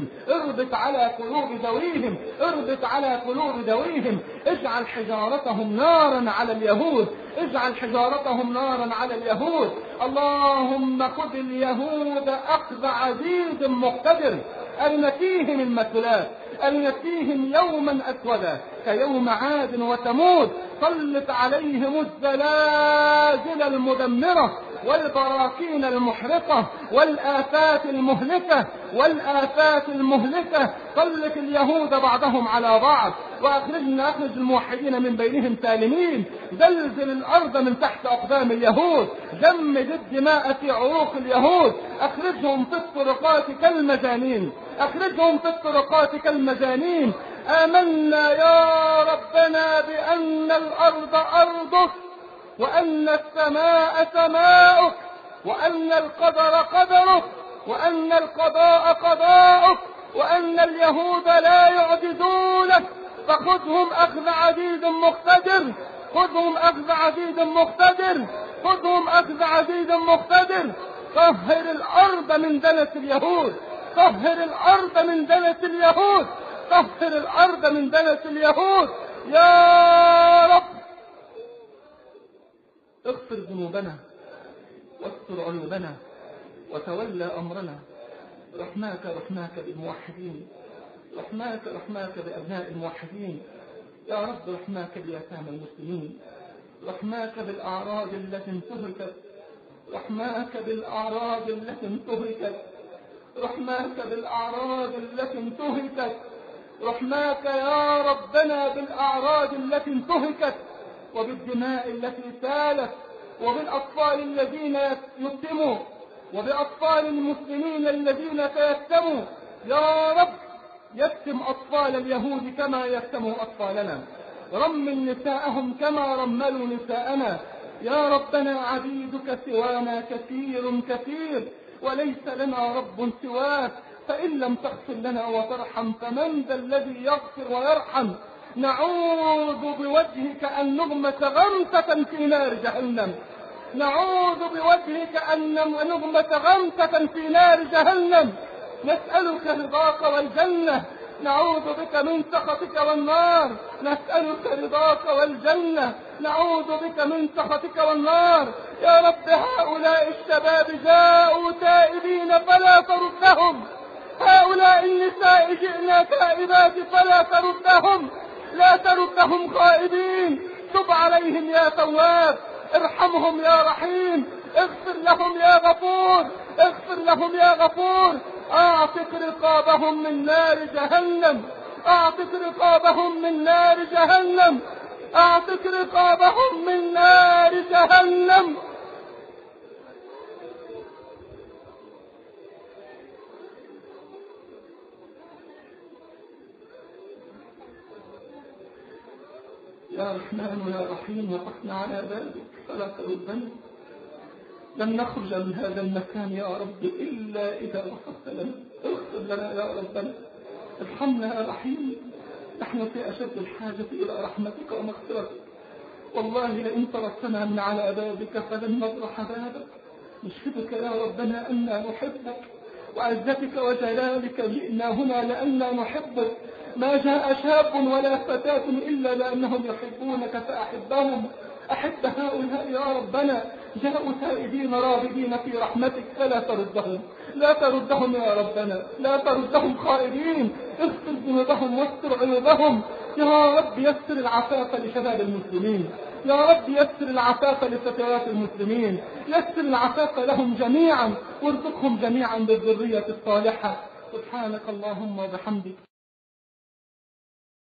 ذويهم، اربط على قلوب ذويهم، اربط على قلوب ذويهم. اجعل حجارتهم نارا على اليهود، اجعل حجارتهم نارا على اليهود. اللهم خذ اليهود أخذ عزيز مقتدر، أرنتيهم المثلات، أرنتيهم يوما أسودا كيوم عاد وثمود. سلط عليهم الزلازل المدمرة والبراكين المحرقة والآفات المهلكة والآفات المهلكة. سلط اليهود بعضهم على بعض، وأخرجنا أخرج الموحدين من بينهم سالمين. زلزل الأرض من تحت أقدام اليهود، جمد الدماء في عروق اليهود. أخرجهم في الطرقات كالمجانين، أخرجهم في الطرقات كالمجانين. آمنا يا ربنا بأن الأرض أرضك، وأن السماء سماؤك، وأن القدر قدرك، وأن القضاء قضاؤك، وأن اليهود لا يعجزونك. فخذهم أخذ عزيز مقتدر، خذهم أخذ عزيز مقتدر، خذهم أخذ عزيز مقتدر. طهر الأرض من دنس اليهود، طهر الأرض من دنس اليهود، طهر الأرض من دنس اليهود يا رب. اغفر ذنوبنا واستر عيوبنا وتولى أمرنا. رحماك رحماك بالموحدين، رحماك رحماك بأبناء الموحدين يا رب. رحماك بيتامى المسلمين، رحماك بالأعراض التي انتهكت، رحماك بالأعراض التي انتهكت، رحماك بالأعراض التي انتهكت، رحماك يا ربنا بالأعراض التي انتهكت، وبالدماء التي سالت، وبالأطفال الذين يتموا، وبأطفال المسلمين الذين سيتموا. يا رب يتم أطفال اليهود كما يتموا أطفالنا، رمل نساءهم كما رملوا نساءنا. يا ربنا عبيدك سوانا كثير كثير، وليس لنا رب سواك. فإن لم تغفر لنا وترحم فمن ذا الذي يغفر ويرحم؟ نعوذ بوجهك أن نغمس غمسة في نار جهنم، نعوذ بوجهك أن نغمس غمسة في نار جهنم. نسألك رضاك والجنة، نعوذ بك من سخطك والنار. نسألك رضاك والجنة، نعوذ بك من سخطك والنار. يا رب هؤلاء الشباب جاءوا تائبين فلا تردهم، هؤلاء النساء جئنا تائبات فلا تردهم، لا تردهم خائبين. تب عليهم يا تواب، ارحمهم يا رحيم، اغفر لهم يا غفور، اغفر لهم يا غفور. اعتق رقابهم من نار جهنم، اعتق رقابهم من نار جهنم، اعتق رقابهم من نار جهنم. يا رحمن يا رحيم وقفنا على بابك فلا تردنا. لن نخرج من هذا المكان يا رب إلا إذا غفرت لنا. اغفر لنا يا ربنا، ارحمنا يا رحيم. نحن في أشد الحاجة إلى رحمتك ومغفرتك. والله لئن تركتنا من على بابك فلن نبرح بابك. نشهدك يا ربنا أننا نحبك، وعزتك وجلالك جئنا هنا لأننا نحبك. ما جاء شاب ولا فتاة إلا لأنهم يحبونك فأحبهم. أحب هؤلاء يا ربنا، جاءوا تائبين راغبين في رحمتك فلا تردهم، لا تردهم يا ربنا، لا تردهم خائبين. اغفر ذنوبهم واستر عيوبهم. يا رب يسر العفاف لشباب المسلمين، يا رب يسر العفاف لفتيات المسلمين، يسر العفاف لهم جميعا، وارزقهم جميعا بالذرية الصالحة. سبحانك اللهم وبحمدك.